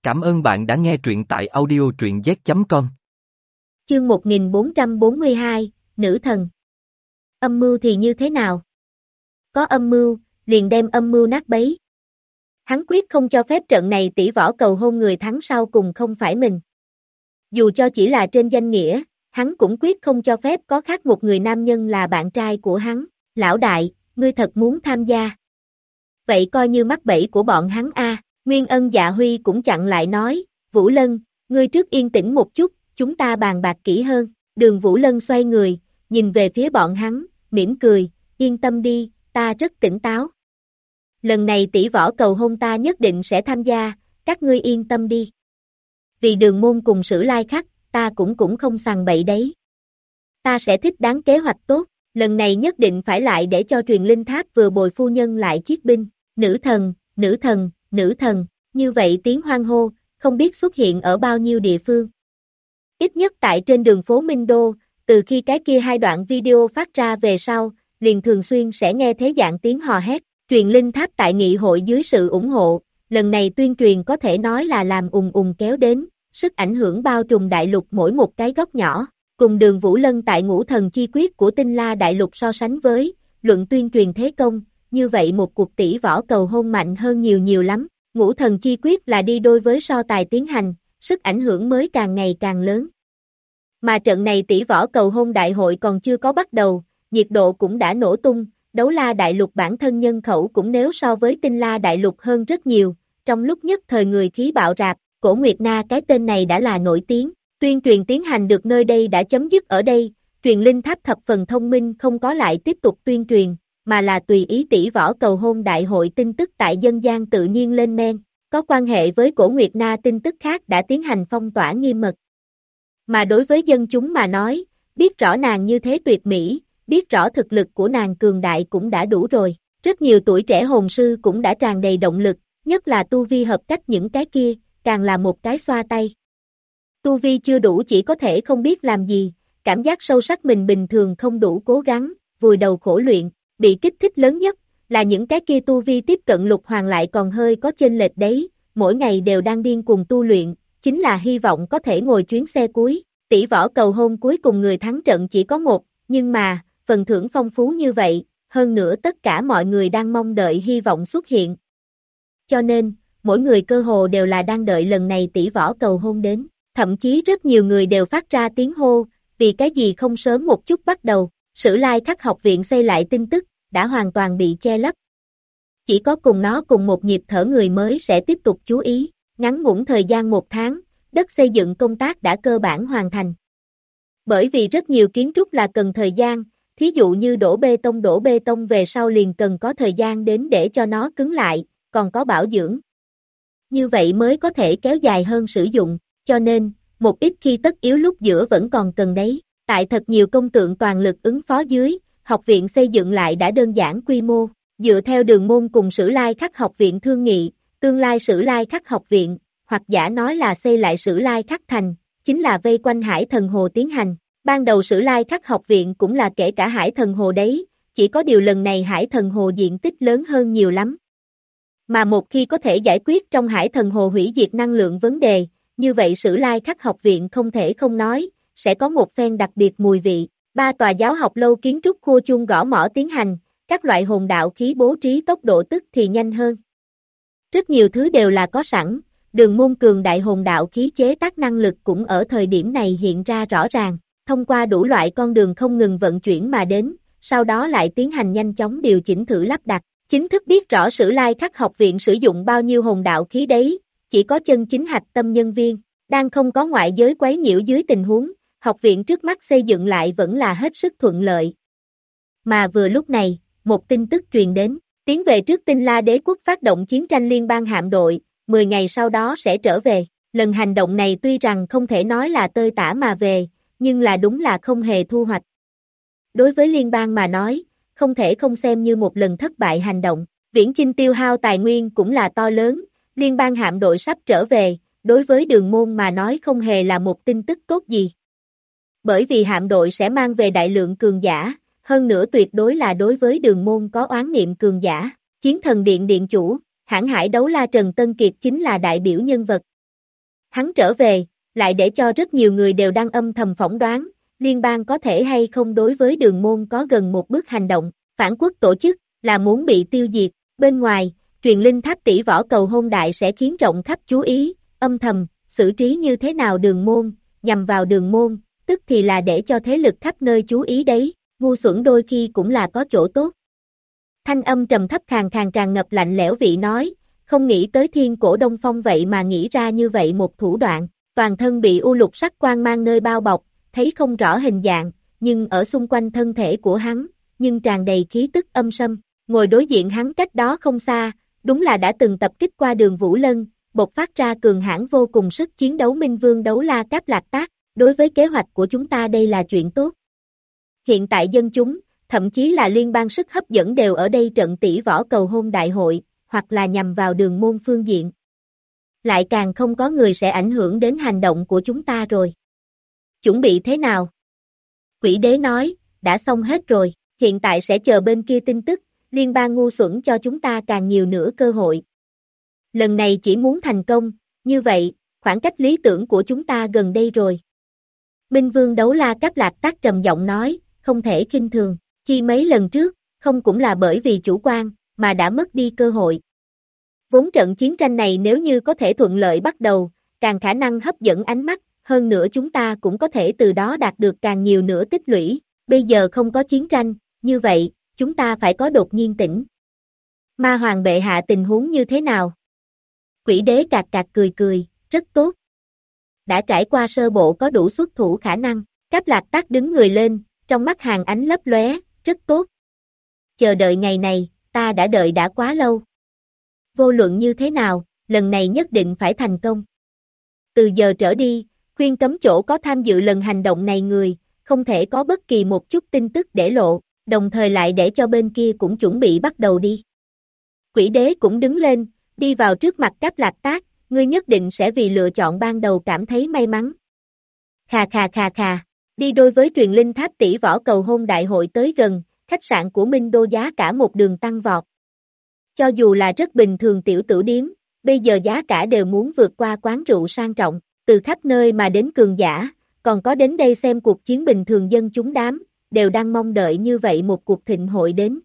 Cảm ơn bạn đã nghe truyện tại audio truyện z.com. Chương 1442, Nữ thần. Âm mưu thì như thế nào? Có âm mưu, liền đem âm mưu nát bấy. Hắn quyết không cho phép trận này tỷ võ cầu hôn người thắng sau cùng không phải mình. Dù cho chỉ là trên danh nghĩa, hắn cũng quyết không cho phép có khác một người nam nhân là bạn trai của hắn. Lão đại, ngươi thật muốn tham gia. Vậy coi như mắc bẫy của bọn hắn a. Nguyên Ân Dạ Huy cũng chặn lại nói, Vũ Lân, ngươi trước yên tĩnh một chút, chúng ta bàn bạc kỹ hơn. Đường Vũ Lân xoay người, nhìn về phía bọn hắn, mỉm cười, yên tâm đi, ta rất tỉnh táo. Lần này tỷ võ cầu hôn ta nhất định sẽ tham gia, các ngươi yên tâm đi. Vì Đường Môn cùng Sử Lai Khắc, ta cũng không sằng bậy đấy. Ta sẽ thích đáng kế hoạch tốt, lần này nhất định phải lại để cho truyền linh tháp vừa bồi phu nhân lại chiết binh. Nữ thần, nữ thần, nữ thần, như vậy tiếng hoan hô, không biết xuất hiện ở bao nhiêu địa phương. Ít nhất tại trên đường phố Minh Đô, từ khi cái kia hai đoạn video phát ra về sau, liền thường xuyên sẽ nghe thế dạng tiếng hò hét. Truyền linh tháp tại nghị hội dưới sự ủng hộ, lần này tuyên truyền có thể nói là làm kéo đến, sức ảnh hưởng bao trùm đại lục mỗi một cái góc nhỏ, cùng Đường Vũ Lân tại Ngũ Thần Chi Quyết của Tinh La đại lục so sánh với, luận tuyên truyền thế công, như vậy một cuộc tỷ võ cầu hôn mạnh hơn nhiều lắm. Ngũ Thần Chi Quyết là đi đôi với so tài tiến hành, sức ảnh hưởng mới càng ngày càng lớn. Mà trận này tỷ võ cầu hôn đại hội còn chưa có bắt đầu, nhiệt độ cũng đã nổ tung, Đấu La đại lục bản thân nhân khẩu cũng nếu so với Tinh La đại lục hơn rất nhiều, trong lúc nhất thời người khí bạo rạp, Cổ Nguyệt Na cái tên này đã là nổi tiếng, tuyên truyền tiến hành được nơi đây đã chấm dứt ở đây, truyền linh tháp thập phần thông minh không có lại tiếp tục tuyên truyền, mà là tùy ý tỷ võ cầu hôn đại hội tin tức tại dân gian tự nhiên lên men, có quan hệ với Cổ Nguyệt Na tin tức khác đã tiến hành phong tỏa nghiêm mật. Mà đối với dân chúng mà nói, biết rõ nàng như thế tuyệt mỹ, biết rõ thực lực của nàng cường đại cũng đã đủ rồi, rất nhiều tuổi trẻ hồn sư cũng đã tràn đầy động lực, nhất là tu vi hợp cách những cái kia, càng là một cái xoa tay. Tu vi chưa đủ chỉ có thể không biết làm gì, cảm giác sâu sắc mình bình thường không đủ cố gắng, vùi đầu khổ luyện, bị kích thích lớn nhất là những cái kia tu vi tiếp cận lục hoàng lại còn hơi có chênh lệch đấy, mỗi ngày đều đang điên cuồng tu luyện, chính là hy vọng có thể ngồi chuyến xe cuối. Tỷ võ cầu hôn cuối cùng người thắng trận chỉ có một, nhưng mà, phần thưởng phong phú như vậy, hơn nữa tất cả mọi người đang mong đợi hy vọng xuất hiện. Cho nên, mỗi người cơ hồ đều là đang đợi lần này tỷ võ cầu hôn đến, thậm chí rất nhiều người đều phát ra tiếng hô, vì cái gì không sớm một chút bắt đầu. Sử Lai Khắc học viện xây lại tin tức, đã hoàn toàn bị che lấp. Chỉ có cùng nó cùng một nhịp thở người mới sẽ tiếp tục chú ý, ngắn ngủn thời gian 1 tháng, đất xây dựng công tác đã cơ bản hoàn thành. Bởi vì rất nhiều kiến trúc là cần thời gian, thí dụ như đổ bê tông về sau liền cần có thời gian đến để cho nó cứng lại, còn có bảo dưỡng. Như vậy mới có thể kéo dài hơn sử dụng, cho nên, một ít khi tất yếu lúc giữa vẫn còn cần đấy. Tại thật nhiều công tượng toàn lực ứng phó dưới, học viện xây dựng lại đã đơn giản quy mô, dựa theo Đường Môn cùng Sử Lai Khắc học viện thương nghị, tương lai Sử Lai Khắc học viện, hoặc giả nói là xây lại Sử Lai Khắc thành, chính là vây quanh Hải Thần Hồ tiến hành. Ban đầu Sử Lai Khắc học viện cũng là kể cả Hải Thần Hồ đấy, chỉ có điều lần này Hải Thần Hồ diện tích lớn hơn nhiều lắm. Mà một khi có thể giải quyết trong Hải Thần Hồ hủy diệt năng lượng vấn đề, như vậy Sử Lai Khắc học viện không thể không nói, sẽ có một phen đặc biệt mùi vị. 3 tòa giáo học lâu kiến trúc khua chuông gõ mõ tiến hành, các loại hồn đạo khí bố trí tốc độ tức thì nhanh hơn. Rất nhiều thứ đều là có sẵn, Đường Môn cường đại hồn đạo khí chế tác năng lực cũng ở thời điểm này hiện ra rõ ràng, thông qua đủ loại con đường không ngừng vận chuyển mà đến, sau đó lại tiến hành nhanh chóng điều chỉnh thử lắp đặt, chính thức biết rõ Sử Lai Khắc học viện sử dụng bao nhiêu hồn đạo khí đấy, chỉ có chân chính hạch tâm nhân viên, đang không có ngoại giới quấy nhiễu dưới tình huống, học viện trước mắt xây dựng lại vẫn là hết sức thuận lợi. Mà vừa lúc này, một tin tức truyền đến, tiến về trước Tinh La đế quốc phát động chiến tranh liên bang hạm đội, 10 ngày sau đó sẽ trở về. Lần hành động này tuy rằng không thể nói là tơi tả mà về, nhưng là đúng là không hề thu hoạch. Đối với liên bang mà nói, không thể không xem như một lần thất bại hành động, viễn chinh tiêu hao tài nguyên cũng là to lớn, liên bang hạm đội sắp trở về, đối với Đường Môn mà nói không hề là một tin tức tốt gì. Bởi vì hạm đội sẽ mang về đại lượng cường giả, hơn nữa tuyệt đối là đối với Đường Môn có oán niệm cường giả, Chiến Thần Điện điện chủ, Hãn Hải Đấu La Trần Tân Kiệt chính là đại biểu nhân vật. Hắn trở về, lại để cho rất nhiều người đều đang âm thầm phỏng đoán, liên bang có thể hay không đối với Đường Môn có gần một bước hành động, phản quốc tổ chức, là muốn bị tiêu diệt. Bên ngoài, truyền linh tháp tỷ võ cầu hôn đại sẽ khiến rộng khắp chú ý, âm thầm, xử trí như thế nào Đường Môn, nhằm vào Đường Môn, tức thì là để cho thế lực khắp nơi chú ý đấy, ngu xuẩn đôi khi cũng là có chỗ tốt. Thanh âm trầm thấp khàn khàn tràn ngập lạnh lẽo vị nói, không nghĩ tới Thiên Cổ Đông Phong vậy mà nghĩ ra như vậy một thủ đoạn, toàn thân bị u lục sắc quang mang nơi bao bọc, thấy không rõ hình dạng, nhưng ở xung quanh thân thể của hắn, nhưng tràn đầy khí tức âm sâm, ngồi đối diện hắn cách đó không xa, đúng là đã từng tập kích qua Đường Vũ Lân, bộc phát ra cường hãn vô cùng sức chiến đấu Minh Vương Đấu La Cáp Lạc Tác, đối với kế hoạch của chúng ta đây là chuyện tốt. Hiện tại dân chúng, thậm chí là liên bang sức hấp dẫn đều ở đây trận tỷ võ cầu hôn đại hội, hoặc là nhằm vào Đường Môn phương diện. Lại càng không có người sẽ ảnh hưởng đến hành động của chúng ta rồi. Chuẩn bị thế nào? Quỷ đế nói, đã xong hết rồi, hiện tại sẽ chờ bên kia tin tức, liên bang ngu xuẩn cho chúng ta càng nhiều nữa cơ hội. Lần này chỉ muốn thành công, như vậy, khoảng cách lý tưởng của chúng ta gần đây rồi. Minh Vương Đấu La Cáp Lạc Tác trầm giọng nói, không thể khinh thường, chi mấy lần trước, không cũng là bởi vì chủ quan, mà đã mất đi cơ hội. Vốn trận chiến tranh này nếu như có thể thuận lợi bắt đầu, càng khả năng hấp dẫn ánh mắt, hơn nữa chúng ta cũng có thể từ đó đạt được càng nhiều nữa tích lũy, bây giờ không có chiến tranh, như vậy, chúng ta phải có đột nhiên tỉnh. Ma Hoàng bệ hạ tình huống như thế nào? Quỷ đế cạc cạc cười cười, rất tốt. Đã trải qua sơ bộ có đủ xuất thủ khả năng, Cáp Lạc Tác đứng người lên, trong mắt hàng ánh lấp lóe, rất tốt. Chờ đợi ngày này, ta đã đợi đã quá lâu. Vô luận như thế nào, lần này nhất định phải thành công. Từ giờ trở đi, khuyên cấm chỗ có tham dự lần hành động này người, không thể có bất kỳ một chút tin tức để lộ, đồng thời lại để cho bên kia cũng chuẩn bị bắt đầu đi. Quỷ đế cũng đứng lên, đi vào trước mặt Cáp Lạc Tác, ngươi nhất định sẽ vì lựa chọn ban đầu cảm thấy may mắn. Khà khà khà khà, đi đôi với truyền linh tháp tỷ võ cầu hôn đại hội tới gần, khách sạn của Minh Đô giá cả một đường tăng vọt. Cho dù là rất bình thường tiểu tử điếm, bây giờ giá cả đều muốn vượt qua quán rượu sang trọng, từ khắp nơi mà đến cường giả, còn có đến đây xem cuộc chiến bình thường dân chúng đám, đều đang mong đợi như vậy một cuộc thịnh hội đến.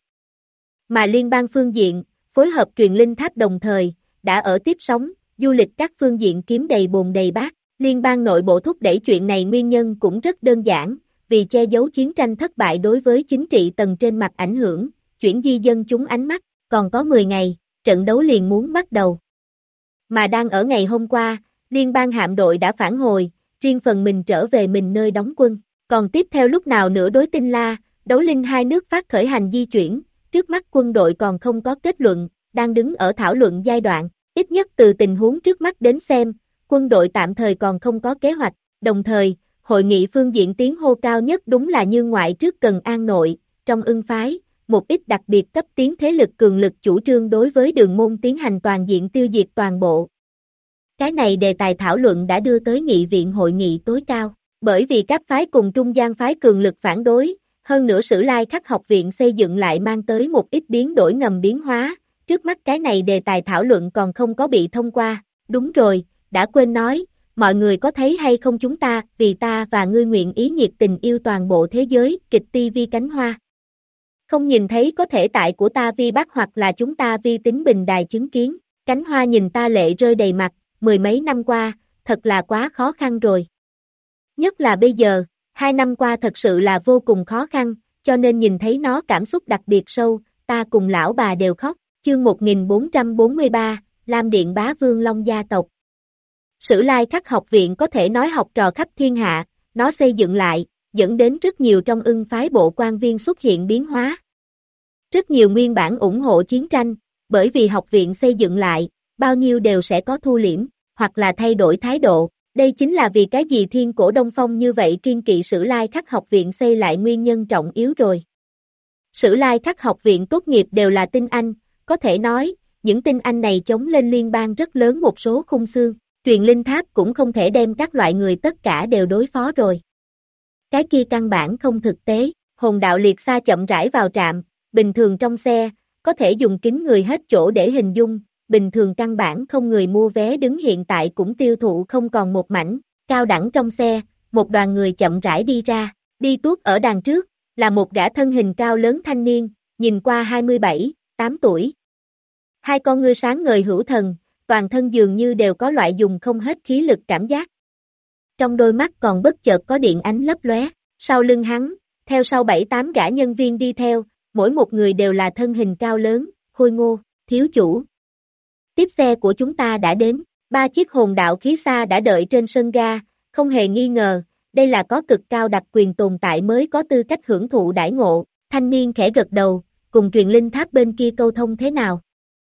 Mà liên bang phương diện, phối hợp truyền linh tháp đồng thời, đã ở tiếp sóng, du lịch các phương diện kiếm đầy bồn đầy bát, liên bang nội bộ thúc đẩy chuyện này nguyên nhân cũng rất đơn giản, vì che giấu chiến tranh thất bại đối với chính trị tầng trên mặt ảnh hưởng, chuyển di dân chúng ánh mắt, còn có 10 ngày, trận đấu liền muốn bắt đầu. Mà đang ở ngày hôm qua, liên bang hạm đội đã phản hồi, riêng phần mình trở về mình nơi đóng quân, còn tiếp theo lúc nào nữa đối Tinh La, Đấu Linh hai nước phát khởi hành di chuyển, trước mắt quân đội còn không có kết luận, đang đứng ở thảo luận giai đoạn, ít nhất từ tình huống trước mắt đến xem, quân đội tạm thời còn không có kế hoạch, đồng thời, hội nghị phương diện tiếng hô cao nhất đúng là như ngoại trước cần an nội, trong ưng phái, một ít đặc biệt cấp tiến thế lực cường lực chủ trương đối với Đường Môn tiến hành toàn diện tiêu diệt toàn bộ. Cái này đề tài thảo luận đã đưa tới nghị viện hội nghị tối cao, bởi vì các phái cùng trung gian phái cường lực phản đối, hơn nữa Sử Lai Khắc học viện xây dựng lại mang tới một ít biến đổi ngầm biến hóa, trước mắt cái này đề tài thảo luận còn không có bị thông qua, đúng rồi, đã quên nói, mọi người có thấy hay không chúng ta, vì ta và ngươi nguyện ý nhiệt tình yêu toàn bộ thế giới, kịch TV cánh hoa. Không nhìn thấy có thể tại của ta vi bắc hoặc là chúng ta vi tính bình đài chứng kiến, cánh hoa nhìn ta lệ rơi đầy mặt, mười mấy năm qua, thật là quá khó khăn rồi. Nhất là bây giờ, 2 năm qua thật sự là vô cùng khó khăn, cho nên nhìn thấy nó cảm xúc đặc biệt sâu, ta cùng lão bà đều khóc, chương 1443, Lam Điện Bá Vương Long gia tộc. Sử Lai Khắc học viện có thể nói học trò khắp thiên hạ, nó xây dựng lại, dẫn đến rất nhiều trong ưng phái bộ quan viên xuất hiện biến hóa. Rất nhiều nguyên bản ủng hộ chiến tranh, bởi vì học viện xây dựng lại, bao nhiêu đều sẽ có thu liễm, hoặc là thay đổi thái độ. Đây chính là vì cái gì Thiên Cổ Đông Phong như vậy kiên kỵ Sử Lai Khắc học viện xây lại nguyên nhân trọng yếu rồi. Sử Lai Khắc học viện tốt nghiệp đều là tinh anh, có thể nói, những tinh anh này chống lên liên bang rất lớn một số khung xương, truyền linh tháp cũng không thể đem các loại người tất cả đều đối phó rồi. Cái kia căn bản không thực tế, hồn đạo liệt xa chậm rãi vào trạm, bình thường trong xe, có thể dùng kính người hết chỗ để hình dung, bình thường căn bản không người mua vé đứng hiện tại cũng tiêu thụ không còn một mảnh, cao đẳng trong xe, một đoàn người chậm rãi đi ra, đi tuốt ở đằng trước, là một gã thân hình cao lớn thanh niên, nhìn qua 27, 8 tuổi. Hai con ngươi sáng ngời hữu thần, toàn thân dường như đều có loại dùng không hết khí lực cảm giác. Trong đôi mắt còn bất chợt có điện ánh lấp lóe, sau lưng hắn, theo sau 7-8 gã nhân viên đi theo, mỗi một người đều là thân hình cao lớn, khôi ngô, thiếu chủ. Tiếp xe của chúng ta đã đến, 3 chiếc hồn đạo khí xa đã đợi trên sân ga, không hề nghi ngờ, đây là có cực cao đặc quyền tồn tại mới có tư cách hưởng thụ đãi ngộ, thanh niên khẽ gật đầu, cùng truyền linh tháp bên kia câu thông thế nào.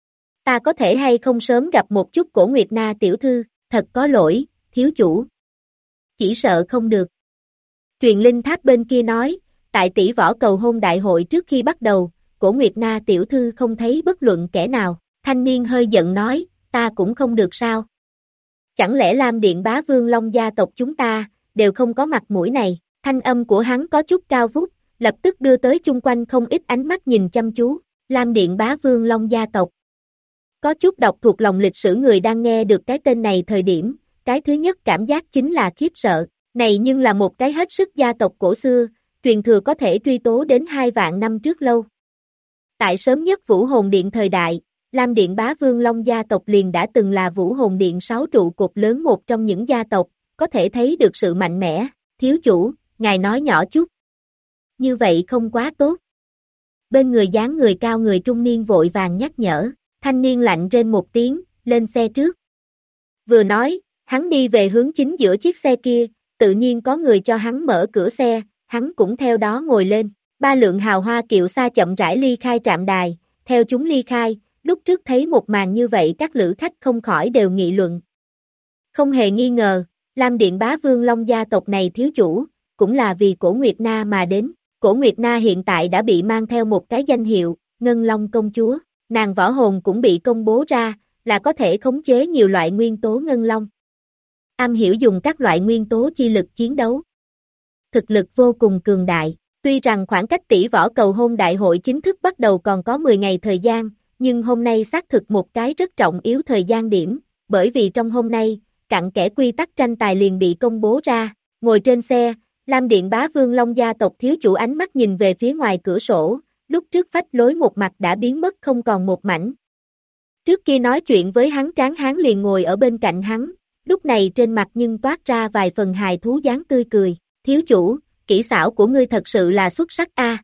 Ta có thể hay không sớm gặp một chút Cổ Nguyệt Na tiểu thư, thật có lỗi, thiếu chủ. Chỉ sợ không được. Truyền linh tháp bên kia nói, tại tỷ võ cầu hôn đại hội trước khi bắt đầu, Cổ Nguyệt Na tiểu thư không thấy bất luận kẻ nào, thanh niên hơi giận nói, ta cũng không được sao. Chẳng lẽ Lam Điện Bá Vương Long gia tộc chúng ta, đều không có mặt mũi này, thanh âm của hắn có chút cao vút, lập tức đưa tới chung quanh không ít ánh mắt nhìn chăm chú, Lam Điện Bá Vương Long gia tộc. Có chút đọc thuộc lòng lịch sử người đang nghe được cái tên này thời điểm, cái thứ nhất cảm giác chính là khiếp sợ, này nhưng là một cái hết sức gia tộc cổ xưa, truyền thừa có thể truy tố đến 2 vạn năm trước lâu. Tại sớm nhất Vũ Hồn Điện thời đại, Lam Điện Bá Vương Long gia tộc liền đã từng là Vũ Hồn Điện 6 trụ cột lớn một trong những gia tộc, có thể thấy được sự mạnh mẽ, thiếu chủ, ngài nói nhỏ chút. Như vậy không quá tốt. Bên người dáng người cao người trung niên vội vàng nhắc nhở, thanh niên lạnh rên một tiếng, lên xe trước. Vừa nói, hắn đi về hướng chính giữa chiếc xe kia, tự nhiên có người cho hắn mở cửa xe, hắn cũng theo đó ngồi lên. 3 lượng hào hoa kiệu xa chậm rãi ly khai trạm đài, theo chúng ly khai, lúc trước thấy một màn như vậy các lữ khách không khỏi đều nghị luận. Không hề nghi ngờ, Lam Điện Bá Vương Long gia tộc này thiếu chủ, cũng là vì Cổ Nguyệt Na mà đến. Cổ Nguyệt Na hiện tại đã bị mang theo một cái danh hiệu, Ngân Long công chúa, nàng võ hồn cũng bị công bố ra, là có thể khống chế nhiều loại nguyên tố Ngân Long. Am hiểu dùng các loại nguyên tố chi lực chiến đấu. Thực lực vô cùng cường đại, tuy rằng khoảng cách tỷ võ cầu hôn đại hội chính thức bắt đầu còn có 10 ngày thời gian, nhưng hôm nay xác thực một cái rất trọng yếu thời gian điểm, bởi vì trong hôm nay, cặn kẽ quy tắc tranh tài liền bị công bố ra, ngồi trên xe, Lam Điện Bá Vương Long gia tộc thiếu chủ ánh mắt nhìn về phía ngoài cửa sổ, lúc trước phách lối một mặt đã biến mất không còn một mảnh. Trước kia nói chuyện với hắn tráng hán liền ngồi ở bên cạnh hắn, lúc này trên mặt nhưng toát ra vài phần hài thú dáng tươi cười, thiếu chủ, kỹ xảo của ngươi thật sự là xuất sắc a.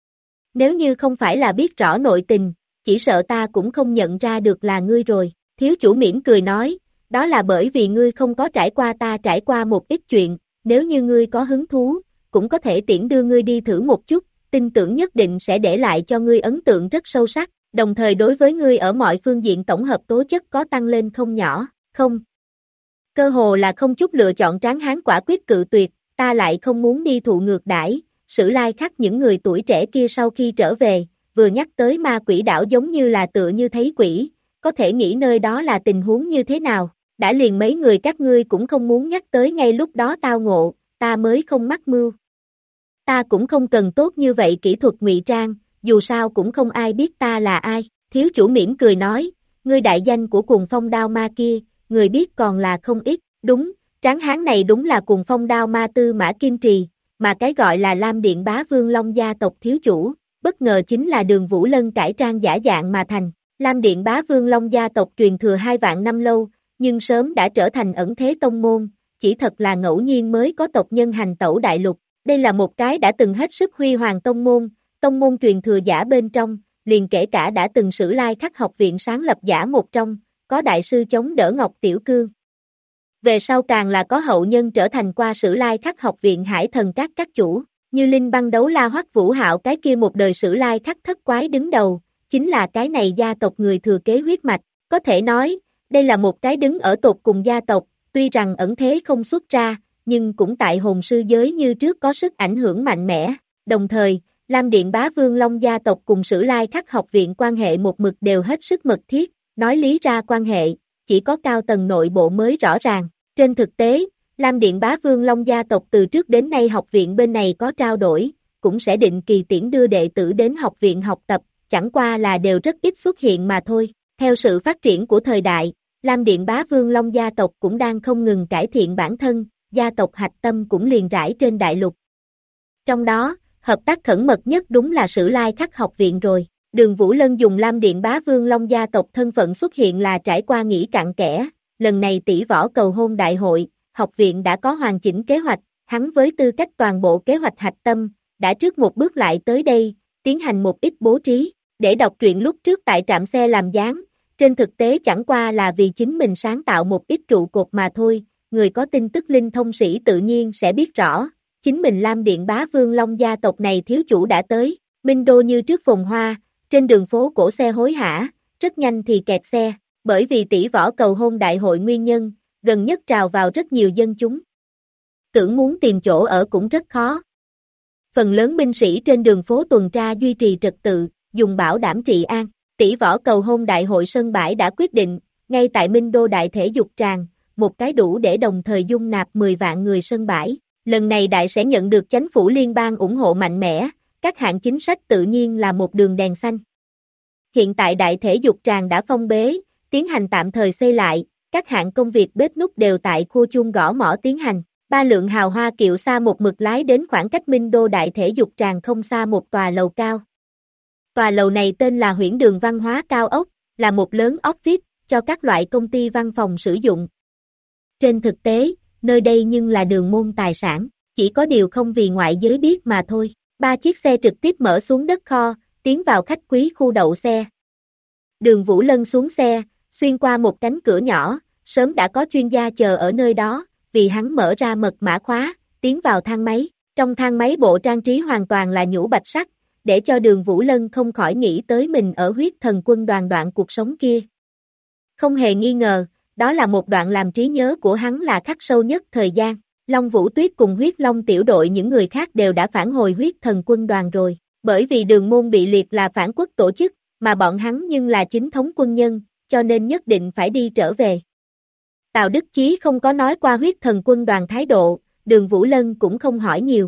Nếu như không phải là biết rõ nội tình, chỉ sợ ta cũng không nhận ra được là ngươi rồi, thiếu chủ mỉm cười nói, đó là bởi vì ngươi không có trải qua ta trải qua một ít chuyện, nếu như ngươi có hứng thú, cũng có thể tiễn đưa ngươi đi thử một chút, tin tưởng nhất định sẽ để lại cho ngươi ấn tượng rất sâu sắc, đồng thời đối với ngươi ở mọi phương diện tổng hợp tố chất có tăng lên không nhỏ, không. Cơ hồ là không chút lựa chọn tráng hán quả quyết cự tuyệt, ta lại không muốn đi thụ ngược đãi. Sử Lai Khắc những người tuổi trẻ kia sau khi trở về, vừa nhắc tới ma quỷ đảo giống như là tựa như thấy quỷ, có thể nghĩ nơi đó là tình huống như thế nào, đã liền mấy người các ngươi cũng không muốn nhắc tới ngay lúc đó tao ngộ, ta mới không mắc mưu. Ta cũng không cần tốt như vậy kỹ thuật ngụy trang, dù sao cũng không ai biết ta là ai, thiếu chủ mỉm cười nói, ngươi đại danh của Cuồng Phong Đao Ma kia, người biết còn là không ít, đúng, tráng hán này đúng là Cuồng Phong Đao Ma Tư Mã Kim Trì, mà cái gọi là Lam Điện Bá Vương Long gia tộc thiếu chủ, bất ngờ chính là Đường Vũ Lân cải trang giả dạng mà thành. Lam Điện Bá Vương Long gia tộc truyền thừa 2 vạn năm lâu, nhưng sớm đã trở thành ẩn thế tông môn, chỉ thật là ngẫu nhiên mới có tộc nhân hành tẩu đại lục. Đây là một cái đã từng hết sức huy hoàng tông môn truyền thừa giả bên trong, liền kể cả đã từng Sử Lai Khắc học viện sáng lập giả một trong, có đại sư chống đỡ Ngọc Tiểu Cương. Về sau càng là có hậu nhân trở thành qua Sử Lai Khắc học viện Hải Thần các chủ, như Linh Băng Đấu La Hoắc Vũ Hạo cái kia một đời Sử Lai Khắc thất quái đứng đầu, chính là cái này gia tộc người thừa kế huyết mạch, có thể nói, đây là một cái đứng ở tột cùng gia tộc, tuy rằng ẩn thế không xuất ra, nhưng cũng tại hồn sư giới như trước có sức ảnh hưởng mạnh mẽ, đồng thời, Lam Điện Bá Vương Long gia tộc cùng Sử Lai Khắc học viện quan hệ một mực đều hết sức mật thiết, nói lý ra quan hệ, chỉ có cao tầng nội bộ mới rõ ràng. Trên thực tế, Lam Điện Bá Vương Long gia tộc từ trước đến nay học viện bên này có trao đổi, cũng sẽ định kỳ tiễn đưa đệ tử đến học viện học tập, chẳng qua là đều rất ít xuất hiện mà thôi. Theo sự phát triển của thời đại, Lam Điện Bá Vương Long gia tộc cũng đang không ngừng cải thiện bản thân, gia tộc hạch tâm cũng liền rải trên đại lục. Trong đó, hợp tác khẩn mật nhất đúng là Sử Lai Khắc học viện rồi. Đường Vũ Lân dùng Lam Điện Bá Vương Long gia tộc thân phận xuất hiện là trải qua nghĩ cặn kẽ, lần này tỷ võ cầu hôn đại hội, học viện đã có hoàn chỉnh kế hoạch, hắn với tư cách toàn bộ kế hoạch hạch tâm, đã trước một bước lại tới đây, tiến hành một ít bố trí, để đọc truyện lúc trước tại trạm xe làm dáng, trên thực tế chẳng qua là vì chính mình sáng tạo một ít trụ cột mà thôi, người có tin tức linh thông sĩ tự nhiên sẽ biết rõ, chính mình Lam Điện Bá Vương Long gia tộc này thiếu chủ đã tới, Minh Đô như trước phồn hoa, trên đường phố cổ xe hối hả, rất nhanh thì kẹt xe, bởi vì tỷ võ cầu hôn đại hội nguyên nhân, gần nhất trào vào rất nhiều dân chúng. Tưởng muốn tìm chỗ ở cũng rất khó. Phần lớn binh sĩ trên đường phố tuần tra duy trì trật tự, dùng bảo đảm trị an. Tỷ võ cầu hôn đại hội sân bãi đã quyết định, ngay tại Minh Đô Đại Thể Dục Tràng, một cái đủ để đồng thời dung nạp 10 vạn người sân bãi. Lần này đại sẽ nhận được chính phủ liên bang ủng hộ mạnh mẽ, các hạng chính sách tự nhiên là một đường đèn xanh. Hiện tại Đại Thể Dục Tràng đã phong bế, tiến hành tạm thời xây lại, các hạng công việc bếp núc đều tại khu chuông gõ mõ tiến hành. 3 lượng hào hoa kiệu xa một mực lái đến khoảng cách Minh Đô Đại Thể Dục Tràng không xa một tòa lầu cao. Tòa lầu này tên là Huyễn Đường Văn Hóa Cao ốc, là một lớn office cho các loại công ty văn phòng sử dụng. Trên thực tế, nơi đây nhưng là đường môn tài sản, chỉ có điều không vì ngoại giới biết mà thôi. 3 chiếc xe trực tiếp mở xuống đất kho, tiến vào khách quý khu đậu xe. Đường Vũ Lân xuống xe, xuyên qua một cánh cửa nhỏ, sớm đã có chuyên gia chờ ở nơi đó, vì hắn mở ra mật mã khóa, tiến vào thang máy. Trong thang máy bộ trang trí hoàn toàn là nhũ bạch sắc, để cho Đường Vũ Lân không khỏi nghĩ tới mình ở huyết thần quân đoàn đoạn cuộc sống kia. Không hề nghi ngờ, đó là một đoạn làm trí nhớ của hắn là khắc sâu nhất thời gian. Long Vũ Tuyết cùng huyết long tiểu đội những người khác đều đã phản hồi huyết thần quân đoàn rồi, bởi vì đường môn bị liệt là phản quốc tổ chức, mà bọn hắn nhưng là chính thống quân nhân, cho nên nhất định phải đi trở về. Tào Đức Chí không có nói qua huyết thần quân đoàn thái độ, Đường Vũ Lân cũng không hỏi nhiều.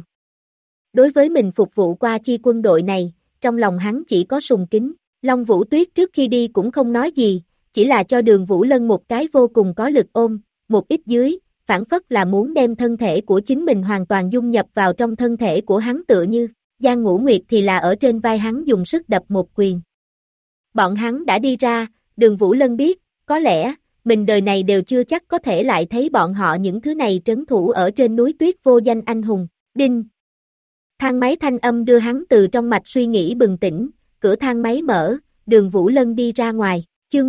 Đối với mình phục vụ qua chi quân đội này, trong lòng hắn chỉ có sùng kính. Long Vũ Tuyết trước khi đi cũng không nói gì, chỉ là cho Đường Vũ Lân một cái vô cùng có lực ôm, một ít dưới, phản phất là muốn đem thân thể của chính mình hoàn toàn dung nhập vào trong thân thể của hắn tựa như, Giang Ngũ Nguyệt thì là ở trên vai hắn dùng sức đập một quyền. Bọn hắn đã đi ra, Đường Vũ Lân biết, có lẽ, mình đời này đều chưa chắc có thể lại thấy bọn họ những thứ này trấn thủ ở trên núi tuyết vô danh anh hùng. Đinh! Thang máy thanh âm đưa hắn từ trong mạch suy nghĩ bừng tỉnh, cửa thang máy mở, Đường Vũ Lân đi ra ngoài, chương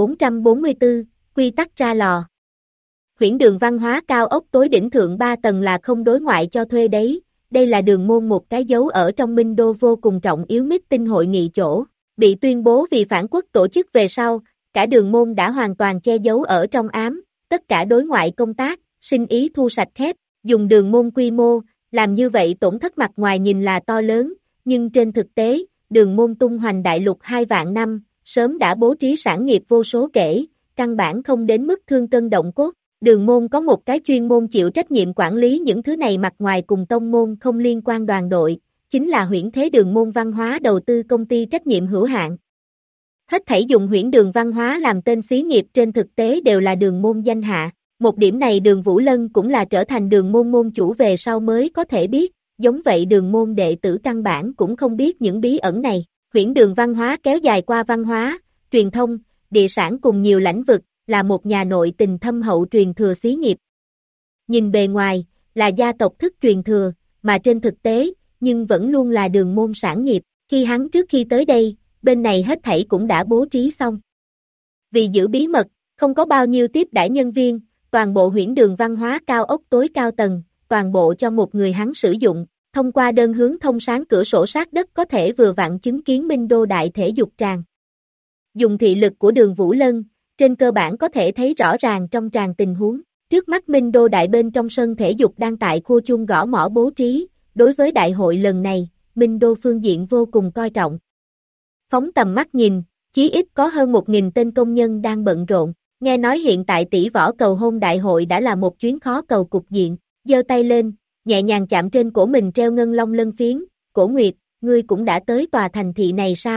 1444, quy tắc ra lò. Huyễn Đường Văn Hóa Cao ốc tối đỉnh thượng 3 tầng là không đối ngoại cho thuê đấy, đây là đường môn một cái dấu ở trong Minh Đô vô cùng trọng yếu meeting hội nghị chỗ, bị tuyên bố vì phản quốc tổ chức về sau, cả đường môn đã hoàn toàn che giấu ở trong ám, tất cả đối ngoại công tác, sinh ý thu sạch khép, dùng đường môn quy mô, làm như vậy tổn thất mặt ngoài nhìn là to lớn, nhưng trên thực tế, đường môn tung hoành đại lục 2 vạn năm, sớm đã bố trí sản nghiệp vô số kể, căn bản không đến mức thương cân động cốt. Đường môn có một cái chuyên môn chịu trách nhiệm quản lý những thứ này mặt ngoài cùng tông môn không liên quan đoàn đội, chính là Huyễn Thế Đường Môn Văn Hóa đầu tư công ty trách nhiệm hữu hạn. Hết thảy dùng Huyễn Đường Văn Hóa làm tên xí nghiệp trên thực tế đều là đường môn danh hạ. Một điểm này Đường Vũ Lân cũng là trở thành đường môn môn chủ về sau mới có thể biết, giống vậy đường môn đệ tử căn bản cũng không biết những bí ẩn này. Huyễn Đường Văn Hóa kéo dài qua văn hóa, truyền thông, địa sản cùng nhiều lĩnh vực, là một nhà nội tình thâm hậu truyền thừa xí nghiệp. Nhìn bề ngoài, là gia tộc thức truyền thừa, mà trên thực tế, nhưng vẫn luôn là đường môn sản nghiệp. Khi hắn trước khi tới đây, bên này hết thảy cũng đã bố trí xong. Vì giữ bí mật, không có bao nhiêu tiếp đãi nhân viên, toàn bộ Huyễn Đường Văn Hóa Cao ốc tối cao tầng, toàn bộ cho một người hắn sử dụng, thông qua đơn hướng thông sáng cửa sổ sát đất có thể vừa vặn chứng kiến Minh Đô Đại Thể Dục Tràng. Dùng thị lực của Đường Vũ Lân, trên cơ bản có thể thấy rõ ràng trong tràng tình huống. Trước mắt Minh Đô Đại bên trong sân thể dục đang tại khu chuông gõ mõ bố trí, đối với đại hội lần này, Minh Đô phương diện vô cùng coi trọng. Phóng tầm mắt nhìn, chí ít có hơn 1.000 tên công nhân đang bận rộn. Nghe nói hiện tại tỷ võ cầu hôn đại hội đã là một chuyến khó cầu cục diện, giơ tay lên, nhẹ nhàng chạm trên cổ mình treo ngân long lân phiến, Cổ Nguyệt, ngươi cũng đã tới tòa thành thị này sao?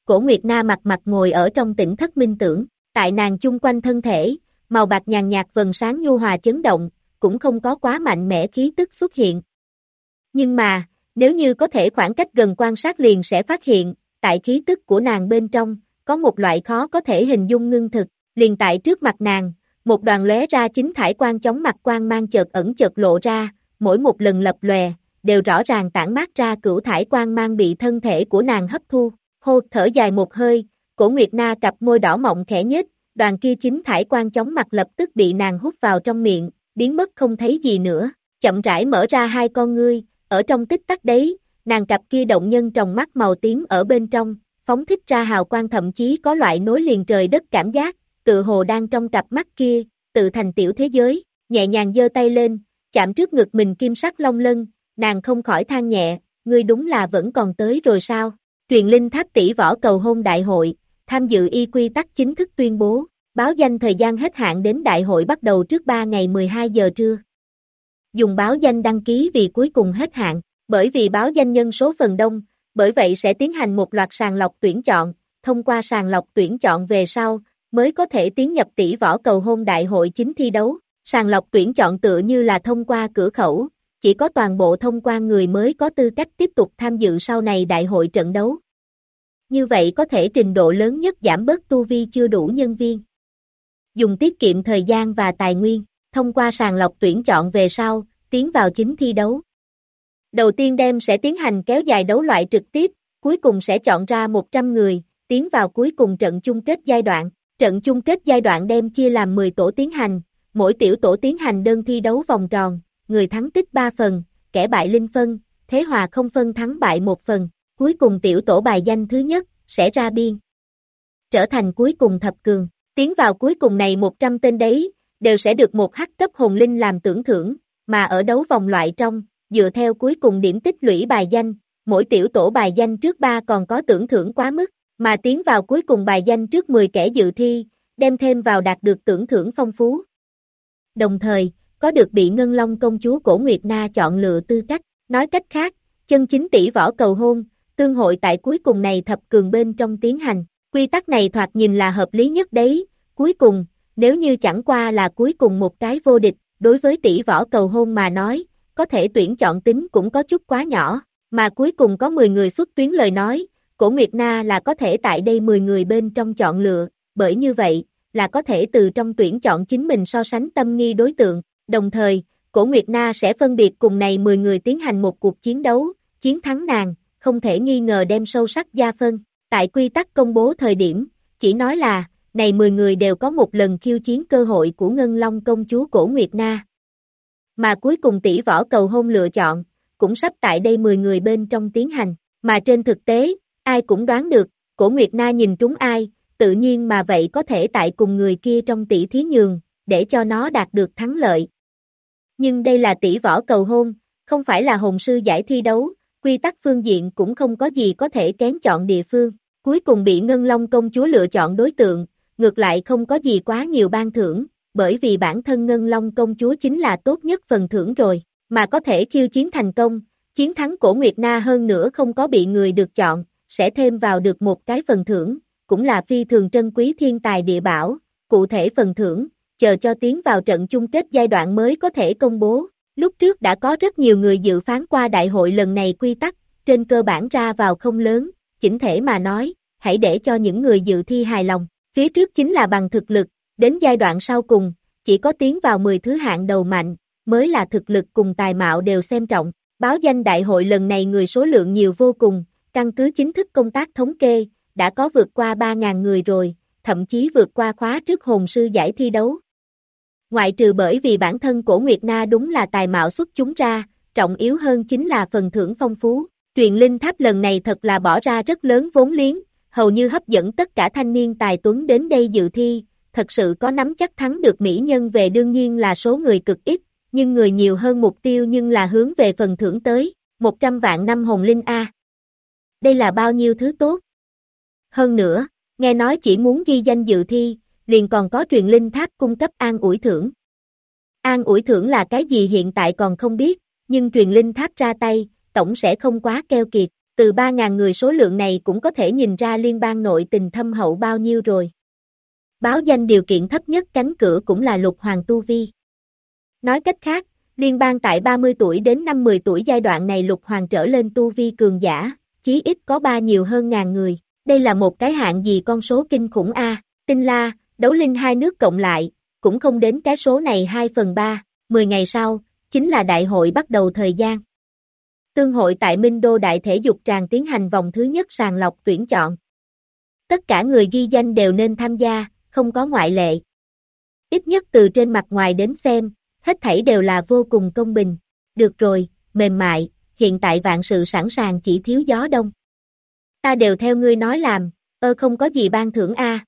Cổ Nguyệt Na mặt mặt ngồi ở trong tỉnh thất minh tưởng, tại nàng chung quanh thân thể, màu bạc nhàn nhạt vầng sáng nhu hòa chấn động, cũng không có quá mạnh mẽ khí tức xuất hiện. Nhưng mà, nếu như có thể khoảng cách gần quan sát liền sẽ phát hiện, tại khí tức của nàng bên trong, có một loại khó có thể hình dung ngưng thực, liền tại trước mặt nàng, một đoàn lóe ra chính thải quang chóng mặt quang mang chợt ẩn chợt lộ ra, mỗi một lần lập lòe, đều rõ ràng tản mát ra cửu thải quang mang bị thân thể của nàng hấp thu. Hô, thở dài một hơi, Cổ Nguyệt Na cặp môi đỏ mọng khẽ nhếch, đoàn kia chính thải quang chóng mặt lập tức bị nàng hút vào trong miệng, biến mất không thấy gì nữa, chậm rãi mở ra hai con ngươi, ở trong tích tắc đấy, nàng cặp kia động nhân tròng mắt màu tím ở bên trong, phóng thích ra hào quang thậm chí có loại nối liền trời đất cảm giác, tự hồ đang trong cặp mắt kia, tự thành tiểu thế giới, nhẹ nhàng giơ tay lên, chạm trước ngực mình kim sắc long lân, nàng không khỏi than nhẹ, ngươi đúng là vẫn còn tới rồi sao? Truyền linh tháp tỷ võ cầu hôn đại hội, tham dự y quy tắc chính thức tuyên bố, báo danh thời gian hết hạn đến đại hội bắt đầu trước 3 ngày 12 giờ trưa. Dùng báo danh đăng ký vì cuối cùng hết hạn, bởi vì báo danh nhân số phần đông, bởi vậy sẽ tiến hành một loạt sàng lọc tuyển chọn, thông qua sàng lọc tuyển chọn về sau, mới có thể tiến nhập tỷ võ cầu hôn đại hội chính thi đấu. Sàng lọc tuyển chọn tựa như là thông qua cửa khẩu, chỉ có toàn bộ thông qua người mới có tư cách tiếp tục tham dự sau này đại hội trận đấu. Như vậy có thể trình độ lớn nhất giảm bớt tu vi chưa đủ nhân viên. Dùng tiết kiệm thời gian và tài nguyên, thông qua sàng lọc tuyển chọn về sau, tiến vào chính thi đấu. Đầu tiên sẽ tiến hành kéo dài đấu loại trực tiếp, cuối cùng sẽ chọn ra 100 người, tiến vào cuối cùng trận chung kết giai đoạn. Trận chung kết giai đoạn chia làm 10 tổ tiến hành, mỗi tiểu tổ tiến hành đơn thi đấu vòng tròn, người thắng tích 3 phần, kẻ bại linh phân, thế hòa không phân thắng bại 1 phần, cuối cùng tiểu tổ bài danh thứ nhất, sẽ ra biên. Trở thành cuối cùng thập cường, tiến vào cuối cùng này 100 tên đấy, đều sẽ được một hắc cấp hồn linh làm tưởng thưởng, mà ở đấu vòng loại trong, dựa theo cuối cùng điểm tích lũy bài danh, mỗi tiểu tổ bài danh trước 3 còn có tưởng thưởng quá mức, mà tiến vào cuối cùng bài danh trước 10 kẻ dự thi, đem thêm vào đạt được tưởng thưởng phong phú. Đồng thời, có được bị Ngân Long công chúa Cổ Nguyệt Na chọn lựa tư cách, nói cách khác, chân chính tỷ võ cầu hôn, tương hội tại cuối cùng này thập cường bên trong tiến hành, quy tắc này thoạt nhìn là hợp lý nhất đấy, cuối cùng, nếu như chẳng qua là cuối cùng một cái vô địch, đối với tỷ võ cầu hôn mà nói, có thể tuyển chọn tính cũng có chút quá nhỏ, mà cuối cùng có 10 người xuất tuyến lời nói, Cổ Nguyệt Na là có thể tại đây 10 người bên trong chọn lựa, bởi như vậy, là có thể từ trong tuyển chọn chính mình so sánh tâm nghi đối tượng, đồng thời, Cổ Nguyệt Na sẽ phân biệt cùng này 10 người tiến hành một cuộc chiến đấu, chiến thắng nàng, không thể nghi ngờ đem sâu sắc gia phân, tại quy tắc công bố thời điểm, chỉ nói là, này 10 người đều có một lần khiêu chiến cơ hội của Ngân Long công chúa Cổ Nguyệt Na. Mà cuối cùng tỷ võ cầu hôn lựa chọn, cũng sắp tại đây 10 người bên trong tiến hành, mà trên thực tế, ai cũng đoán được, Cổ Nguyệt Na nhìn trúng ai, tự nhiên mà vậy có thể tại cùng người kia trong tỷ thí nhường, để cho nó đạt được thắng lợi. Nhưng đây là tỷ võ cầu hôn, không phải là hồn sư giải thi đấu, quy tắc phương diện cũng không có gì có thể kén chọn địa phương, cuối cùng bị Ngân Long công chúa lựa chọn đối tượng, ngược lại không có gì quá nhiều ban thưởng, bởi vì bản thân Ngân Long công chúa chính là tốt nhất phần thưởng rồi, mà có thể khiêu chiến thành công, chiến thắng Cổ Nguyệt Na hơn nữa không có bị người được chọn, sẽ thêm vào được một cái phần thưởng, cũng là phi thường trân quý thiên tài địa bảo, cụ thể phần thưởng, chờ cho tiến vào trận chung kết giai đoạn mới có thể công bố. Lúc trước đã có rất nhiều người dự phán qua đại hội lần này quy tắc, trên cơ bản ra vào không lớn, chỉnh thể mà nói, hãy để cho những người dự thi hài lòng, phía trước chính là bằng thực lực, đến giai đoạn sau cùng, chỉ có tiến vào 10 thứ hạng đầu mạnh, mới là thực lực cùng tài mạo đều xem trọng. Báo danh đại hội lần này người số lượng nhiều vô cùng, căn cứ chính thức công tác thống kê, đã có vượt qua 3.000 người rồi, thậm chí vượt qua khóa trước hồn sư giải thi đấu. Ngoại trừ bởi vì bản thân Cổ Nguyệt Na đúng là tài mạo xuất chúng ra, trọng yếu hơn chính là phần thưởng phong phú. Truyền linh tháp lần này thật là bỏ ra rất lớn vốn liếng, hầu như hấp dẫn tất cả thanh niên tài tuấn đến đây dự thi, thật sự có nắm chắc thắng được mỹ nhân về đương nhiên là số người cực ít, nhưng người nhiều hơn mục tiêu nhưng là hướng về phần thưởng tới, 100 vạn năm hồn linh A. Đây là bao nhiêu thứ tốt. Hơn nữa, nghe nói chỉ muốn ghi danh dự thi, liền còn có truyền linh tháp cung cấp an ủi thưởng. An ủi thưởng là cái gì hiện tại còn không biết, nhưng truyền linh tháp ra tay, tổng sẽ không quá keo kiệt. từ 3.000 người số lượng này cũng có thể nhìn ra liên bang nội tình thâm hậu bao nhiêu rồi. Báo danh điều kiện thấp nhất cánh cửa cũng là lục hoàng tu vi. Nói cách khác, liên bang tại 30 tuổi đến 50 tuổi giai đoạn này lục hoàng trở lên tu vi cường giả, chí ít có 3 nhiều hơn ngàn người. Đây là một cái hạng gì con số kinh khủng a. Tinh La, Đấu Linh hai nước cộng lại, cũng không đến cái số này 2/3, 10 ngày sau, chính là đại hội bắt đầu thời gian. Tương hội tại Minh Đô Đại Thể Dục Tràng tiến hành vòng thứ nhất sàng lọc tuyển chọn. Tất cả người ghi danh đều nên tham gia, không có ngoại lệ. Ít nhất từ trên mặt ngoài đến xem, hết thảy đều là vô cùng công bình. Được rồi, mềm mại, hiện tại vạn sự sẵn sàng chỉ thiếu gió đông. Ta đều theo ngươi nói làm, không có gì ban thưởng a.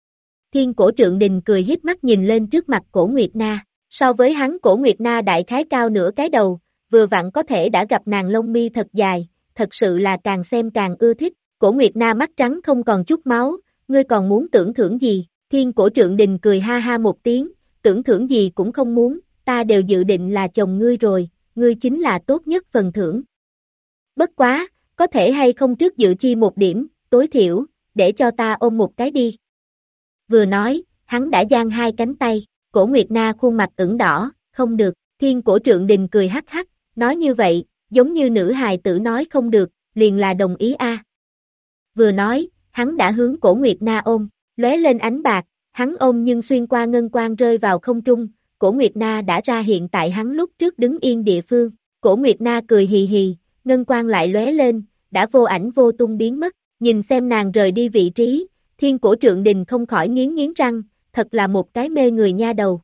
Thiên Cổ Trượng Đình cười híp mắt nhìn lên trước mặt Cổ Nguyệt Na, so với hắn Cổ Nguyệt Na đại khái cao nửa cái đầu, vừa vặn có thể đã gặp nàng lông mi thật dài, thật sự là càng xem càng ưa thích. Cổ Nguyệt Na mắt trắng không còn chút máu, ngươi còn muốn tưởng thưởng gì? Thiên Cổ Trượng Đình cười ha ha một tiếng, tưởng thưởng gì cũng không muốn, ta đều dự định là chồng ngươi rồi, ngươi chính là tốt nhất phần thưởng. Bất quá, có thể hay không trước dự chi một điểm, tối thiểu, để cho ta ôm một cái đi. Vừa nói, hắn đã giang hai cánh tay, Cổ Nguyệt Na khuôn mặt ửng đỏ, không được, Thiên Cổ Trượng Đình cười hắc hắc, nói như vậy, giống như nữ hài tử nói không được, liền là đồng ý a. Vừa nói, hắn đã hướng Cổ Nguyệt Na ôm, lóe lên ánh bạc, hắn ôm nhưng xuyên qua ngân quang rơi vào không trung, Cổ Nguyệt Na đã ra hiện tại hắn lúc trước đứng yên địa phương, Cổ Nguyệt Na cười hì hì, ngân quang lại lóe lên, đã vô ảnh vô tung biến mất, nhìn xem nàng rời đi vị trí, Thiên Cổ Trượng Đình không khỏi nghiến nghiến răng, thật là một cái mê người nha đầu.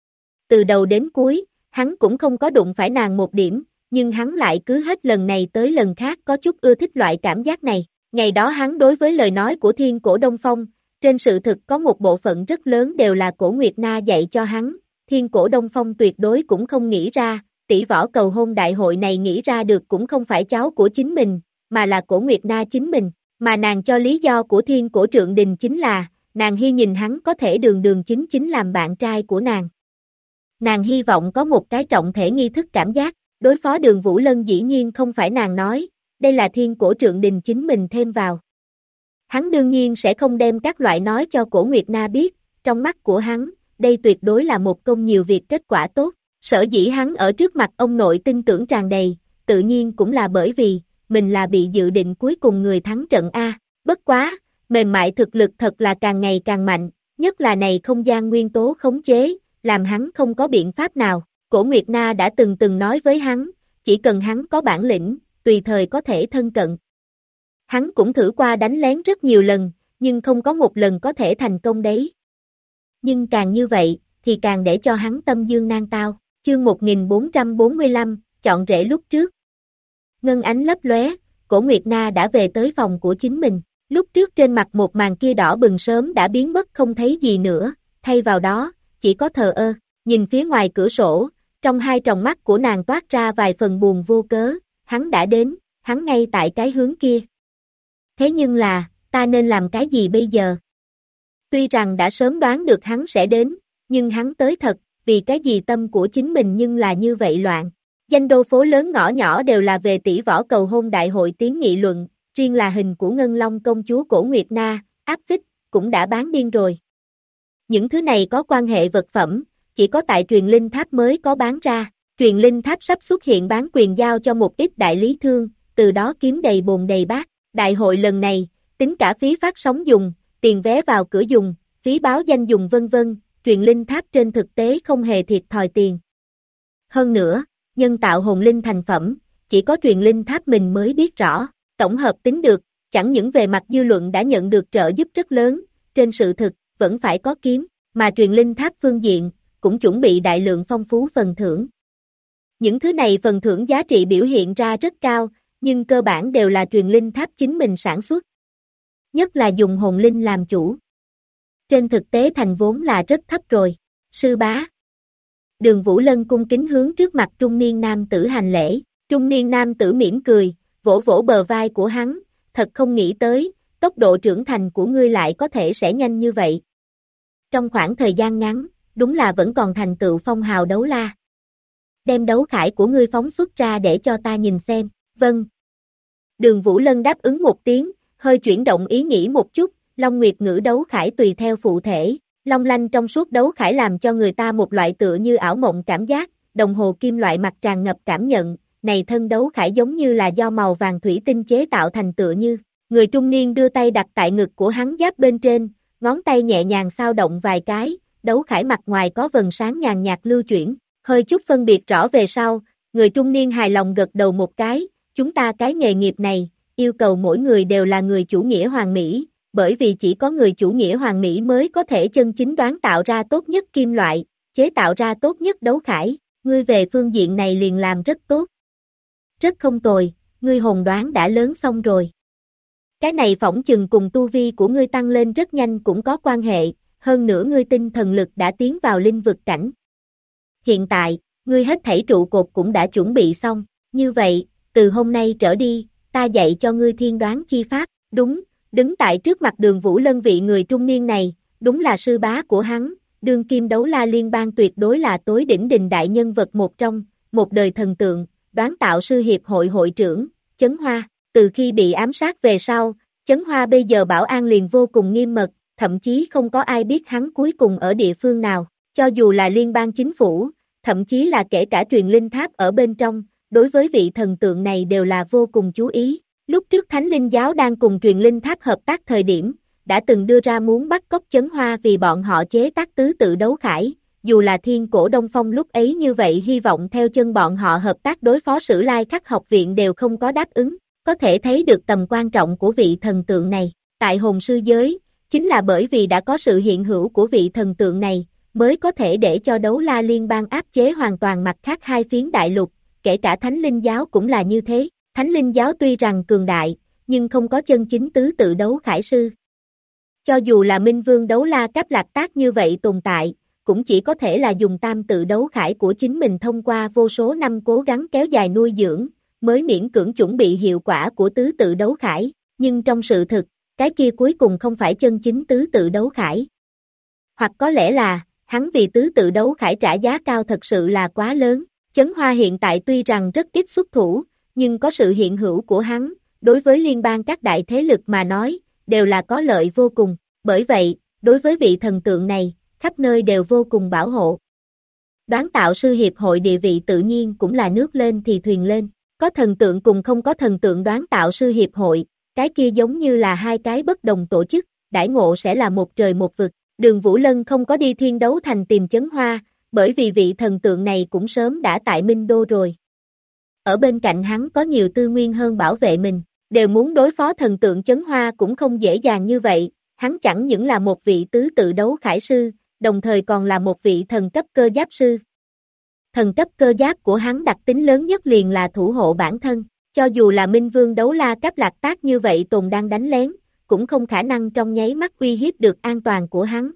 Từ đầu đến cuối, hắn cũng không có đụng phải nàng một điểm, nhưng hắn lại cứ hết lần này tới lần khác có chút ưa thích loại cảm giác này. Ngày đó hắn đối với lời nói của Thiên Cổ Đông Phong, trên sự thực có một bộ phận rất lớn đều là Cổ Nguyệt Na dạy cho hắn, Thiên Cổ Đông Phong tuyệt đối cũng không nghĩ ra, tỷ võ cầu hôn đại hội này nghĩ ra được cũng không phải cháu của chính mình, mà là Cổ Nguyệt Na chính mình, mà nàng cho lý do của Thiên Cổ Trượng Đình chính là, nàng hy nhìn hắn có thể đường đường chính chính làm bạn trai của nàng. Nàng hy vọng có một cái trọng thể nghi thức cảm giác, đối phó Đường Vũ Lân dĩ nhiên không phải nàng nói, đây là Thiên Cổ Trượng Đình chính mình thêm vào. Hắn đương nhiên sẽ không đem các loại nói cho Cổ Nguyệt Na biết, trong mắt của hắn, đây tuyệt đối là một công nhiều việc kết quả tốt, sở dĩ hắn ở trước mặt ông nội tin tưởng tràn đầy, tự nhiên cũng là bởi vì, mình là bị dự định cuối cùng người thắng trận A, bất quá, mềm mại thực lực thật là càng ngày càng mạnh, nhất là này không gian nguyên tố khống chế, làm hắn không có biện pháp nào, Cổ Nguyệt Na đã từng nói với hắn, chỉ cần hắn có bản lĩnh, tùy thời có thể thân cận. Hắn cũng thử qua đánh lén rất nhiều lần, nhưng không có một lần có thể thành công đấy. Nhưng càng như vậy, thì càng để cho hắn tâm dương nan tao. Chương 1445, chọn rễ lúc trước. Ngân ánh lấp lóe, Cổ Nguyệt Na đã về tới phòng của chính mình. Lúc trước trên mặt một màn kia đỏ bừng sớm đã biến mất không thấy gì nữa, thay vào đó, chỉ có thờ ơ. Nhìn phía ngoài cửa sổ, trong hai tròng mắt của nàng toát ra vài phần buồn vô cớ, hắn đã đến, hắn ngay tại cái hướng kia. Thế nhưng là, ta nên làm cái gì bây giờ? Tuy rằng đã sớm đoán được hắn sẽ đến, nhưng hắn tới thật, vì cái gì tâm của chính mình nhưng là như vậy loạn. Danh đô phố lớn ngõ nhỏ đều là về tỷ võ cầu hôn đại hội tiếng nghị luận, riêng là hình của Ngân Long công chúa Cổ Nguyệt Na, áp phích, cũng đã bán điên rồi. Những thứ này có quan hệ vật phẩm, chỉ có tại truyền linh tháp mới có bán ra, truyền linh tháp sắp xuất hiện bán quyền giao cho một ít đại lý thương, từ đó kiếm đầy bồn đầy bát. Đại hội lần này, tính cả phí phát sóng dùng, tiền vé vào cửa dùng, phí báo danh dùng vân vân, truyền linh tháp trên thực tế không hề thiệt thòi tiền. Hơn nữa, nhân tạo hồn linh thành phẩm, chỉ có truyền linh tháp mình mới biết rõ, tổng hợp tính được, chẳng những về mặt dư luận đã nhận được trợ giúp rất lớn, trên sự thực, vẫn phải có kiếm, mà truyền linh tháp phương diện, cũng chuẩn bị đại lượng phong phú phần thưởng. Những thứ này phần thưởng giá trị biểu hiện ra rất cao, nhưng cơ bản đều là truyền linh tháp chính mình sản xuất. Nhất là dùng hồn linh làm chủ. Trên thực tế thành vốn là rất thấp rồi. Sư bá. Đường Vũ Lân cung kính hướng trước mặt trung niên nam tử hành lễ. Trung niên nam tử mỉm cười, vỗ vỗ bờ vai của hắn, thật không nghĩ tới, tốc độ trưởng thành của ngươi lại có thể sẽ nhanh như vậy. Trong khoảng thời gian ngắn, đúng là vẫn còn thành tựu phong hào đấu la. Đem đấu khải của ngươi phóng xuất ra để cho ta nhìn xem, vâng. Đường Vũ Lân đáp ứng một tiếng, hơi chuyển động ý nghĩ một chút, Long Nguyệt ngữ đấu khải tùy theo phụ thể, long lanh trong suốt đấu khải làm cho người ta một loại tựa như ảo mộng cảm giác, đồng hồ kim loại mặt tràn ngập cảm nhận, này thân đấu khải giống như là do màu vàng thủy tinh chế tạo thành tựa như. Người trung niên đưa tay đặt tại ngực của hắn giáp bên trên, ngón tay nhẹ nhàng xao động vài cái, đấu khải mặt ngoài có vầng sáng nhàn nhạt lưu chuyển, hơi chút phân biệt rõ về sau, người trung niên hài lòng gật đầu một cái, chúng ta cái nghề nghiệp này, yêu cầu mỗi người đều là người chủ nghĩa hoàn mỹ, bởi vì chỉ có người chủ nghĩa hoàn mỹ mới có thể chân chính đoán tạo ra tốt nhất kim loại, chế tạo ra tốt nhất đấu khải, ngươi về phương diện này liền làm rất tốt. Rất không tồi, ngươi hồn đoán đã lớn xong rồi. Cái này phỏng chừng cùng tu vi của ngươi tăng lên rất nhanh cũng có quan hệ, hơn nữa ngươi tinh thần lực đã tiến vào linh vực cảnh. Hiện tại, ngươi hết thảy trụ cột cũng đã chuẩn bị xong, như vậy, từ hôm nay trở đi, ta dạy cho ngươi thiên đoán chi pháp, đúng, đứng tại trước mặt Đường Vũ Lân vị người trung niên này, đúng là sư bá của hắn, đương kim đấu la liên bang tuyệt đối là tối đỉnh đình đại nhân vật một trong, một đời thần tượng, đoán tạo sư hiệp hội hội trưởng, Chấn Hoa, từ khi bị ám sát về sau, Chấn Hoa bây giờ bảo an liền vô cùng nghiêm mật, thậm chí không có ai biết hắn cuối cùng ở địa phương nào, cho dù là liên bang chính phủ, thậm chí là kể cả truyền linh tháp ở bên trong, đối với vị thần tượng này đều là vô cùng chú ý. Lúc trước Thánh Linh Giáo đang cùng truyền linh tháp hợp tác thời điểm, đã từng đưa ra muốn bắt cóc Chấn Hoa vì bọn họ chế tác tứ tự đấu khải, dù là thiên cổ Đông Phong lúc ấy như vậy hy vọng theo chân bọn họ hợp tác đối phó Sử Lai Khắc học viện đều không có đáp ứng, có thể thấy được tầm quan trọng của vị thần tượng này, tại hồn sư giới, chính là bởi vì đã có sự hiện hữu của vị thần tượng này, mới có thể để cho đấu la liên bang áp chế hoàn toàn mặt khác hai phiến đại lục, kể cả Thánh Linh Giáo cũng là như thế. Thánh Linh Giáo tuy rằng cường đại, nhưng không có chân chính tứ tự đấu khải sư. Cho dù là Minh Vương đấu la cấp lạc tác như vậy tồn tại, cũng chỉ có thể là dùng tam tự đấu khải của chính mình thông qua vô số năm cố gắng kéo dài nuôi dưỡng, mới miễn cưỡng chuẩn bị hiệu quả của tứ tự đấu khải, nhưng trong sự thực, cái kia cuối cùng không phải chân chính tứ tự đấu khải. Hoặc có lẽ là, hắn vì tứ tự đấu khải trả giá cao thật sự là quá lớn, Chấn Hoa hiện tại tuy rằng rất ít xuất thủ, nhưng có sự hiện hữu của hắn, đối với liên bang các đại thế lực mà nói, đều là có lợi vô cùng, bởi vậy, đối với vị thần tượng này, khắp nơi đều vô cùng bảo hộ. Đoán tạo sư hiệp hội địa vị tự nhiên cũng là nước lên thì thuyền lên, có thần tượng cùng không có thần tượng đoán tạo sư hiệp hội, cái kia giống như là hai cái bất đồng tổ chức, đãi ngộ sẽ là một trời một vực. Đường Vũ Lân không có đi Thiên Đấu Thành tìm Chấn Hoa, bởi vì vị thần tượng này cũng sớm đã tại Minh Đô rồi. Ở bên cạnh hắn có nhiều tư nguyên hơn bảo vệ mình, đều muốn đối phó thần tượng Chấn Hoa cũng không dễ dàng như vậy, hắn chẳng những là một vị tứ tự đấu khải sư, đồng thời còn là một vị thần cấp cơ giáp sư. Thần cấp cơ giáp của hắn đặc tính lớn nhất liền là thủ hộ bản thân, cho dù là Minh Vương đấu la cấp lạc tác như vậy tồn đang đánh lén, cũng không khả năng trong nháy mắt uy hiếp được an toàn của hắn.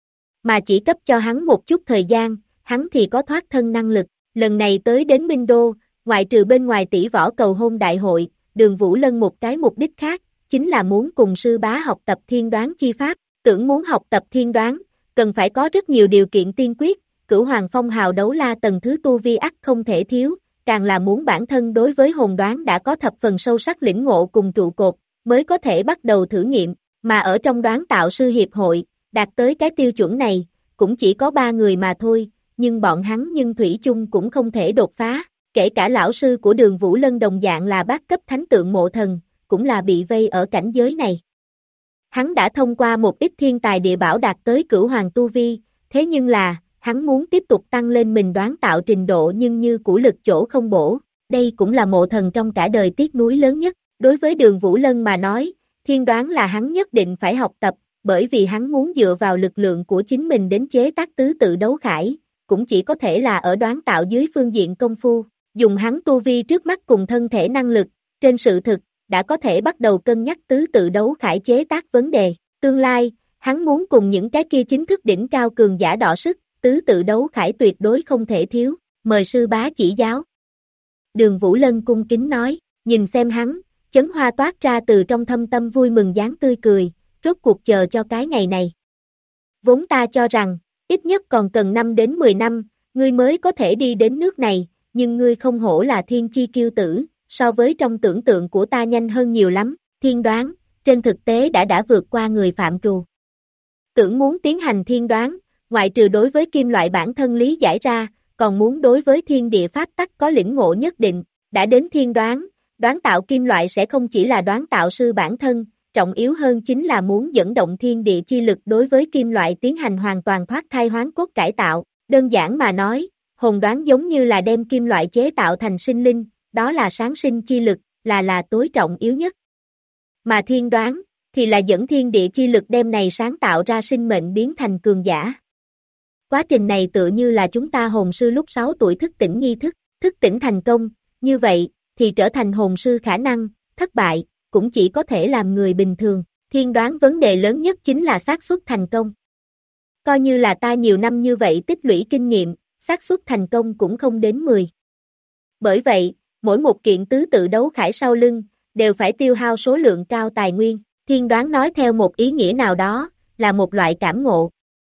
Mà chỉ cấp cho hắn một chút thời gian, hắn thì có thoát thân năng lực, lần này tới đến Minh Đô, ngoại trừ bên ngoài tỷ võ cầu hôn đại hội, Đường Vũ Lân một cái mục đích khác, chính là muốn cùng sư bá học tập thiên đoán chi pháp, tưởng muốn học tập thiên đoán, cần phải có rất nhiều điều kiện tiên quyết, Cửu Hoàng Phong hào đấu la tầng thứ tu vi ắt không thể thiếu, càng là muốn bản thân đối với hồn đoán đã có thập phần sâu sắc lĩnh ngộ cùng trụ cột, mới có thể bắt đầu thử nghiệm, mà ở trong đoán tạo sư hiệp hội, đạt tới cái tiêu chuẩn này, cũng chỉ có 3 người mà thôi, nhưng bọn hắn nhưng thủy chung cũng không thể đột phá, kể cả lão sư của Đường Vũ Lân đồng dạng là bát cấp thánh tượng mộ thần, cũng là bị vây ở cảnh giới này. Hắn đã thông qua một ít thiên tài địa bảo đạt tới Cửu Hoàng tu vi, thế nhưng là, hắn muốn tiếp tục tăng lên mình đoán tạo trình độ nhưng như cũ lực chỗ không bổ, đây cũng là mộ thần trong cả đời tiếc nuối lớn nhất. Đối với Đường Vũ Lân mà nói, thiên đoán là hắn nhất định phải học tập, bởi vì hắn muốn dựa vào lực lượng của chính mình đến chế tác tứ tự đấu khải, cũng chỉ có thể là ở đoán tạo dưới phương diện công phu, dùng hắn tu vi trước mắt cùng thân thể năng lực, trên sự thực, đã có thể bắt đầu cân nhắc tứ tự đấu khải chế tác vấn đề. Tương lai, hắn muốn cùng những cái kia chính thức đỉnh cao cường giả đọ sức, tứ tự đấu khải tuyệt đối không thể thiếu, mời sư bá chỉ giáo. Đường Vũ Lân cung kính nói, nhìn xem hắn, Chấn Hoa toát ra từ trong thâm tâm vui mừng dáng tươi cười, rốt cuộc chờ cho cái ngày này. Vốn ta cho rằng, ít nhất còn cần 5 đến 10 năm, ngươi mới có thể đi đến nước này, nhưng ngươi không hổ là thiên chi kiêu tử, so với trong tưởng tượng của ta nhanh hơn nhiều lắm, thiên đoán, trên thực tế đã vượt qua người phạm trù. Tưởng muốn tiến hành thiên đoán, ngoại trừ đối với kim loại bản thân lý giải ra, còn muốn đối với thiên địa pháp tắc có lĩnh ngộ nhất định, đã đến thiên đoán, đoán tạo kim loại sẽ không chỉ là đoán tạo sư bản thân, trọng yếu hơn chính là muốn dẫn động thiên địa chi lực đối với kim loại tiến hành hoàn toàn thoát thai hoán cốt cải tạo, đơn giản mà nói, hồn đoán giống như là đem kim loại chế tạo thành sinh linh, đó là sáng sinh chi lực, là tối trọng yếu nhất. Mà thiên đoán, thì là dẫn thiên địa chi lực đem này sáng tạo ra sinh mệnh biến thành cường giả. Quá trình này tựa như là chúng ta hồn sư lúc 6 tuổi thức tỉnh nghi thức tỉnh thành công, như vậy, thì trở thành hồn sư khả năng, thất bại, cũng chỉ có thể làm người bình thường, thiên đoán vấn đề lớn nhất chính là xác suất thành công. Coi như là ta nhiều năm như vậy tích lũy kinh nghiệm, xác suất thành công cũng không đến 10. Bởi vậy, mỗi một kiện tứ tự đấu khải sau lưng, đều phải tiêu hao số lượng cao tài nguyên, thiên đoán nói theo một ý nghĩa nào đó, là một loại cảm ngộ.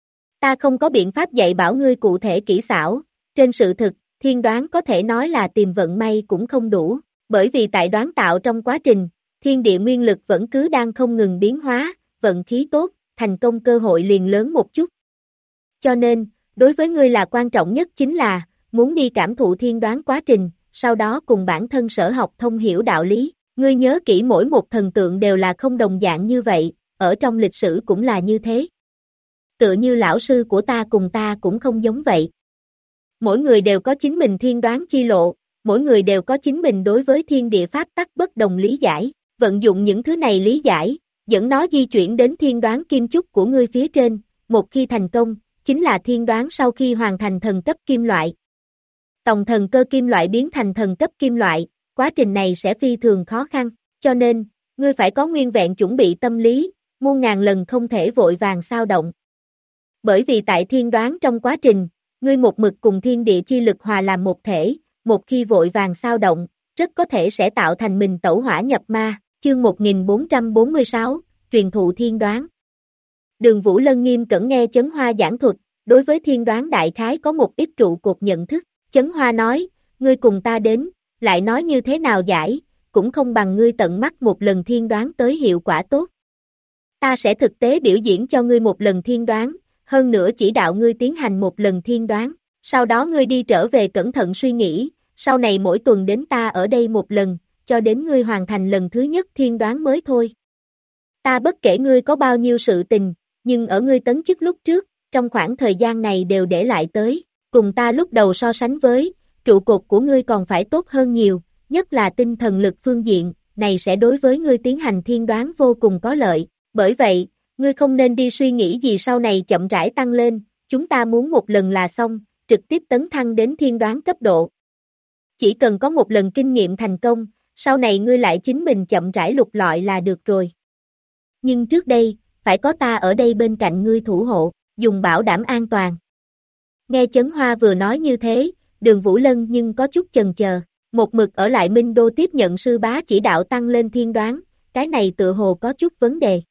Ta không có biện pháp dạy bảo ngươi cụ thể kỹ xảo, trên sự thực, thiên đoán có thể nói là tìm vận may cũng không đủ, bởi vì tại đoán tạo trong quá trình, thiên địa nguyên lực vẫn cứ đang không ngừng biến hóa, vận khí tốt, thành công cơ hội liền lớn một chút. Cho nên, đối với ngươi là quan trọng nhất chính là, muốn đi cảm thụ thiên đoán quá trình, sau đó cùng bản thân sở học thông hiểu đạo lý, ngươi nhớ kỹ mỗi một thần tượng đều là không đồng dạng như vậy, ở trong lịch sử cũng là như thế. Tựa như lão sư của ta cùng ta cũng không giống vậy. Mỗi người đều có chính mình thiên đoán chi lộ, mỗi người đều có chính mình đối với thiên địa pháp tắc bất đồng lý giải, vận dụng những thứ này lý giải, dẫn nó di chuyển đến thiên đoán kim chúc của ngươi phía trên, một khi thành công, chính là thiên đoán sau khi hoàn thành thần cấp kim loại. Tòng thần cơ kim loại biến thành thần cấp kim loại, quá trình này sẽ phi thường khó khăn, cho nên, ngươi phải có nguyên vẹn chuẩn bị tâm lý, muôn ngàn lần không thể vội vàng xao động. Bởi vì tại thiên đoán trong quá trình, ngươi một mực cùng thiên địa chi lực hòa làm một thể, một khi vội vàng xao động, rất có thể sẽ tạo thành mình tẩu hỏa nhập ma, chương 1446, truyền thụ thiên đoán. Đường Vũ Lân nghiêm cẩn nghe Chấn Hoa giảng thuật, đối với thiên đoán đại khái có một ít trụ cột nhận thức, Chấn Hoa nói, ngươi cùng ta đến, lại nói như thế nào giải, cũng không bằng ngươi tận mắt một lần thiên đoán tới hiệu quả tốt. Ta sẽ thực tế biểu diễn cho ngươi một lần thiên đoán, hơn nữa chỉ đạo ngươi tiến hành một lần thiên đoán, sau đó ngươi đi trở về cẩn thận suy nghĩ, sau này mỗi tuần đến ta ở đây một lần, cho đến ngươi hoàn thành lần thứ nhất thiên đoán mới thôi. Ta bất kể ngươi có bao nhiêu sự tình, nhưng ở ngươi tấn chức lúc trước, trong khoảng thời gian này đều để lại tới, cùng ta lúc đầu so sánh với, trụ cột của ngươi còn phải tốt hơn nhiều, nhất là tinh thần lực phương diện, này sẽ đối với ngươi tiến hành thiên đoán vô cùng có lợi, bởi vậy, ngươi không nên đi suy nghĩ gì sau này chậm rãi tăng lên, chúng ta muốn một lần là xong, trực tiếp tấn thăng đến thiên đoán cấp độ. Chỉ cần có một lần kinh nghiệm thành công, sau này ngươi lại chính mình chậm rãi lục lọi là được rồi. Nhưng trước đây, phải có ta ở đây bên cạnh ngươi thủ hộ, dùng bảo đảm an toàn. Nghe Chấn Hoa vừa nói như thế, Đường Vũ Lân nhưng có chút chần chờ, một mực ở lại Minh Đô tiếp nhận sư bá chỉ đạo tăng lên thiên đoán, cái này tựa hồ có chút vấn đề.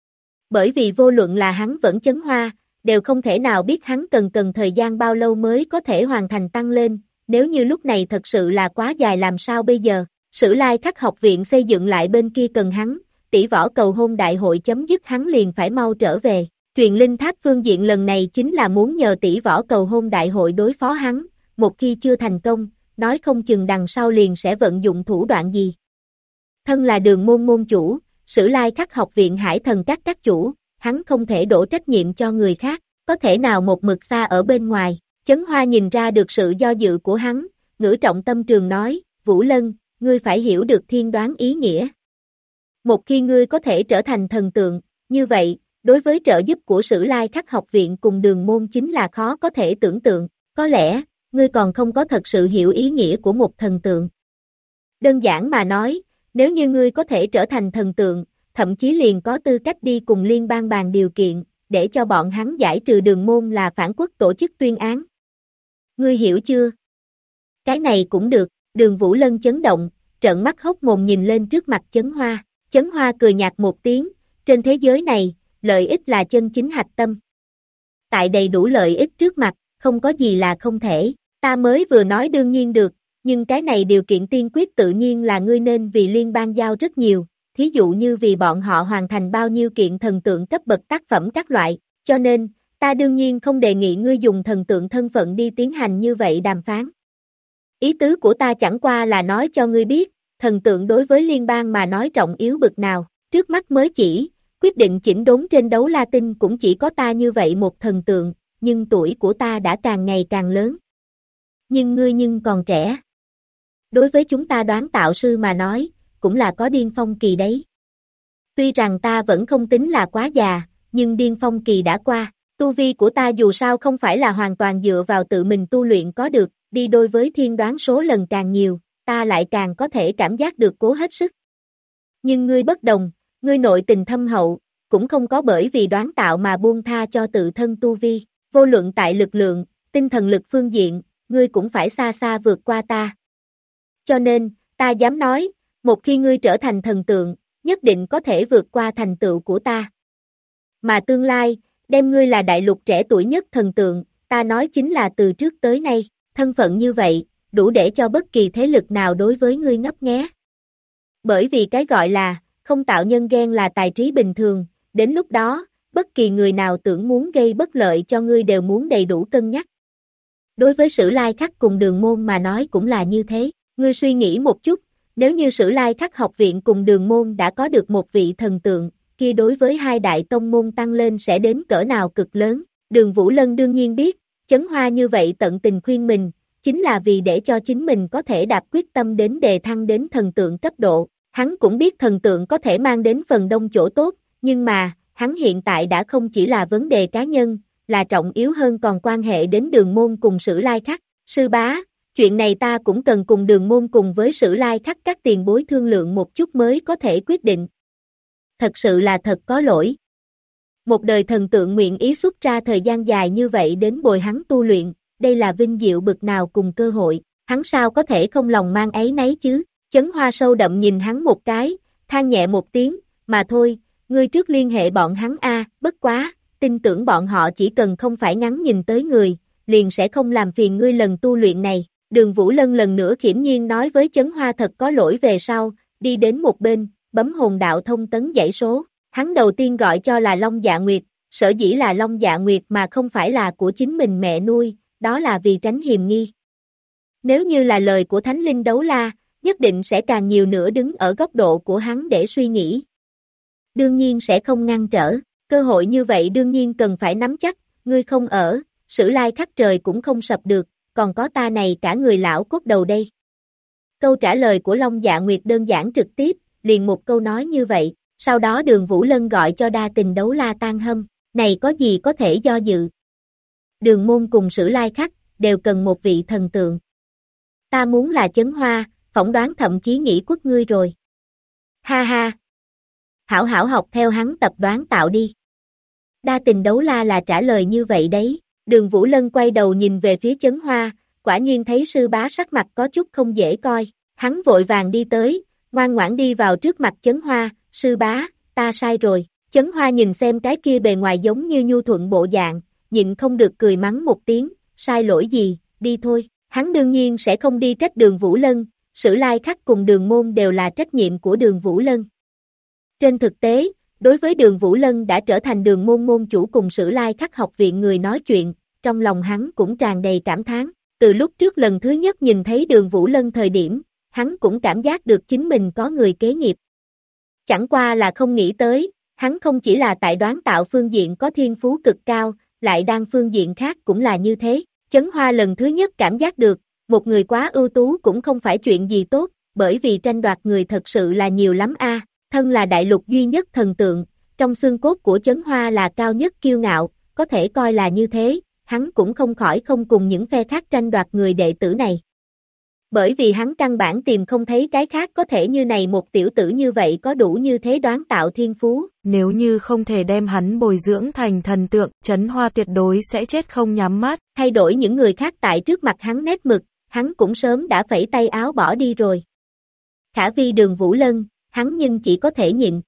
Bởi vì vô luận là hắn vẫn Chấn Hoa, đều không thể nào biết hắn cần thời gian bao lâu mới có thể hoàn thành tăng lên, nếu như lúc này thật sự là quá dài làm sao bây giờ, Sử Lai Khắc học viện xây dựng lại bên kia cần hắn, tỷ võ cầu hôn đại hội chấm dứt hắn liền phải mau trở về, truyền linh tháp phương diện lần này chính là muốn nhờ tỷ võ cầu hôn đại hội đối phó hắn, một khi chưa thành công, nói không chừng đằng sau liền sẽ vận dụng thủ đoạn gì. Thân là Đường môn môn chủ, Sử Lai Khắc học viện Hải Thần các chủ, hắn không thể đổ trách nhiệm cho người khác, có thể nào một mực xa ở bên ngoài. Chấn Hoa nhìn ra được sự do dự của hắn, ngữ trọng tâm trường nói, Vũ Lân, ngươi phải hiểu được thiên đoán ý nghĩa. Một khi ngươi có thể trở thành thần tượng, như vậy, đối với trợ giúp của Sử Lai Khắc học viện cùng Đường môn chính là khó có thể tưởng tượng, có lẽ, ngươi còn không có thật sự hiểu ý nghĩa của một thần tượng. Đơn giản mà nói, nếu như ngươi có thể trở thành thần tượng, thậm chí liền có tư cách đi cùng liên bang bàn điều kiện, để cho bọn hắn giải trừ Đường môn là phản quốc tổ chức tuyên án. Ngươi hiểu chưa? Cái này cũng được, Đường Vũ Lân chấn động, trợn mắt hốc mồm nhìn lên trước mặt Chấn Hoa. Chấn Hoa cười nhạt một tiếng, trên thế giới này, lợi ích là chân chính hạch tâm. Tại đầy đủ lợi ích trước mặt, không có gì là không thể, ta mới vừa nói đương nhiên được, nhưng cái này điều kiện tiên quyết tự nhiên là ngươi nên vì liên bang giao rất nhiều, thí dụ như vì bọn họ hoàn thành bao nhiêu kiện thần tượng cấp bậc tác phẩm các loại, cho nên, ta đương nhiên không đề nghị ngươi dùng thần tượng thân phận đi tiến hành như vậy đàm phán. Ý tứ của ta chẳng qua là nói cho ngươi biết, thần tượng đối với liên bang mà nói trọng yếu bực nào, trước mắt mới chỉ, quyết định chỉnh đốn trên đấu la tinh cũng chỉ có ta như vậy một thần tượng, nhưng tuổi của ta đã càng ngày càng lớn. Nhưng ngươi còn trẻ. Đối với chúng ta đoán tạo sư mà nói, cũng là có điên phong kỳ đấy. Tuy rằng ta vẫn không tính là quá già, nhưng điên phong kỳ đã qua, tu vi của ta dù sao không phải là hoàn toàn dựa vào tự mình tu luyện có được, đi đôi với thiên đoán số lần càng nhiều, ta lại càng có thể cảm giác được cố hết sức. Nhưng ngươi bất đồng, ngươi nội tình thâm hậu, cũng không có bởi vì đoán tạo mà buông tha cho tự thân tu vi, vô luận tại lực lượng, tinh thần lực phương diện, ngươi cũng phải xa xa vượt qua ta. Cho nên, ta dám nói, một khi ngươi trở thành thần tượng, nhất định có thể vượt qua thành tựu của ta. Mà tương lai, đem ngươi là đại lục trẻ tuổi nhất thần tượng, ta nói chính là từ trước tới nay, thân phận như vậy, đủ để cho bất kỳ thế lực nào đối với ngươi ngấp nghé. Bởi vì cái gọi là, không tạo nhân ghen là tài trí bình thường, đến lúc đó, bất kỳ người nào tưởng muốn gây bất lợi cho ngươi đều muốn đầy đủ cân nhắc. Đối với Sử Lai Khắc cùng Đường Môn mà nói cũng là như thế, ngươi suy nghĩ một chút, nếu như Sử Lai Khắc học viện cùng Đường Môn đã có được một vị thần tượng, kia đối với hai đại tông môn tăng lên sẽ đến cỡ nào cực lớn, Đường Vũ Lân đương nhiên biết, Chấn Hoa như vậy tận tình khuyên mình, chính là vì để cho chính mình có thể đạp quyết tâm đến đề thăng đến thần tượng cấp độ, hắn cũng biết thần tượng có thể mang đến phần đông chỗ tốt, nhưng mà, hắn hiện tại đã không chỉ là vấn đề cá nhân, là trọng yếu hơn còn quan hệ đến Đường Môn cùng Sử Lai Khắc, sư bá, chuyện này ta cũng cần cùng Đường Môn cùng với Sử Lai Khắc các tiền bối thương lượng một chút mới có thể quyết định. Thật sự là thật có lỗi. Một đời thần tượng nguyện ý xuất ra thời gian dài như vậy đến bồi hắn tu luyện, đây là vinh diệu bực nào cùng cơ hội, hắn sao có thể không lòng mang áy náy chứ, Chấn Hoa sâu đậm nhìn hắn một cái, than nhẹ một tiếng, mà thôi, ngươi trước liên hệ bọn hắn bất quá, tin tưởng bọn họ chỉ cần không phải ngắn nhìn tới người, liền sẽ không làm phiền ngươi lần tu luyện này, Đường Vũ Lân lần nữa khiểm nhiên nói với Chấn Hoa thật có lỗi về sau, đi đến một bên, bấm hồn đạo thông tấn dãy số, hắn đầu tiên gọi cho là Long Dạ Nguyệt, sở dĩ là Long Dạ Nguyệt mà không phải là của chính mình mẹ nuôi, đó là vì tránh hiềm nghi. Nếu như là lời của Thánh Linh Đấu La, nhất định sẽ càng nhiều nữa đứng ở góc độ của hắn để suy nghĩ. Đương nhiên sẽ không ngăn trở, cơ hội như vậy đương nhiên cần phải nắm chắc, ngươi không ở, Sử Lai Khắc trời cũng không sập được, còn có ta này cả người lão cốt đầu đây. Câu trả lời của Long Dạ Nguyệt đơn giản trực tiếp, liền một câu nói như vậy, sau đó Đường Vũ Lân gọi cho đa tình đấu la Tan Hâm, này có gì có thể do dự. Đường Môn cùng Sử Lai Khắc, đều cần một vị thần tượng. Ta muốn là Chấn Hoa, phỏng đoán thậm chí nghĩ quất ngươi rồi. Ha ha. Hảo hảo học theo hắn tập đoán tạo đi. Đa tình đấu la là trả lời như vậy đấy, Đường Vũ Lân quay đầu nhìn về phía Chấn Hoa, quả nhiên thấy sư bá sắc mặt có chút không dễ coi, hắn vội vàng đi tới, ngoan ngoãn đi vào trước mặt Chấn Hoa, sư bá, ta sai rồi, Chấn Hoa nhìn xem cái kia bề ngoài giống như nhu thuận bộ dạng, nhịn không được cười mắng một tiếng, sai lỗi gì, đi thôi, hắn đương nhiên sẽ không đi trách Đường Vũ Lân, Sử Lai Khắc cùng Đường Môn đều là trách nhiệm của Đường Vũ Lân. Trên thực tế, đối với Đường Vũ Lân đã trở thành Đường Môn môn chủ cùng Sử Lai Khắc học viện người nói chuyện, trong lòng hắn cũng tràn đầy cảm thán, từ lúc trước lần thứ nhất nhìn thấy Đường Vũ Lân thời điểm, hắn cũng cảm giác được chính mình có người kế nghiệp. Chẳng qua là không nghĩ tới, hắn không chỉ là tại đoán tạo phương diện có thiên phú cực cao, lại đang phương diện khác cũng là như thế. Chấn Hoa lần thứ nhất cảm giác được, một người quá ưu tú cũng không phải chuyện gì tốt, bởi vì tranh đoạt người thật sự là nhiều lắm thân là đại lục duy nhất thần tượng, trong xương cốt của Chấn Hoa là cao nhất kiêu ngạo, có thể coi là như thế, hắn cũng không khỏi không cùng những phe khác tranh đoạt người đệ tử này. Bởi vì hắn căn bản tìm không thấy cái khác có thể như này một tiểu tử như vậy có đủ như thế đoán tạo thiên phú. Nếu như không thể đem hắn bồi dưỡng thành thần tượng, Chấn Hoa tuyệt đối sẽ chết không nhắm mắt. Thay đổi những người khác tại trước mặt hắn nét mực, hắn cũng sớm đã phẩy tay áo bỏ đi rồi. Khả vi Đường Vũ Lân, hắn nhưng chỉ có thể nhịn.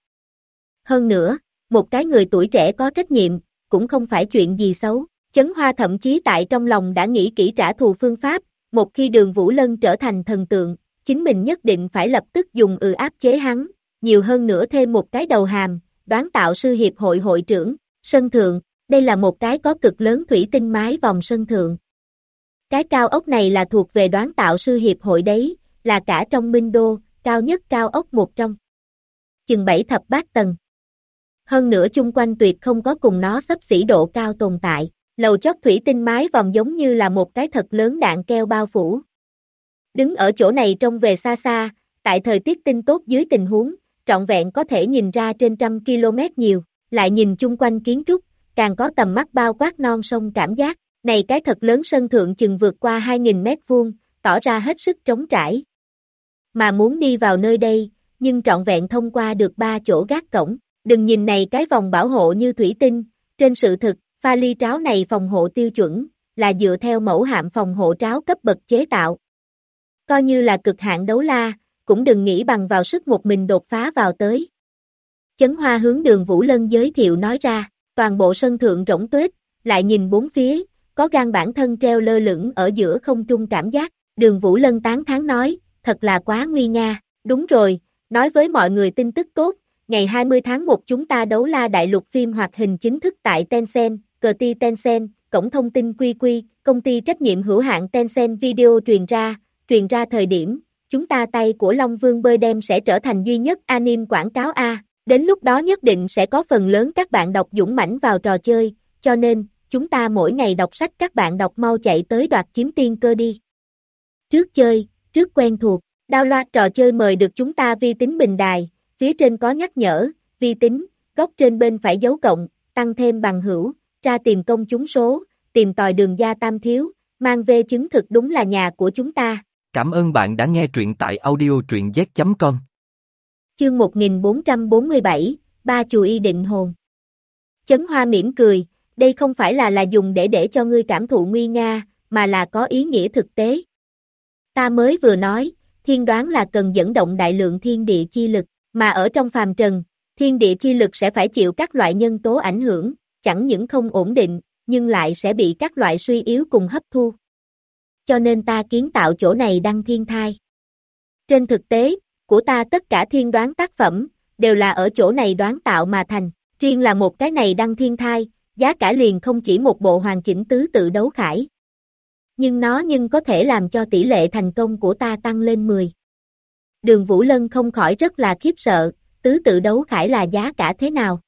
Hơn nữa, một cái người tuổi trẻ có trách nhiệm, cũng không phải chuyện gì xấu. Chấn Hoa thậm chí tại trong lòng đã nghĩ kỹ trả thù phương pháp, một khi Đường Vũ Lân trở thành thần tượng, chính mình nhất định phải lập tức dùng áp chế hắn, nhiều hơn nữa thêm một cái đầu hàm, đoán tạo sư hiệp hội hội trưởng, sân thượng, đây là một cái có cực lớn thủy tinh mái vòng sân thượng. Cái cao ốc này là thuộc về đoán tạo sư hiệp hội đấy, là cả trong Minh Đô, cao nhất cao ốc một trong. Chừng 7-8 tầng. Hơn nữa chung quanh tuyệt không có cùng nó xấp xỉ độ cao tồn tại, lầu chót thủy tinh mái vòng giống như là một cái thật lớn đạn keo bao phủ. Đứng ở chỗ này trông về xa xa, tại thời tiết tinh tốt dưới tình huống, trọn vẹn có thể nhìn ra trên 100 km nhiều, lại nhìn chung quanh kiến trúc, càng có tầm mắt bao quát non sông cảm giác, này cái thật lớn sân thượng chừng vượt qua 2.000 mét vuông, tỏ ra hết sức trống trải. Mà muốn đi vào nơi đây, nhưng trọn vẹn thông qua được 3 chỗ gác cổng, đừng nhìn này cái vòng bảo hộ như thủy tinh, trên sự thực, pha ly tráo này phòng hộ tiêu chuẩn, là dựa theo mẫu hạm phòng hộ tráo cấp bậc chế tạo. Coi như là cực hạn đấu la, cũng đừng nghĩ bằng vào sức một mình đột phá vào tới. Chấn Hoa hướng Đường Vũ Lân giới thiệu nói ra, toàn bộ sân thượng rỗng tuếch, lại nhìn bốn phía, có gan bản thân treo lơ lửng ở giữa không trung cảm giác, Đường Vũ Lân tán thán nói, thật là quá nguy nga, đúng rồi, nói với mọi người tin tức tốt, ngày 20 tháng 1 chúng ta đấu la đại lục phim hoạt hình chính thức tại Tencent, CT Tencent, cổng thông tin QQ, công ty trách nhiệm hữu hạn Tencent Video truyền ra thời điểm, chúng ta tay của Long Vương bơi đem sẽ trở thành duy nhất anime quảng cáo A, đến lúc đó nhất định sẽ có phần lớn các bạn đọc dũng mãnh vào trò chơi, cho nên, chúng ta mỗi ngày đọc sách các bạn đọc mau chạy tới đoạt chiếm tiên cơ đi. Trước chơi, trước quen thuộc, download trò chơi mời được chúng ta vi tính bình đài, phía trên có nhắc nhở, vi tính, góc trên bên phải dấu cộng, tăng thêm bằng hữu, ra tìm công chúng số, tìm tòi Đường Gia Tam Thiếu, mang về chứng thực đúng là nhà của chúng ta. Cảm ơn bạn đã nghe truyện tại audio truyện z.com. Chương 1447, ba chù y định hồn. Chấn Hoa mỉm cười, đây không phải là dùng để cho ngươi cảm thụ nguy nga, mà là có ý nghĩa thực tế. Ta mới vừa nói, thiên đoán là cần dẫn động đại lượng thiên địa chi lực, mà ở trong phàm trần, thiên địa chi lực sẽ phải chịu các loại nhân tố ảnh hưởng, chẳng những không ổn định, nhưng lại sẽ bị các loại suy yếu cùng hấp thu. Cho nên ta kiến tạo chỗ này đăng thiên thai. Trên thực tế, của ta tất cả thiên đoán tác phẩm, đều là ở chỗ này đoán tạo mà thành, riêng là một cái này đăng thiên thai, giá cả liền không chỉ một bộ hoàn chỉnh tứ tự đấu khải. Nhưng nó có thể làm cho tỷ lệ thành công của ta tăng lên 10. Đường Vũ Lân không khỏi rất là khiếp sợ, tứ tự đấu khải là giá cả thế nào?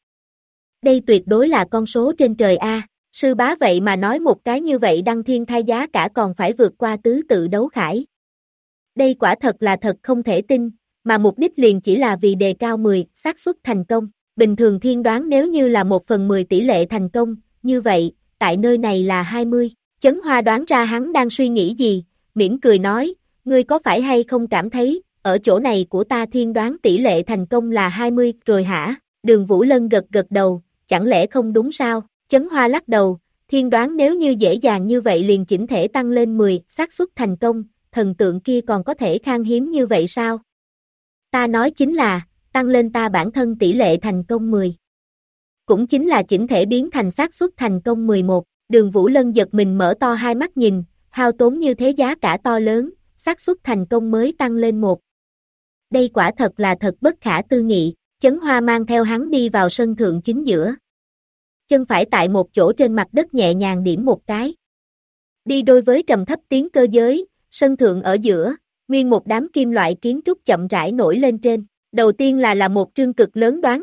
Đây tuyệt đối là con số trên trời A, sư bá vậy mà nói một cái như vậy đăng thiên thai giá cả còn phải vượt qua tứ tự đấu khải. Đây quả thật là thật không thể tin, mà mục đích liền chỉ là vì đề cao 10, xác suất thành công. Bình thường thiên đoán nếu như là 1/10 tỷ lệ thành công, như vậy, tại nơi này là 20. Chấn Hoa đoán ra hắn đang suy nghĩ gì, mỉm cười nói, ngươi có phải hay không cảm thấy, ở chỗ này của ta thiên đoán tỷ lệ thành công là 20 rồi hả? Đường Vũ Lân gật đầu, chẳng lẽ không đúng sao? Chấn Hoa lắc đầu, thiên đoán nếu như dễ dàng như vậy liền chỉnh thể tăng lên 10, xác suất thành công, thần tượng kia còn có thể khan hiếm như vậy sao? Ta nói chính là, tăng lên ta bản thân tỷ lệ thành công 10. Cũng chính là chỉnh thể biến thành xác suất thành công 11. Đường Vũ Lân giật mình mở to hai mắt nhìn, hao tốn như thế giá cả to lớn, xác suất thành công mới tăng lên 1. Đây quả thật là thật bất khả tư nghị. Chấn Hoa mang theo hắn đi vào sân thượng chính giữa. Chân phải tại một chỗ trên mặt đất nhẹ nhàng điểm một cái. Đi đôi với trầm thấp tiếng cơ giới, sân thượng ở giữa, nguyên một đám kim loại kiến trúc chậm rãi nổi lên trên. Đầu tiên là một trương cực lớn đoán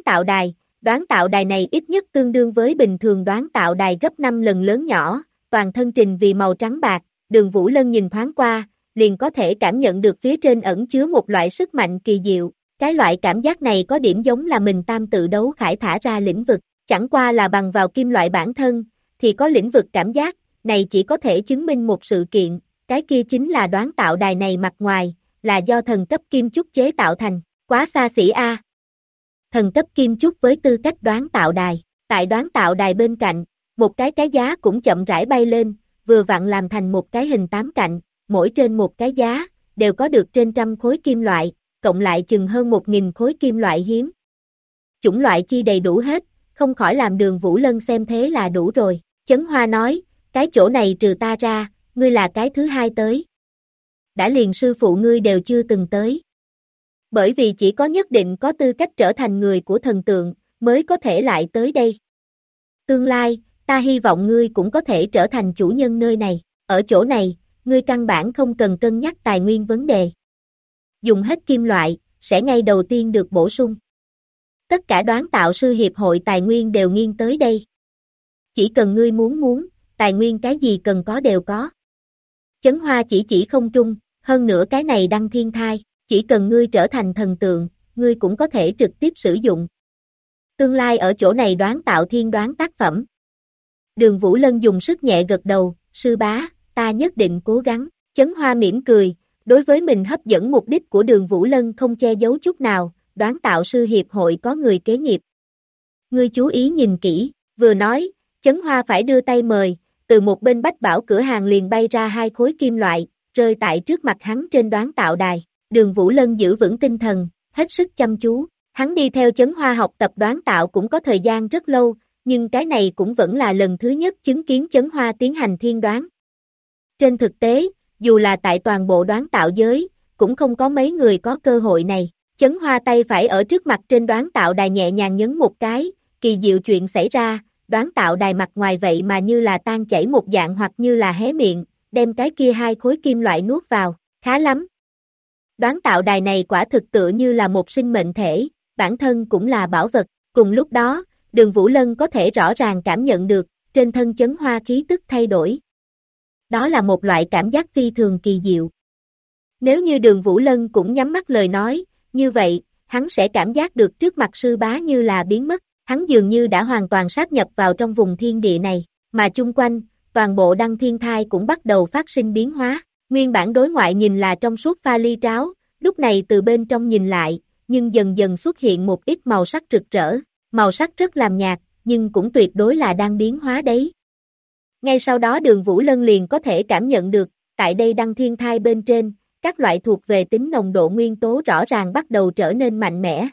tạo đài này ít nhất tương đương với bình thường đoán tạo đài gấp 5 lần lớn nhỏ, toàn thân trình vì màu trắng bạc, Đường Vũ Lân nhìn thoáng qua, liền có thể cảm nhận được phía trên ẩn chứa một loại sức mạnh kỳ diệu, cái loại cảm giác này có điểm giống là mình tam tự đấu khải thả ra lĩnh vực, chẳng qua là bằng vào kim loại bản thân, thì có lĩnh vực cảm giác, này chỉ có thể chứng minh một sự kiện, cái kia chính là đoán tạo đài này mặt ngoài, là do thần cấp kim chúc chế tạo thành, quá xa xỉ a. Thần cấp kim chúc với tư cách đoán tạo đài, tại đoán tạo đài bên cạnh, một cái giá cũng chậm rãi bay lên, vừa vặn làm thành một cái hình 8 cạnh, mỗi trên một cái giá, đều có được trên 100 khối kim loại, cộng lại chừng hơn 1.000 khối kim loại hiếm. Chủng loại chi đầy đủ hết, không khỏi làm Đường Vũ Lân xem thế là đủ rồi. Chấn Hoa nói, cái chỗ này trừ ta ra, ngươi là cái thứ hai tới. đã liền sư phụ ngươi đều chưa từng tới. Bởi vì chỉ có nhất định có tư cách trở thành người của thần tượng, mới có thể lại tới đây. Tương lai, ta hy vọng ngươi cũng có thể trở thành chủ nhân nơi này, ở chỗ này, ngươi căn bản không cần cân nhắc tài nguyên vấn đề. Dùng hết kim loại, sẽ ngay đầu tiên được bổ sung. Tất cả đoán tạo sư hiệp hội tài nguyên đều nghiêng tới đây. Chỉ cần ngươi muốn, tài nguyên cái gì cần có đều có. Chấn Hoa chỉ không trung, hơn nữa cái này đăng thiên thai, chỉ cần ngươi trở thành thần tượng, ngươi cũng có thể trực tiếp sử dụng. Tương lai ở chỗ này đoán tạo thiên đoán tác phẩm. Đường Vũ Lân dùng sức nhẹ gật đầu, sư bá, ta nhất định cố gắng. Chấn Hoa mỉm cười, đối với mình hấp dẫn mục đích của Đường Vũ Lân không che giấu chút nào, đoán tạo sư hiệp hội có người kế nghiệp. Ngươi chú ý nhìn kỹ, vừa nói, Chấn Hoa phải đưa tay mời, từ một bên bách bảo cửa hàng liền bay ra 2 khối kim loại, rơi tại trước mặt hắn trên đoán tạo đài. Đường Vũ Lân giữ vững tinh thần, hết sức chăm chú. Hắn đi theo Chấn Hoa học tập đoán tạo cũng có thời gian rất lâu, nhưng cái này cũng vẫn là lần thứ nhất chứng kiến Chấn Hoa tiến hành thiên đoán. Trên thực tế, dù là tại toàn bộ đoán tạo giới, cũng không có mấy người có cơ hội này. Chấn Hoa tay phải ở trước mặt trên đoán tạo đài nhẹ nhàng nhấn một cái, kỳ diệu chuyện xảy ra, đoán tạo đài mặt ngoài vậy mà như là tan chảy một dạng hoặc như là hé miệng, đem cái kia 2 khối kim loại nuốt vào, khá lắm. Đoán tạo đài này quả thực tựa như là một sinh mệnh thể, bản thân cũng là bảo vật, cùng lúc đó, Đường Vũ Lân có thể rõ ràng cảm nhận được, trên thân Chấn Hoa khí tức thay đổi. Đó là một loại cảm giác phi thường kỳ diệu. Nếu như Đường Vũ Lân cũng nhắm mắt lời nói, như vậy, hắn sẽ cảm giác được trước mặt sư bá như là biến mất, hắn dường như đã hoàn toàn sáp nhập vào trong vùng thiên địa này, mà chung quanh, toàn bộ đăng thiên thai cũng bắt đầu phát sinh biến hóa. Nguyên bản đối ngoại nhìn là trong suốt pha ly tráo, lúc này từ bên trong nhìn lại, nhưng dần dần xuất hiện một ít màu sắc rực rỡ, màu sắc rất làm nhạt, nhưng cũng tuyệt đối là đang biến hóa đấy. Ngay sau đó Đường Vũ Lân liền có thể cảm nhận được, tại đây đăng thiên thai bên trên, các loại thuộc về tính nồng độ nguyên tố rõ ràng bắt đầu trở nên mạnh mẽ.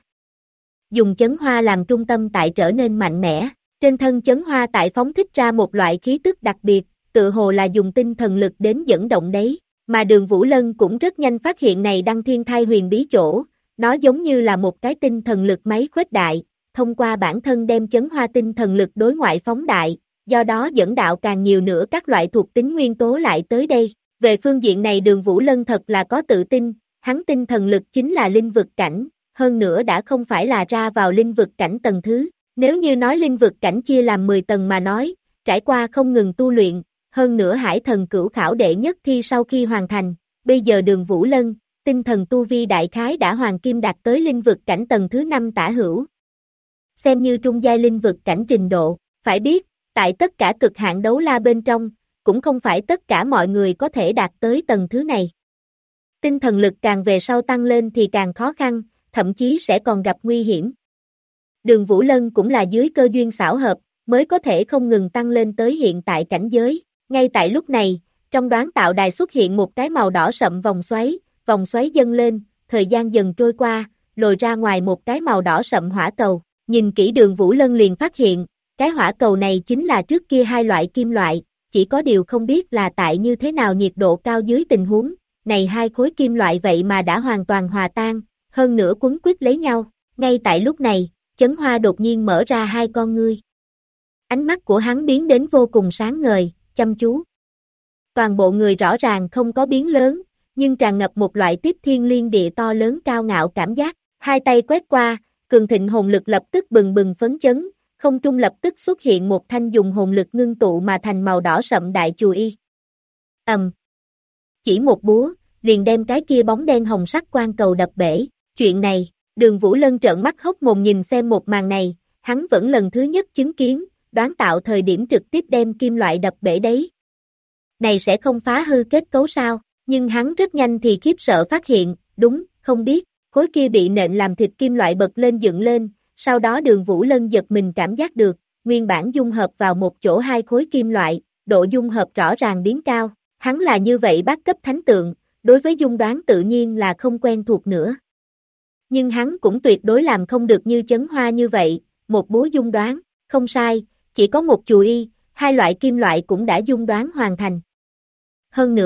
Dùng Chấn Hoa làm trung tâm tại trở nên mạnh mẽ, trên thân Chấn Hoa tại phóng thích ra một loại khí tức đặc biệt, tự hồ là dùng tinh thần lực đến dẫn động đấy, mà Đường Vũ Lân cũng rất nhanh phát hiện này đăng thiên thai huyền bí chỗ, nó giống như là một cái tinh thần lực máy khuếch đại, thông qua bản thân đem Chấn Hoa tinh thần lực đối ngoại phóng đại, do đó dẫn đạo càng nhiều nữa các loại thuộc tính nguyên tố lại tới đây. Về phương diện này Đường Vũ Lân thật là có tự tin, hắn tinh thần lực chính là linh vực cảnh, hơn nữa đã không phải là ra vào linh vực cảnh tầng thứ, nếu như nói linh vực cảnh chia làm 10 tầng mà nói, trải qua không ngừng tu luyện, hơn nữa hải thần cửu khảo đệ nhất thi sau khi hoàn thành, bây giờ Đường Vũ Lân, tinh thần tu vi đại khái đã hoàng kim đạt tới linh vực cảnh tầng thứ 5 tả hữu. Xem như trung giai linh vực cảnh trình độ, phải biết, tại tất cả cực hạn đấu la bên trong, cũng không phải tất cả mọi người có thể đạt tới tầng thứ này. Tinh thần lực càng về sau tăng lên thì càng khó khăn, thậm chí sẽ còn gặp nguy hiểm. Đường Vũ Lân cũng là dưới cơ duyên xảo hợp, mới có thể không ngừng tăng lên tới hiện tại cảnh giới. Ngay tại lúc này, trong đoán tạo đài xuất hiện một cái màu đỏ sậm vòng xoáy dâng lên, thời gian dần trôi qua, lồi ra ngoài một cái màu đỏ sậm hỏa cầu. Nhìn kỹ Đường Vũ Lân liền phát hiện, cái hỏa cầu này chính là trước kia 2 loại kim loại, chỉ có điều không biết là tại như thế nào nhiệt độ cao dưới tình huống, này 2 khối kim loại vậy mà đã hoàn toàn hòa tan, hơn nữa quấn quýt lấy nhau. Ngay tại lúc này, Chấn Hoa đột nhiên mở ra 2 con ngươi. Ánh mắt của hắn biến đến vô cùng sáng ngời, chăm chú. Toàn bộ người rõ ràng không có biến lớn, nhưng tràn ngập một loại tiếp thiên liên địa to lớn cao ngạo cảm giác. 2 tay quét qua, cường thịnh hồn lực lập tức bừng bừng phấn chấn, không trung lập tức xuất hiện một thanh dùng hồn lực ngưng tụ mà thành màu đỏ sậm đại chùy y. Chỉ một búa, liền đem cái kia bóng đen hồng sắc quan cầu đập bể. Chuyện này, Đường Vũ Lân trợn mắt hốc mồm nhìn xem một màn này, hắn vẫn lần thứ nhất chứng kiến, đoán tạo thời điểm trực tiếp đem kim loại đập bể đấy. Này sẽ không phá hư kết cấu sao, nhưng hắn rất nhanh thì khiếp sợ phát hiện, đúng, không biết, khối kia bị nện làm thịt kim loại bật lên dựng lên, sau đó Đường Vũ Lân giật mình cảm giác được, nguyên bản dung hợp vào một chỗ 2 khối kim loại, độ dung hợp rõ ràng biến cao, hắn là như vậy bát cấp thánh tượng, đối với dung đoán tự nhiên là không quen thuộc nữa. Nhưng hắn cũng tuyệt đối làm không được như Chấn Hoa như vậy, một búa dung đoán, không sai, chỉ có một chùy y, 2 loại kim loại cũng đã dung đoán hoàn thành. Hơn nữa,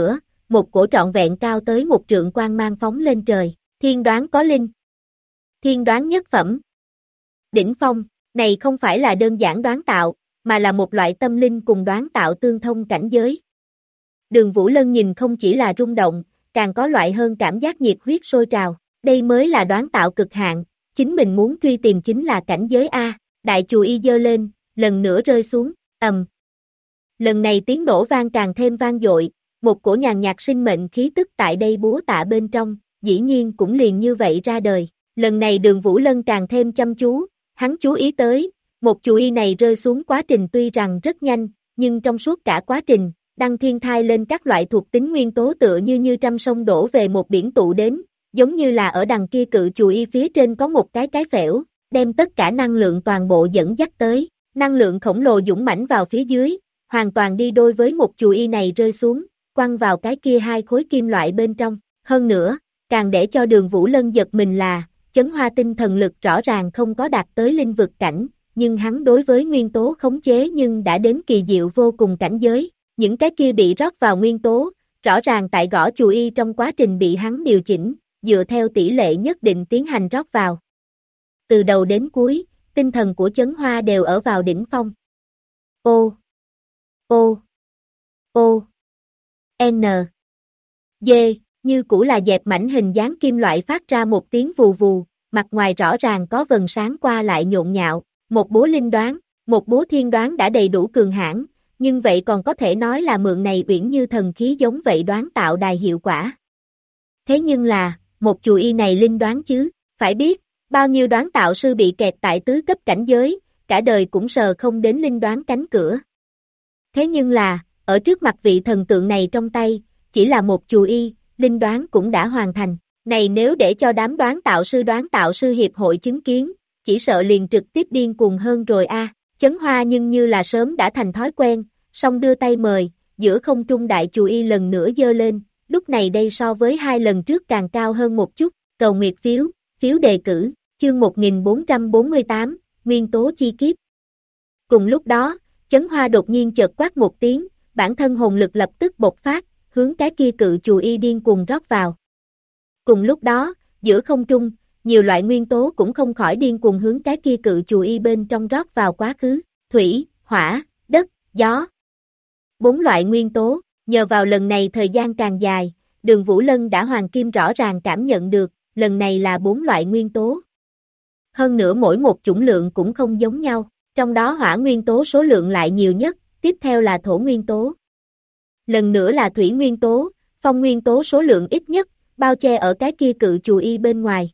một cổ trọn vẹn cao tới 1 trượng quang mang phóng lên trời, thiên đoán có linh. Thiên đoán nhất phẩm. Đỉnh phong, này không phải là đơn giản đoán tạo, mà là một loại tâm linh cùng đoán tạo tương thông cảnh giới. Đường Vũ Lân nhìn không chỉ là rung động, càng có loại hơn cảm giác nhiệt huyết sôi trào, đây mới là đoán tạo cực hạn, chính mình muốn truy tìm chính là cảnh giới A, đại chù y giơ lên, lần nữa rơi xuống, ầm. Lần này tiếng nổ vang càng thêm vang dội, một cổ nhàn nhạt sinh mệnh khí tức tại đây búa tạ bên trong, dĩ nhiên cũng liền như vậy ra đời. Lần này Đường Vũ Lân càng thêm chăm chú, hắn chú ý tới, một chù y này rơi xuống quá trình tuy rằng rất nhanh, nhưng trong suốt cả quá trình, đăng thiên thai lên các loại thuộc tính nguyên tố tựa như trăm sông đổ về một biển tụ đến, giống như là ở đằng kia cự chù y phía trên có một cái phễu, đem tất cả năng lượng toàn bộ dẫn dắt tới, năng lượng khổng lồ dũng mãnh vào phía dưới, hoàn toàn đi đôi với một chù y này rơi xuống, quăng vào cái kia 2 khối kim loại bên trong, hơn nữa, càng để cho Đường Vũ Lân giật mình là, Chấn Hoa tinh thần lực rõ ràng không có đạt tới linh vực cảnh, nhưng hắn đối với nguyên tố khống chế nhưng đã đến kỳ diệu vô cùng cảnh giới, những cái kia bị rót vào nguyên tố, rõ ràng tại gõ chù y trong quá trình bị hắn điều chỉnh, dựa theo tỷ lệ nhất định tiến hành rót vào. Từ đầu đến cuối, tinh thần của Chấn Hoa đều ở vào đỉnh phong. Ô, ô, ô, n, d, như cũ là dẹp mảnh hình dáng kim loại phát ra một tiếng vù vù, mặt ngoài rõ ràng có vần sáng qua lại nhộn nhạo, một búa linh đoán, một búa thiên đoán đã đầy đủ cường hãn, nhưng vậy còn có thể nói là mượn này uyển như thần khí giống vậy đoán tạo đài hiệu quả. Thế nhưng là, một chù y này linh đoán chứ, phải biết, bao nhiêu đoán tạo sư bị kẹt tại tứ cấp cảnh giới, cả đời cũng sờ không đến linh đoán cánh cửa. Thế nhưng là, ở trước mặt vị thần tượng này trong tay, chỉ là một chù y, linh đoán cũng đã hoàn thành. Này nếu để cho đám đoán tạo sư hiệp hội chứng kiến, chỉ sợ liền trực tiếp điên cuồng hơn rồi a. Chấn Hoa nhưng như là sớm đã thành thói quen, song đưa tay mời, giữa không trung đại chù y lần nữa giơ lên, lúc này đây so với 2 lần trước càng cao hơn một chút, cầu nguyệt phiếu, phiếu đề cử, chương 1448, nguyên tố chi kiếp. Cùng lúc đó, Chấn Hoa đột nhiên chợt quát một tiếng, bản thân hồn lực lập tức bộc phát, hướng cái kia cự chù y điên cuồng rót vào. Cùng lúc đó, giữa không trung, nhiều loại nguyên tố cũng không khỏi điên cuồng hướng cái kia cự chù y bên trong rót vào quá khứ, thủy, hỏa, đất, gió. 4 loại nguyên tố, nhờ vào lần này thời gian càng dài, Đường Vũ Lân đã hoàng kim rõ ràng cảm nhận được, lần này là 4 loại nguyên tố. Hơn nữa mỗi một chủng lượng cũng không giống nhau, trong đó hỏa nguyên tố số lượng lại nhiều nhất, tiếp theo là thổ nguyên tố. Lần nữa là thủy nguyên tố, phong nguyên tố số lượng ít nhất, bao che ở cái kia cự chù y bên ngoài.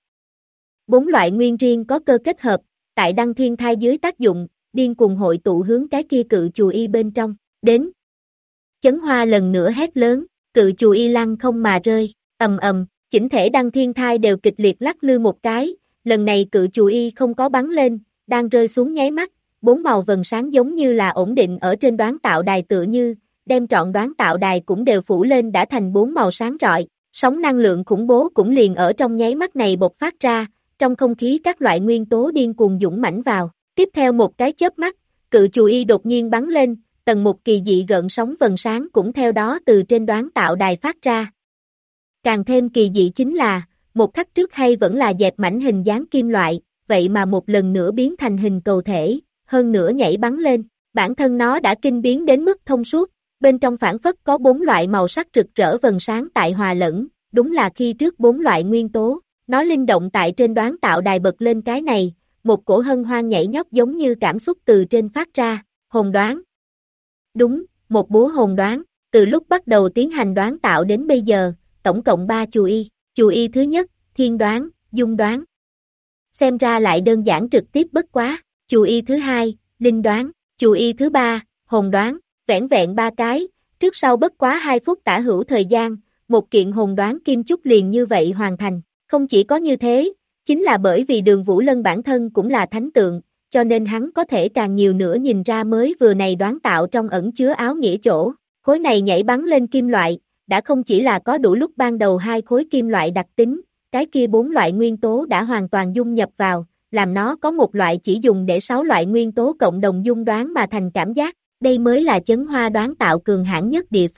4 loại nguyên riêng có cơ kết hợp, tại đăng thiên thai dưới tác dụng, điên cuồng hội tụ hướng cái kia cự chù y bên trong, đến. Chấn Hoa lần nữa hét lớn, cự chù y lăn không mà rơi, ầm ầm, chỉnh thể đăng thiên thai đều kịch liệt lắc lư một cái, lần này cự chù y không có bắn lên, đang rơi xuống nháy mắt, 4 màu vần sáng giống như là ổn định ở trên đoán tạo đài tựa như, đem trọn đoán tạo đài cũng đều phủ lên đã thành 4 màu sáng rọi, sóng năng lượng khủng bố cũng liền ở trong nháy mắt này bộc phát ra, trong không khí các loại nguyên tố điên cuồng dũng mãnh vào, tiếp theo một cái chớp mắt, cự chù y đột nhiên bắn lên, tầng một kỳ dị gợn sóng vần sáng cũng theo đó từ trên đoán tạo đài phát ra. Càng thêm kỳ dị chính là, một khắc trước hay vẫn là dẹp mảnh hình dáng kim loại, vậy mà một lần nữa biến thành hình cầu thể, hơn nữa nhảy bắn lên, bản thân nó đã kinh biến đến mức thông suốt, bên trong phản phất có 4 loại màu sắc rực rỡ vần sáng tại hòa lẫn, đúng là khi trước 4 loại nguyên tố, nó linh động tại trên đoán tạo đài bật lên cái này, một cổ hân hoan nhảy nhót giống như cảm xúc từ trên phát ra, hồn đoán. Đúng, một búa hồn đoán, từ lúc bắt đầu tiến hành đoán tạo đến bây giờ, tổng cộng 3 chù y thứ nhất, thiên đoán, dung đoán. Xem ra lại đơn giản trực tiếp bất quá, chù y thứ hai, linh đoán, chù y thứ ba, hồn đoán, vẻn vẹn 3 cái, trước sau bất quá 2 phút tả hữu thời gian, một kiện hồn đoán kim chúc liền như vậy hoàn thành, không chỉ có như thế, chính là bởi vì Đường Vũ Lân bản thân cũng là thánh tượng, cho nên hắn có thể càng nhiều nữa nhìn ra mới vừa này đoán tạo trong ẩn chứa áo nghĩa chỗ, khối này nhảy bắn lên kim loại, đã không chỉ là có đủ lúc ban đầu 2 khối kim loại đặc tính, cái kia 4 loại nguyên tố đã hoàn toàn dung nhập vào, làm nó có một loại chỉ dùng để 6 loại nguyên tố cộng đồng dung đoán mà thành cảm giác, đây mới là Chấn Hoa đoán tạo cường hãn nhất địa phương.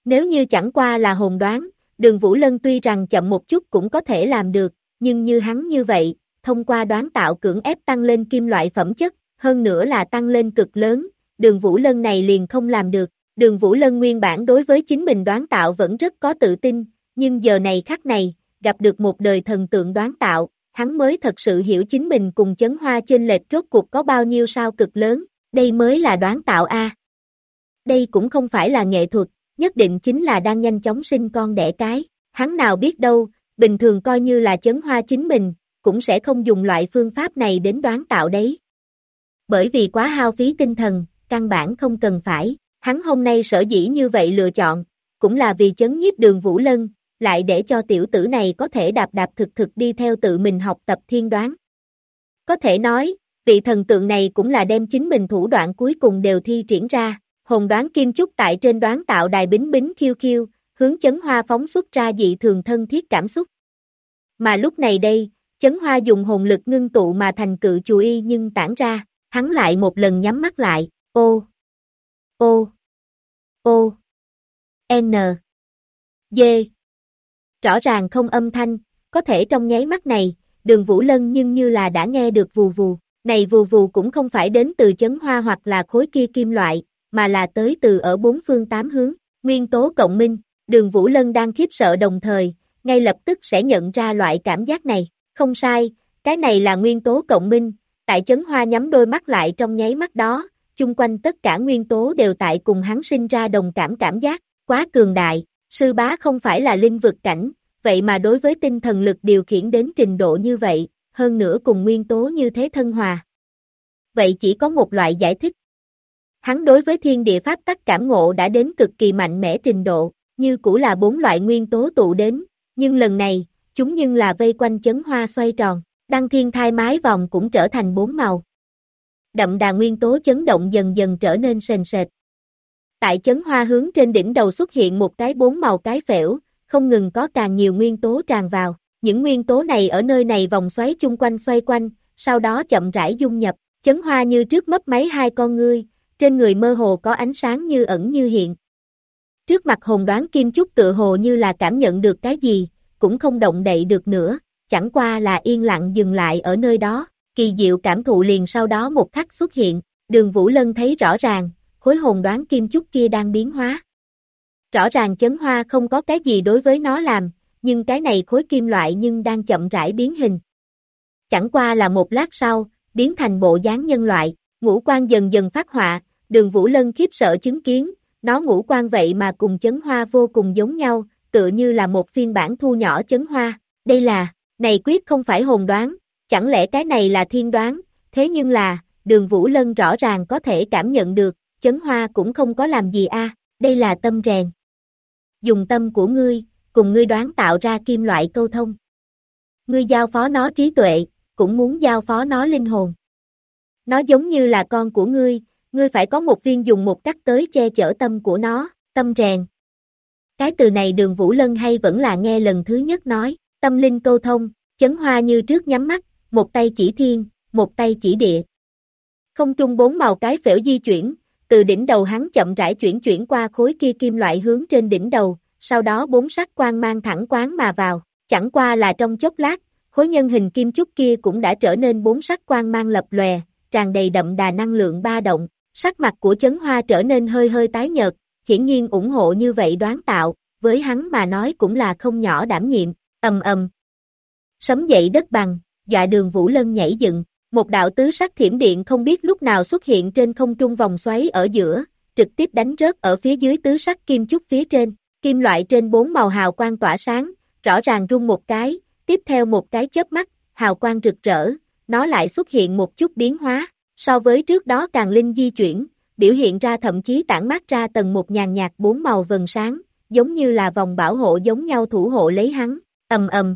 Nếu như chẳng qua là hồn đoán, Đường Vũ Lân tuy rằng chậm một chút cũng có thể làm được, nhưng như hắn như vậy, thông qua đoán tạo cưỡng ép tăng lên kim loại phẩm chất, hơn nữa là tăng lên cực lớn, Đường Vũ Lân này liền không làm được. Đường Vũ Lân nguyên bản đối với chính mình đoán tạo vẫn rất có tự tin, nhưng giờ này khắc này, gặp được một đời thần tượng đoán tạo, hắn mới thật sự hiểu chính mình cùng Chấn Hoa chênh lệch rốt cuộc có bao nhiêu sao cực lớn, đây mới là đoán tạo a. Đây cũng không phải là nghệ thuật, nhất định chính là đang nhanh chóng sinh con đẻ cái, hắn nào biết đâu, bình thường coi như là Chấn Hoa chính mình, cũng sẽ không dùng loại phương pháp này đến đoán tạo đấy. Bởi vì quá hao phí tinh thần, căn bản không cần phải, hắn hôm nay sở dĩ như vậy lựa chọn, cũng là vì chấn nhiếp Đường Vũ Lân, lại để cho tiểu tử này có thể đạp đạp thực thực đi theo tự mình học tập thiên đoán. Có thể nói, vị thần tượng này cũng là đem chính mình thủ đoạn cuối cùng đều thi triển ra, hồn đoán kim chúc tại trên đoán tạo đài bính bính khiêu khiêu, hướng Chấn Hoa phóng xuất ra dị thường thân thiết cảm xúc. Mà lúc này đây, Chấn Hoa dùng hồn lực ngưng tụ mà thành cự chù y nhưng tản ra, hắn lại một lần nhắm mắt lại, ô, ô, ô, n, d. Rõ ràng không âm thanh, có thể trong nháy mắt này, Đường Vũ Lân nhưng như là đã nghe được vù vù, này vù vù cũng không phải đến từ Chấn Hoa hoặc là khối kia kim loại, mà là tới từ ở bốn phương tám hướng, nguyên tố cộng minh, Đường Vũ Lân đang khiếp sợ đồng thời, ngay lập tức sẽ nhận ra loại cảm giác này, không sai, cái này là nguyên tố cộng minh, tại Chấn Hoa nhắm đôi mắt lại trong nháy mắt đó, chung quanh tất cả nguyên tố đều tại cùng hắn sinh ra đồng cảm giác, quá cường đại, sư bá không phải là linh vực cảnh, vậy mà đối với tinh thần lực điều khiển đến trình độ như vậy, hơn nữa cùng nguyên tố như thế thân hòa. Vậy chỉ có một loại giải thích. Hắn đối với thiên địa pháp tắc cảm ngộ đã đến cực kỳ mạnh mẽ trình độ, như cũ là 4 loại nguyên tố tụ đến, nhưng lần này, chúng nhưng là vây quanh Chấn Hoa xoay tròn, đăng thiên thai mái vòng cũng trở thành 4 màu. Đậm đà nguyên tố chấn động dần dần trở nên sền sệt. Tại Chấn Hoa hướng trên đỉnh đầu xuất hiện một cái 4 màu cái phễu, không ngừng có càng nhiều nguyên tố tràn vào, những nguyên tố này ở nơi này vòng xoáy chung quanh xoay quanh, sau đó chậm rãi dung nhập, Chấn Hoa như trước mấp máy hai con ngươi, trên người mơ hồ có ánh sáng như ẩn như hiện. Trước mặt hồn đoán kim chúc tựa hồ như là cảm nhận được cái gì, cũng không động đậy được nữa, chẳng qua là yên lặng dừng lại ở nơi đó, kỳ diệu cảm thụ liền sau đó một khắc xuất hiện, Đường Vũ Lân thấy rõ ràng, khối hồn đoán kim chúc kia đang biến hóa. Rõ ràng Chấn Hoa không có cái gì đối với nó làm, nhưng cái này khối kim loại nhưng đang chậm rãi biến hình. Chẳng qua là một lát sau, biến thành bộ dáng nhân loại, ngũ quan dần dần phát họa, Đường Vũ Lân khiếp sợ chứng kiến, nó ngũ quan vậy mà cùng Chấn Hoa vô cùng giống nhau, tựa như là một phiên bản thu nhỏ Chấn Hoa, đây là, này quyết không phải hồn đoán, chẳng lẽ cái này là thiên đoán, thế nhưng là, Đường Vũ Lân rõ ràng có thể cảm nhận được, Chấn Hoa cũng không có làm gì a, đây là tâm rèn. Dùng tâm của ngươi, cùng ngươi đoán tạo ra kim loại câu thông. Ngươi giao phó nó trí tuệ, cũng muốn giao phó nó linh hồn. Nó giống như là con của ngươi phải có một viên dùng một cách tới che chở tâm của nó, tâm rèn. Cái từ này Đường Vũ Lân hay vẫn là nghe lần thứ nhất nói, tâm linh câu thông, Chấn Hoa như trước nhắm mắt, một tay chỉ thiên, một tay chỉ địa. Không trung 4 màu cái phễu di chuyển, từ đỉnh đầu hắn chậm rãi chuyển qua khối kia kim loại hướng trên đỉnh đầu, sau đó 4 sắc quang mang thẳng quán mà vào, chẳng qua là trong chốc lát, khối nhân hình kim chúc kia cũng đã trở nên 4 sắc quang mang lập lòe, tràn đầy đậm đà năng lượng ba động, sắc mặt của Chấn Hoa trở nên hơi hơi tái nhợt, hiển nhiên ủng hộ như vậy đoán tạo, với hắn mà nói cũng là không nhỏ đảm nhiệm, ầm ầm. Sấm dậy đất bằng, dọa Đường Vũ Lân nhảy dựng, một đạo tứ sắc thiểm điện không biết lúc nào xuất hiện trên không trung vòng xoáy ở giữa, trực tiếp đánh rớt ở phía dưới tứ sắc kim chúc phía trên, kim loại trên 4 màu hào quang tỏa sáng, rõ ràng rung một cái, tiếp theo một cái chớp mắt, hào quang rực rỡ, nó lại xuất hiện một chút biến hóa, so với trước đó càng linh di chuyển, biểu hiện ra thậm chí tản mát ra tầng một nhàn nhạt 4 màu vầng sáng, giống như là vòng bảo hộ giống nhau thủ hộ lấy hắn, ầm ầm.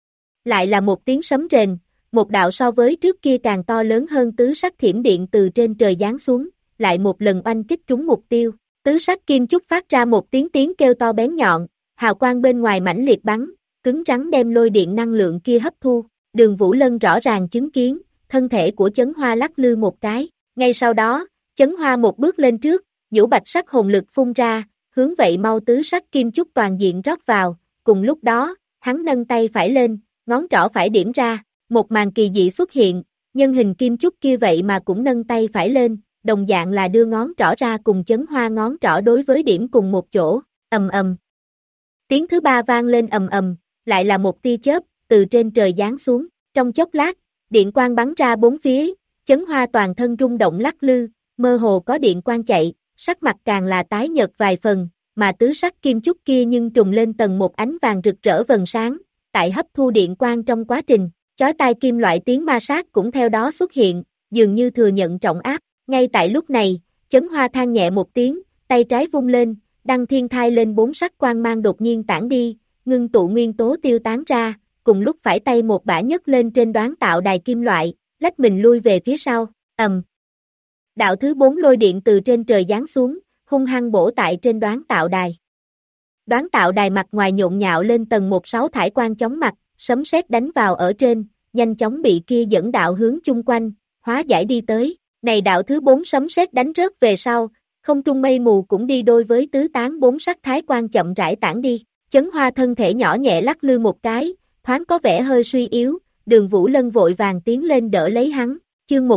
Lại là một tiếng sấm rền, một đạo so với trước kia càng to lớn hơn tứ sắc thiểm điện từ trên trời giáng xuống, lại một lần oanh kích trúng mục tiêu, tứ sắc kim chúc phát ra một tiếng kêu to bén nhọn, hào quang bên ngoài mãnh liệt bắn, cứng rắn đem lôi điện năng lượng kia hấp thu, Đường Vũ Lân rõ ràng chứng kiến, thân thể của Chấn Hoa lắc lư một cái, ngay sau đó, Chấn Hoa một bước lên trước, nhũ bạch sắc hồn lực phun ra, hướng vậy mau tứ sắc kim chúc toàn diện rót vào, cùng lúc đó, hắn nâng tay phải lên, ngón trỏ phải điểm ra, một màn kỳ dị xuất hiện, nhân hình kim chúc kia vậy mà cũng nâng tay phải lên, đồng dạng là đưa ngón trỏ ra cùng Chấn Hoa ngón trỏ đối với điểm cùng một chỗ, ầm ầm. Tiếng thứ ba vang lên ầm ầm, lại là một tia chớp, từ trên trời giáng xuống, trong chốc lát, điện quang bắn ra bốn phía, Chấn Hoa toàn thân rung động lắc lư, mơ hồ có điện quang chạy, sắc mặt càng là tái nhợt vài phần, mà tứ sắc kim chúc kia nhưng trùng lên tầng một ánh vàng rực rỡ vầng sáng, tại hấp thu điện quang trong quá trình, chói tai kim loại tiếng ma sát cũng theo đó xuất hiện, dường như thừa nhận trọng áp, ngay tại lúc này, Chấn Hoa than nhẹ một tiếng, tay trái vung lên, đăng thiên thai lên bốn sắc quang mang đột nhiên tản đi, ngưng tụ nguyên tố tiêu tán ra, cùng lúc phải tay một bả nhấc lên trên đoán tạo đài kim loại, lách mình lui về phía sau, đạo thứ 4 lôi điện từ trên trời giáng xuống, hung hăng bổ tại trên đoán tạo đài. Đoán tạo đài mặt ngoài nhộn nhạo lên tầng 1-6 thải quang chóng mặt, sấm sét đánh vào ở trên, nhanh chóng bị kia dẫn đạo hướng chung quanh, hóa giải đi tới. Này đạo thứ 4 sấm sét đánh rớt về sau, không trung mây mù cũng đi đôi với tứ tán bốn sắc thái quang chậm rãi tản đi. Chấn Hoa thân thể nhỏ nhẹ lắc lư một cái, thoáng có vẻ hơi suy yếu, Đường Vũ Lân vội vàng tiến lên đỡ lấy hắn. Chương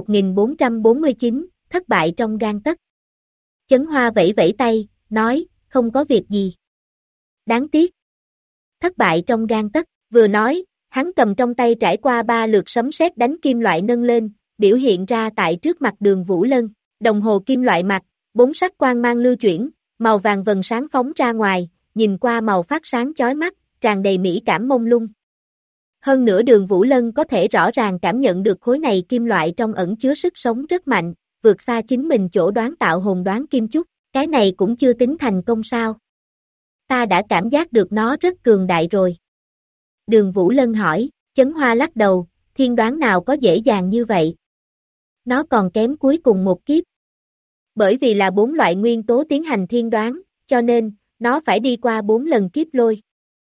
1449, thất bại trong gang tấc. Chấn Hoa vẫy vẫy tay, nói, không có việc gì. Đáng tiếc. Thất bại trong gang tấc, vừa nói, hắn cầm trong tay trải qua 3 lượt sấm sét đánh kim loại nâng lên, biểu hiện ra tại trước mặt Đường Vũ Lân, đồng hồ kim loại mặt, 4 sắc quang mang lưu chuyển, màu vàng vầng sáng phóng ra ngoài, nhìn qua màu phát sáng chói mắt, tràn đầy mỹ cảm mông lung. Hơn nữa Đường Vũ Lân có thể rõ ràng cảm nhận được khối này kim loại trong ẩn chứa sức sống rất mạnh, vượt xa chính mình chỗ đoán tạo hồn đoán kim chúc, cái này cũng chưa tính thành công sao. Ta đã cảm giác được nó rất cường đại rồi. Đường Vũ Lân hỏi, Chấn Hoa lắc đầu, thiên đoán nào có dễ dàng như vậy. Nó còn kém cuối cùng một kiếp. Bởi vì là 4 loại nguyên tố tiến hành thiên đoán, cho nên, nó phải đi qua 4 lần kiếp lôi.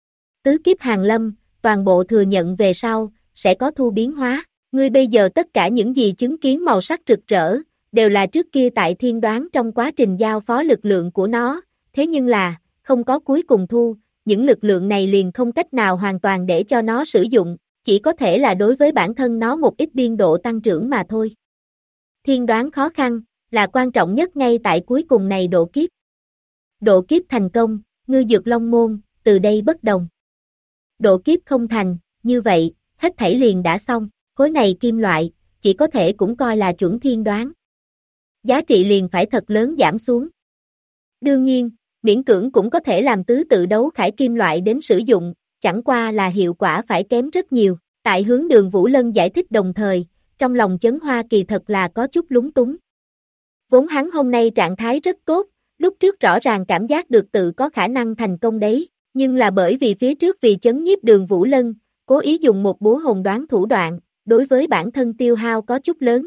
Tứ kiếp hàng lâm, toàn bộ thừa nhận về sau, sẽ có thu biến hóa. Ngươi bây giờ tất cả những gì chứng kiến màu sắc rực rỡ, đều là trước kia tại thiên đoán trong quá trình giao phó lực lượng của nó, thế nhưng là, không có cuối cùng thu, những lực lượng này liền không cách nào hoàn toàn để cho nó sử dụng, chỉ có thể là đối với bản thân nó một ít biên độ tăng trưởng mà thôi. Thiên đoán khó khăn, là quan trọng nhất ngay tại cuối cùng này độ kiếp. Độ kiếp thành công, Ngư Dược Long Môn, từ đây bất đồng. Độ kiếp không thành, như vậy, hết thảy liền đã xong, khối này kim loại, chỉ có thể cũng coi là chuẩn thiên đoán. Giá trị liền phải thật lớn giảm xuống. Đương nhiên, miễn cưỡng cũng có thể làm tứ tự đấu khải kim loại đến sử dụng, chẳng qua là hiệu quả phải kém rất nhiều. Tại hướng Đường Vũ Lân giải thích đồng thời, trong lòng Chấn Hoa kỳ thật là có chút lúng túng. Vốn hắn hôm nay trạng thái rất tốt, lúc trước rõ ràng cảm giác được tự có khả năng thành công đấy, nhưng là bởi vì phía trước vì chấn nhiếp Đường Vũ Lân, cố ý dùng một búa hồn đoán thủ đoạn, đối với bản thân tiêu hao có chút lớn.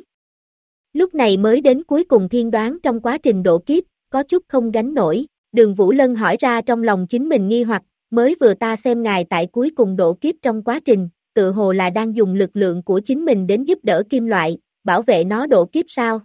Lúc này mới đến cuối cùng thiên đoán trong quá trình độ kiếp, có chút không gánh nổi, Đường Vũ Lân hỏi ra trong lòng chính mình nghi hoặc, mới vừa ta xem ngài tại cuối cùng độ kiếp trong quá trình, tự hồ là đang dùng lực lượng của chính mình đến giúp đỡ kim loại, bảo vệ nó độ kiếp sao?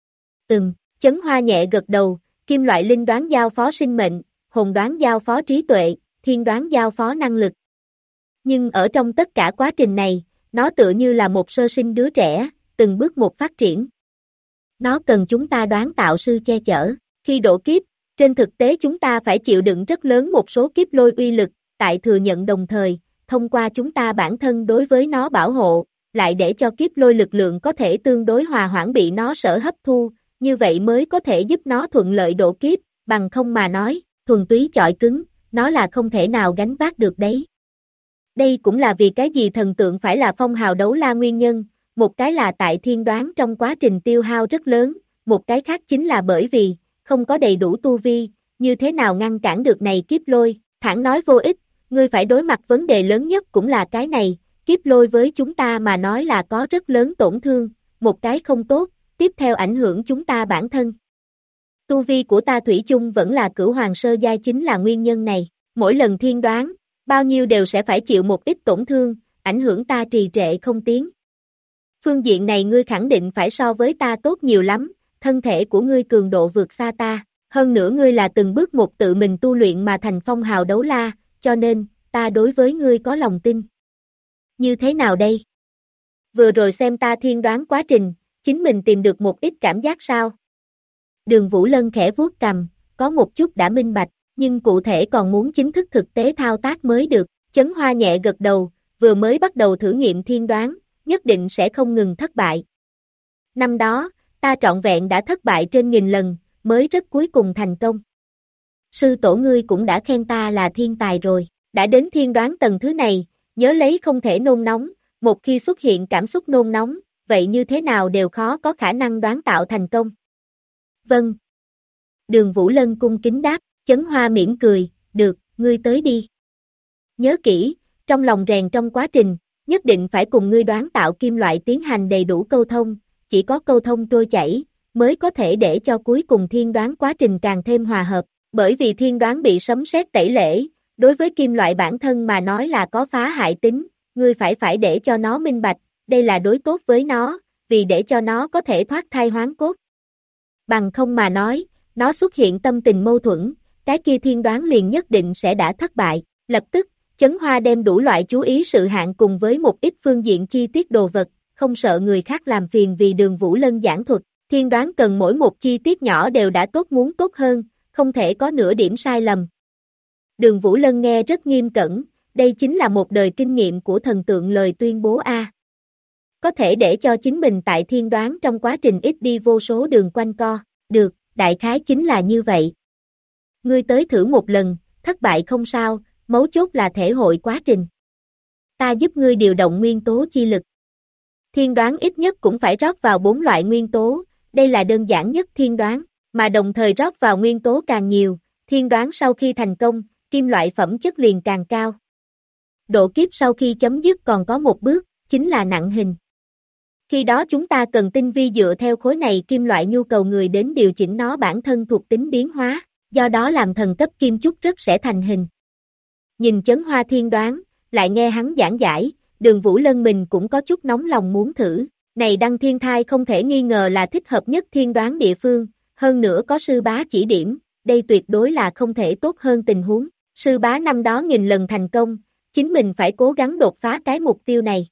Chấn Hoa nhẹ gật đầu, kim loại linh đoán giao phó sinh mệnh, hồn đoán giao phó trí tuệ, thiên đoán giao phó năng lực. Nhưng ở trong tất cả quá trình này, nó tựa như là một sơ sinh đứa trẻ, từng bước một phát triển. Nó cần chúng ta đoán tạo sư che chở. Khi độ kiếp, trên thực tế chúng ta phải chịu đựng rất lớn một số kiếp lôi uy lực, tại thừa nhận đồng thời, thông qua chúng ta bản thân đối với nó bảo hộ, lại để cho kiếp lôi lực lượng có thể tương đối hòa hoãn bị nó sở hấp thu, như vậy mới có thể giúp nó thuận lợi độ kiếp, bằng không mà nói, thuần túy chọi cứng, nó là không thể nào gánh vác được đấy. Đây cũng là vì cái gì thần tượng phải là phong hào đấu la nguyên nhân, một cái là tại thiên đoán trong quá trình tiêu hao rất lớn, một cái khác chính là bởi vì, không có đầy đủ tu vi, như thế nào ngăn cản được này kiếp lôi, thẳng nói vô ích, ngươi phải đối mặt vấn đề lớn nhất cũng là cái này, kiếp lôi với chúng ta mà nói là có rất lớn tổn thương, một cái không tốt, tiếp theo ảnh hưởng chúng ta bản thân. Tu vi của ta thủy chung vẫn là cửu hoàng sơ giai chính là nguyên nhân này, mỗi lần thiên đoán, bao nhiêu đều sẽ phải chịu một ít tổn thương, ảnh hưởng ta trì trệ không tiến. Phương diện này ngươi khẳng định phải so với ta tốt nhiều lắm, thân thể của ngươi cường độ vượt xa ta, Hơn nữa ngươi là từng bước một tự mình tu luyện mà thành phong hào đấu la, cho nên, ta đối với ngươi có lòng tin. Như thế nào đây? Vừa rồi xem ta thiên đoán quá trình, chính mình tìm được một ít cảm giác sao? Đường Vũ Lân khẽ vuốt cằm, có một chút đã minh bạch, nhưng cụ thể còn muốn chính thức thực tế thao tác mới được. Chấn Hoa nhẹ gật đầu, vừa mới bắt đầu thử nghiệm thiên đoán, nhất định sẽ không ngừng thất bại. Năm đó, ta trọn vẹn đã thất bại trên 1000 lần, mới rất cuối cùng thành công. Sư tổ ngươi cũng đã khen ta là thiên tài rồi, đã đến thiên đoán tầng thứ này, nhớ lấy không thể nôn nóng, một khi xuất hiện cảm xúc nôn nóng, vậy như thế nào đều khó có khả năng đoán tạo thành công. Vâng. Đường Vũ Lân cung kính đáp, Chấn Hoa mỉm cười, được, ngươi tới đi. Nhớ kỹ, trong lòng rèn trong quá trình, nhất định phải cùng ngươi đoán tạo kim loại tiến hành đầy đủ câu thông, chỉ có câu thông trôi chảy, mới có thể để cho cuối cùng thiên đoán quá trình càng thêm hòa hợp, bởi vì thiên đoán bị sấm sét tẩy lễ, đối với kim loại bản thân mà nói là có phá hại tính, ngươi phải để cho nó minh bạch, đây là đối tốt với nó, vì để cho nó có thể thoát thai hoán cốt. Bằng không mà nói, nó xuất hiện tâm tình mâu thuẫn, cái kia thiên đoán liền nhất định sẽ đã thất bại, lập tức, Chấn Hoa đem đủ loại chú ý sự hạn cùng với một ít phương diện chi tiết đồ vật, không sợ người khác làm phiền vì Đường Vũ Lân giảng thuật, thiên đoán cần mỗi một chi tiết nhỏ đều đã tốt muốn tốt hơn, không thể có nửa điểm sai lầm. Đường Vũ Lân nghe rất nghiêm cẩn, đây chính là một đời kinh nghiệm của thần tượng lời tuyên bố A. Có thể để cho chính mình tại thiên đoán trong quá trình ít đi vô số đường quanh co, được, đại khái chính là như vậy. Ngươi tới thử một lần, thất bại không sao, mấu chốt là thể hội quá trình. Ta giúp ngươi điều động nguyên tố chi lực. Thiên đoán ít nhất cũng phải rót vào 4 loại nguyên tố, đây là đơn giản nhất thiên đoán, mà đồng thời rót vào nguyên tố càng nhiều, thiên đoán sau khi thành công, kim loại phẩm chất liền càng cao. Độ kiếp sau khi chấm dứt còn có một bước, chính là nặng hình. Khi đó chúng ta cần tinh vi dựa theo khối này kim loại nhu cầu người đến điều chỉnh nó bản thân thuộc tính biến hóa, do đó làm thần cấp kim chúc rất sẽ thành hình. Nhìn Chấn Hoa thiên đoán, lại nghe hắn giảng giải, Đường Vũ Lân mình cũng có chút nóng lòng muốn thử, này Đăng Thiên Thai không thể nghi ngờ là thích hợp nhất thiên đoán địa phương, hơn nữa có sư bá chỉ điểm, đây tuyệt đối là không thể tốt hơn tình huống, sư bá năm đó 1000 lần thành công, chính mình phải cố gắng đột phá cái mục tiêu này.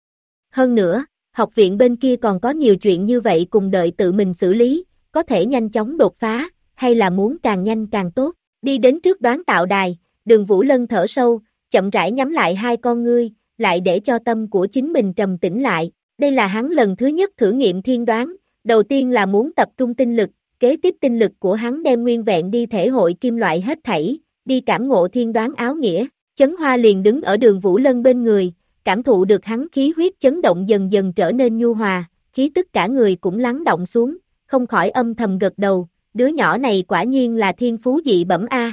Hơn nữa, học viện bên kia còn có nhiều chuyện như vậy cùng đợi tự mình xử lý, có thể nhanh chóng đột phá, hay là muốn càng nhanh càng tốt, đi đến trước đoán tạo đài, Đường Vũ Lân thở sâu, chậm rãi nhắm lại hai con ngươi, lại để cho tâm của chính mình trầm tĩnh lại, đây là hắn lần thứ nhất thử nghiệm thiên đoán, đầu tiên là muốn tập trung tinh lực, kế tiếp tinh lực của hắn đem nguyên vẹn đi thể hội kim loại hết thảy, đi cảm ngộ thiên đoán áo nghĩa, Chấn Hoa liền đứng ở Đường Vũ Lân bên người, cảm thụ được hắn khí huyết chấn động dần dần trở nên nhu hòa, khí tức cả người cũng lắng động xuống, không khỏi âm thầm gật đầu, đứa nhỏ này quả nhiên là thiên phú dị bẩm A.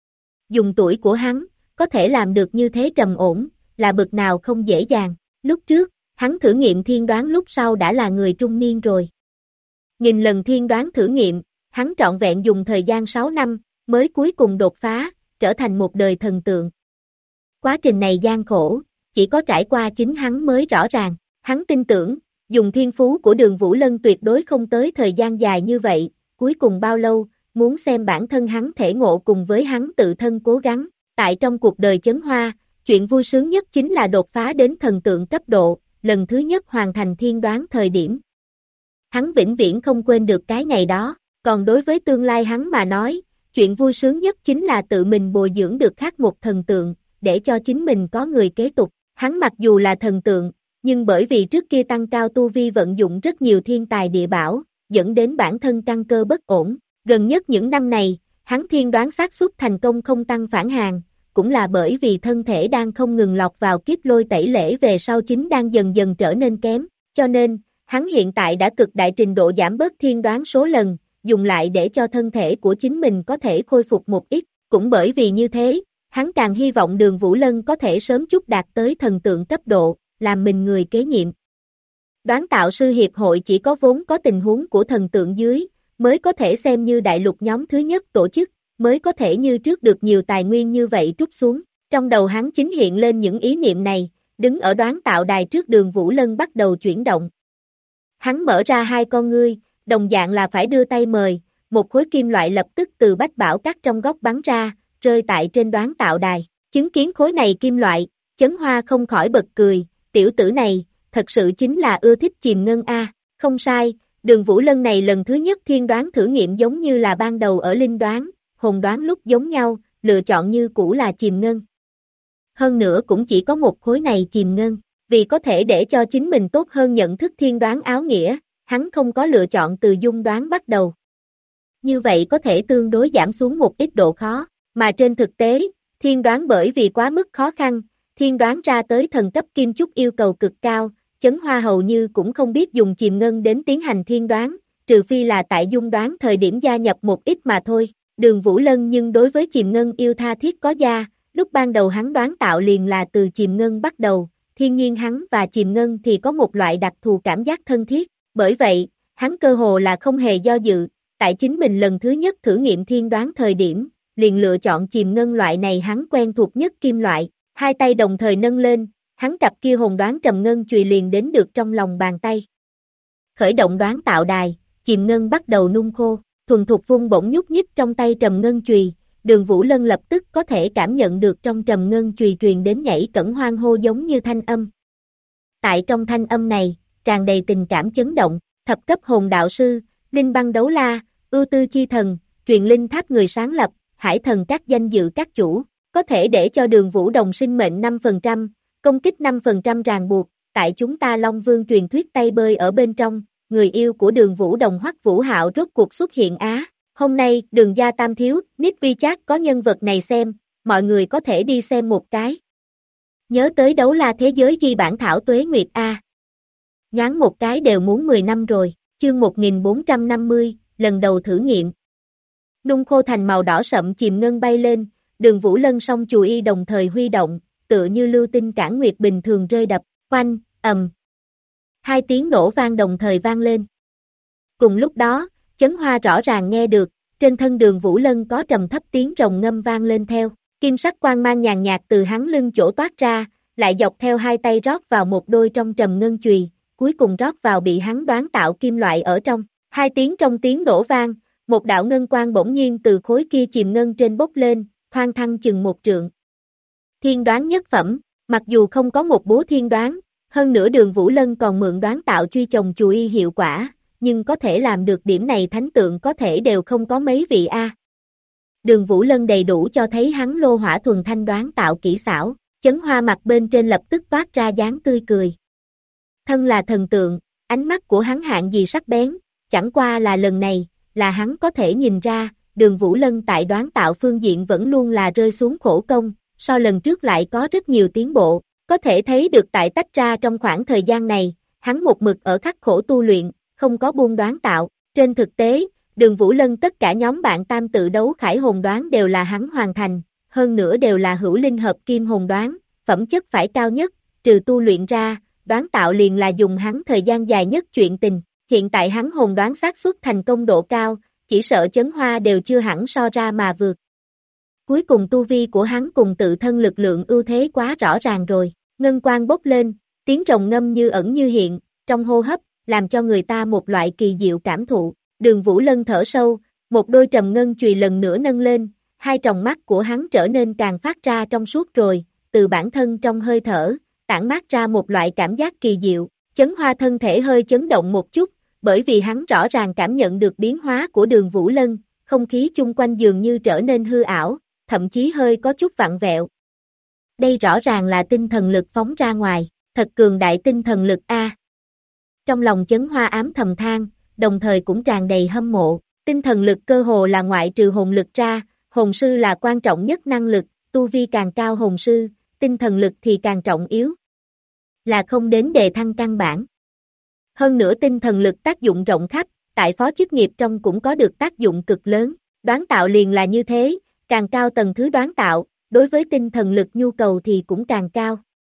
Dùng tuổi của hắn, có thể làm được như thế trầm ổn, là bực nào không dễ dàng, lúc trước, hắn thử nghiệm thiên đoán lúc sau đã là người trung niên rồi. 1000 lần thiên đoán thử nghiệm, hắn trọn vẹn dùng thời gian 6 năm, mới cuối cùng đột phá, trở thành một đời thần tượng. Quá trình này gian khổ, chỉ có trải qua chính hắn mới rõ ràng, hắn tin tưởng, dùng thiên phú của Đường Vũ Lân tuyệt đối không tới thời gian dài như vậy, cuối cùng bao lâu, muốn xem bản thân hắn thể ngộ cùng với hắn tự thân cố gắng, tại trong cuộc đời Chấn Hoa, chuyện vui sướng nhất chính là đột phá đến thần tượng cấp độ, lần thứ nhất hoàn thành thiên đoán thời điểm. Hắn vĩnh viễn không quên được cái ngày đó, còn đối với tương lai hắn mà nói, chuyện vui sướng nhất chính là tự mình bồi dưỡng được khác một thần tượng, để cho chính mình có người kế tục. Hắn mặc dù là thần tượng, nhưng bởi vì trước kia tăng cao tu vi vận dụng rất nhiều thiên tài địa bảo, dẫn đến bản thân căn cơ bất ổn. Gần nhất những năm này, hắn thiên đoán xác suất thành công không tăng phản hàng, cũng là bởi vì thân thể đang không ngừng lọt vào kiếp lôi tẩy lễ về sau chính đang dần dần trở nên kém, cho nên, hắn hiện tại đã cực đại trình độ giảm bớt thiên đoán số lần, dùng lại để cho thân thể của chính mình có thể khôi phục một ít, cũng bởi vì như thế, hắn càng hy vọng Đường Vũ Lân có thể sớm chút đạt tới thần tượng cấp độ, làm mình người kế nhiệm. Đoán tạo sư hiệp hội chỉ có vốn có tình huống của thần tượng dưới, mới có thể xem như đại lục nhóm thứ nhất tổ chức, mới có thể như trước được nhiều tài nguyên như vậy trút xuống. Trong đầu hắn chính hiện lên những ý niệm này, đứng ở đoán tạo đài trước Đường Vũ Lân bắt đầu chuyển động. Hắn mở ra hai con ngươi, đồng dạng là phải đưa tay mời, một khối kim loại lập tức từ bách bảo các trong góc bắn ra, rơi tại trên đoán tạo đài. Chứng kiến khối này kim loại, Chấn Hoa không khỏi bật cười, tiểu tử này, thật sự chính là ưa thích chìm ngân a. Không sai, Đường Vũ Lân này lần thứ nhất thiên đoán thử nghiệm giống như là ban đầu ở linh đoán, hồn đoán lúc giống nhau, lựa chọn như cũ là chìm ngân. Hơn nữa cũng chỉ có một khối này chìm ngân, vì có thể để cho chính mình tốt hơn nhận thức thiên đoán áo nghĩa, hắn không có lựa chọn từ dung đoán bắt đầu. Như vậy có thể tương đối giảm xuống một ít độ khó, mà trên thực tế, thiên đoán bởi vì quá mức khó khăn, thiên đoán ra tới thần cấp kim chúc yêu cầu cực cao, Chấn Hoa hầu như cũng không biết dùng chìm ngân đến tiến hành thiên đoán, trừ phi là tại dung đoán thời điểm gia nhập một ít mà thôi. Đường Vũ Lân nhưng đối với chìm ngân yêu tha thiết có gia, lúc ban đầu hắn đoán tạo liền là từ chìm ngân bắt đầu, thiên nhiên hắn và chìm ngân thì có một loại đặc thù cảm giác thân thiết, bởi vậy, hắn cơ hồ là không hề do dự, tại chính mình lần thứ nhất thử nghiệm thiên đoán thời điểm, liền lựa chọn chìm ngân loại này hắn quen thuộc nhất kim loại, hai tay đồng thời nâng lên, hắn cặp kia hồn đoán trầm ngân chùy liền đến được trong lòng bàn tay. Khởi động đoán tạo đài, chìm ngân bắt đầu nung khô, thuần thục vung bổng nhúc nhích trong tay trầm ngân chùy, Đường Vũ Lân lập tức có thể cảm nhận được trong trầm ngân chùy truyền đến nhảy cẫng hoang hô giống như thanh âm. Tại trong thanh âm này, tràn đầy tình cảm chấn động, thập cấp hồn đạo sư, linh băng đấu la, ưu tư chi thần, truyền linh tháp người sáng lập, hải thần các danh dự các chủ, có thể để cho Đường Vũ Đồng sinh mệnh 5%, công kích 5% ràng buộc, tại chúng ta Long Vương truyền thuyết tay bơi ở bên trong, người yêu của Đường Vũ Đồng Hoắc Vũ Hạo rốt cuộc xuất hiện á. Hôm nay, Đường gia tam thiếu, nick WeChat có nhân vật này xem, mọi người có thể đi xem một cái. Nhớ tới đấu la thế giới ghi bản thảo Tuế Nguyệt A. Nhoáng một cái đều muốn 10 năm rồi, chương 1450, lần đầu thử nghiệm. Nung khô thành màu đỏ sậm chìm ngân bay lên, Đường Vũ Lân song chùy y đồng thời huy động, tựa như lưu tinh cản nguyệt bình thường rơi đập, oanh, ầm. Hai tiếng nổ vang đồng thời vang lên. Cùng lúc đó, Chấn Hoa rõ ràng nghe được, trên thân Đường Vũ Lân có trầm thấp tiếng rồng ngâm vang lên theo, kim sắc quang mang nhàn nhạt từ hắn lưng chỗ toát ra, lại dọc theo hai tay rót vào một đôi trong trầm ngân chùy, cuối cùng rót vào bị hắn đoán tạo kim loại ở trong. Hai tiếng trong tiếng nổ vang, một đạo ngân quang bỗng nhiên từ khối kia chìm ngân trên bốc lên, thoang thăng chừng một trượng. Thiên đoán nhất phẩm, mặc dù không có một búa thiên đoán, hơn nữa Đường Vũ Lân còn mượn đoán tạo truy chồng chùy y hiệu quả, nhưng có thể làm được điểm này thánh tượng có thể đều không có mấy vị a. Đường Vũ Lân đầy đủ cho thấy hắn lô hỏa thuần thanh đoán tạo kỹ xảo, Chấn Hoa mặt bên trên lập tức toát ra dáng tươi cười. Thân là thần tượng, ánh mắt của hắn hạng gì sắc bén, chẳng qua là lần này, là hắn có thể nhìn ra, Đường Vũ Lân tại đoán tạo phương diện vẫn luôn là rơi xuống khổ công, so lần trước lại có rất nhiều tiến bộ, có thể thấy được tại tách ra trong khoảng thời gian này, hắn một mực ở khắc khổ tu luyện, không có buông đoán tạo. Trên thực tế, Đường Vũ Lân tất cả nhóm bạn tam tự đấu khải hồn đoán đều là hắn hoàn thành, hơn nữa đều là hữu linh hợp kim hồn đoán, phẩm chất phải cao nhất, trừ tu luyện ra, đoán tạo liền là dùng hắn thời gian dài nhất chuyện tình, hiện tại hắn hồn đoán xác suất thành công độ cao, chỉ sợ Chấn Hoa đều chưa hẳn so ra mà vượt. Cuối cùng tu vi của hắn cùng tự thân lực lượng ưu thế quá rõ ràng rồi, ngân quang bốc lên, tiếng rồng ngâm như ẩn như hiện, trong hô hấp, làm cho người ta một loại kỳ diệu cảm thụ. Đường Vũ Lân thở sâu, một đôi trầm ngân chùy lần nữa nâng lên, hai tròng mắt của hắn trở nên càng phát ra trong suốt rồi, từ bản thân trong hơi thở, tản mát ra một loại cảm giác kỳ diệu. Chấn Hoa thân thể hơi chấn động một chút, bởi vì hắn rõ ràng cảm nhận được biến hóa của Đường Vũ Lân, không khí chung quanh dường như trở nên hư ảo, thậm chí hơi có chút vặn vẹo. Đây rõ ràng là tinh thần lực phóng ra ngoài, thật cường đại tinh thần lực a. Trong lòng Chấn Hoa ám thầm than, đồng thời cũng tràn đầy hâm mộ, tinh thần lực cơ hồ là ngoại trừ hồn lực ra, hồn sư là quan trọng nhất năng lực, tu vi càng cao hồn sư, tinh thần lực thì càng trọng yếu. Là không đến đề thăng căn bản. Hơn nữa tinh thần lực tác dụng rộng khắp, tại phó chức nghiệp trong cũng có được tác dụng cực lớn, đoán tạo liền là như thế, càng cao tầng thứ đoán tạo, đối với tinh thần lực nhu cầu thì cũng càng cao.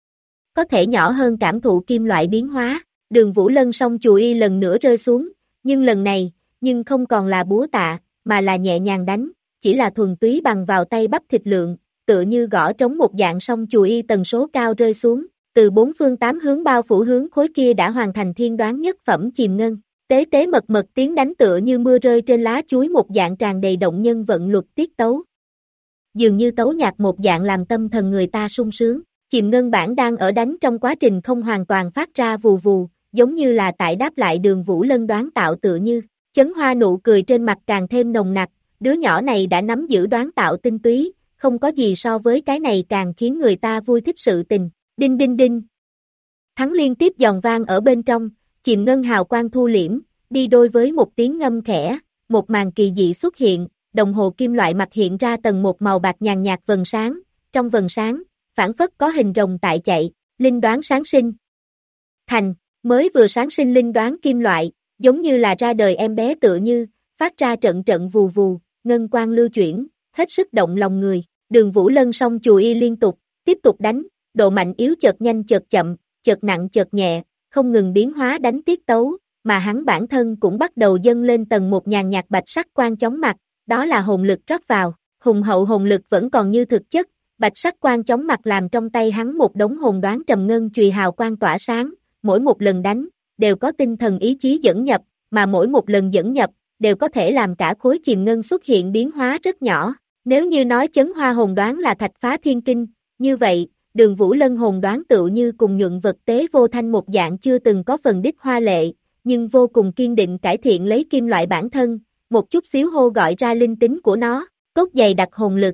Có thể nhỏ hơn cảm thụ kim loại biến hóa, Đường Vũ Lân song chùy y lần nữa rơi xuống, nhưng lần này, nhưng không còn là búa tạ, mà là nhẹ nhàng đánh, chỉ là thuần túy bằng vào tay bắp thịt lượng, tựa như gõ trống một dạng song chùy y tần số cao rơi xuống, từ bốn phương tám hướng bao phủ hướng khối kia đã hoàn thành thiên đoán nhất phẩm chìm ngân. Tế tế mật mật tiếng đánh tựa như mưa rơi trên lá chuối một dạng tràn đầy động nhân vận luật tiết tấu. Dường như tấu nhạc một dạng làm tâm thần người ta sung sướng. Chìm ngân bản đang ở đánh trong quá trình không hoàn toàn phát ra vù vù, giống như là tại đáp lại Đường Vũ Lân đoán tạo tựa như. Chấn Hoa nụ cười trên mặt càng thêm nồng nặc, đứa nhỏ này đã nắm giữ đoán tạo tinh túy, không có gì so với cái này càng khiến người ta vui thích sự tình. Đinh đinh đinh. Thắng liên tiếp giòn vang ở bên trong, chìm ngân hào quang thu liễm, đi đôi với một tiếng ngâm khẽ, một màn kỳ dị xuất hiện, đồng hồ kim loại mặt hiện ra tầng một màu bạc nhàn nhạt vầng sáng, trong vầng sáng, phảng phất có hình rồng tại chạy, linh đoán sáng sinh. Thành, mới vừa sáng sinh linh đoán kim loại, giống như là ra đời em bé tựa như, phát ra trận trận vù vù, ngân quang lưu chuyển, hết sức động lòng người. Đường Vũ Lân song chùi y liên tục, tiếp tục đánh, độ mạnh yếu chợt nhanh chợt chậm, chợt nặng chợt nhẹ, không ngừng biến hóa đánh tiết tấu, mà hắn bản thân cũng bắt đầu dâng lên tầng một nhàn nhạt bạch sắc quang chóng mặt, đó là hồn lực rót vào, hùng hậu hồn lực vẫn còn như thực chất, bạch sắc quang chóng mặt làm trong tay hắn một đống hồn đoán trầm ngân chùy hào quang tỏa sáng, mỗi một lần đánh, đều có tinh thần ý chí dẫn nhập, mà mỗi một lần dẫn nhập, đều có thể làm cả khối chìm ngân xuất hiện biến hóa rất nhỏ. Nếu như nói Chấn Hoa hồn đoán là thạch phá thiên kinh, như vậy, Đường Vũ Lân hồn đoán tựu như cùng nhuận vật tế vô thanh một dạng chưa từng có phần đích hoa lệ, nhưng vô cùng kiên định cải thiện lấy kim loại bản thân, một chút xíu hô gọi ra linh tính của nó, cốt dày đặc hồn lực.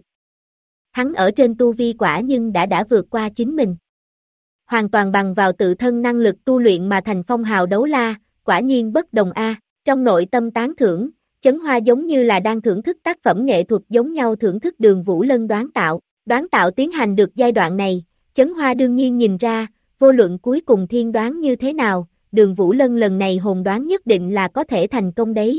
Hắn ở trên tu vi quả nhưng đã vượt qua chính mình. Hoàn toàn bằng vào tự thân năng lực tu luyện mà thành phong hào đấu la, quả nhiên bất đồng a. Trong nội tâm tán thưởng, Chấn Hoa giống như là đang thưởng thức tác phẩm nghệ thuật giống nhau thưởng thức Đường Vũ Lân đoán tạo. Đoán tạo tiến hành được giai đoạn này, Chấn Hoa đương nhiên nhìn ra, vô luận cuối cùng thiên đoán như thế nào, Đường Vũ Lân lần này hồn đoán nhất định là có thể thành công đấy.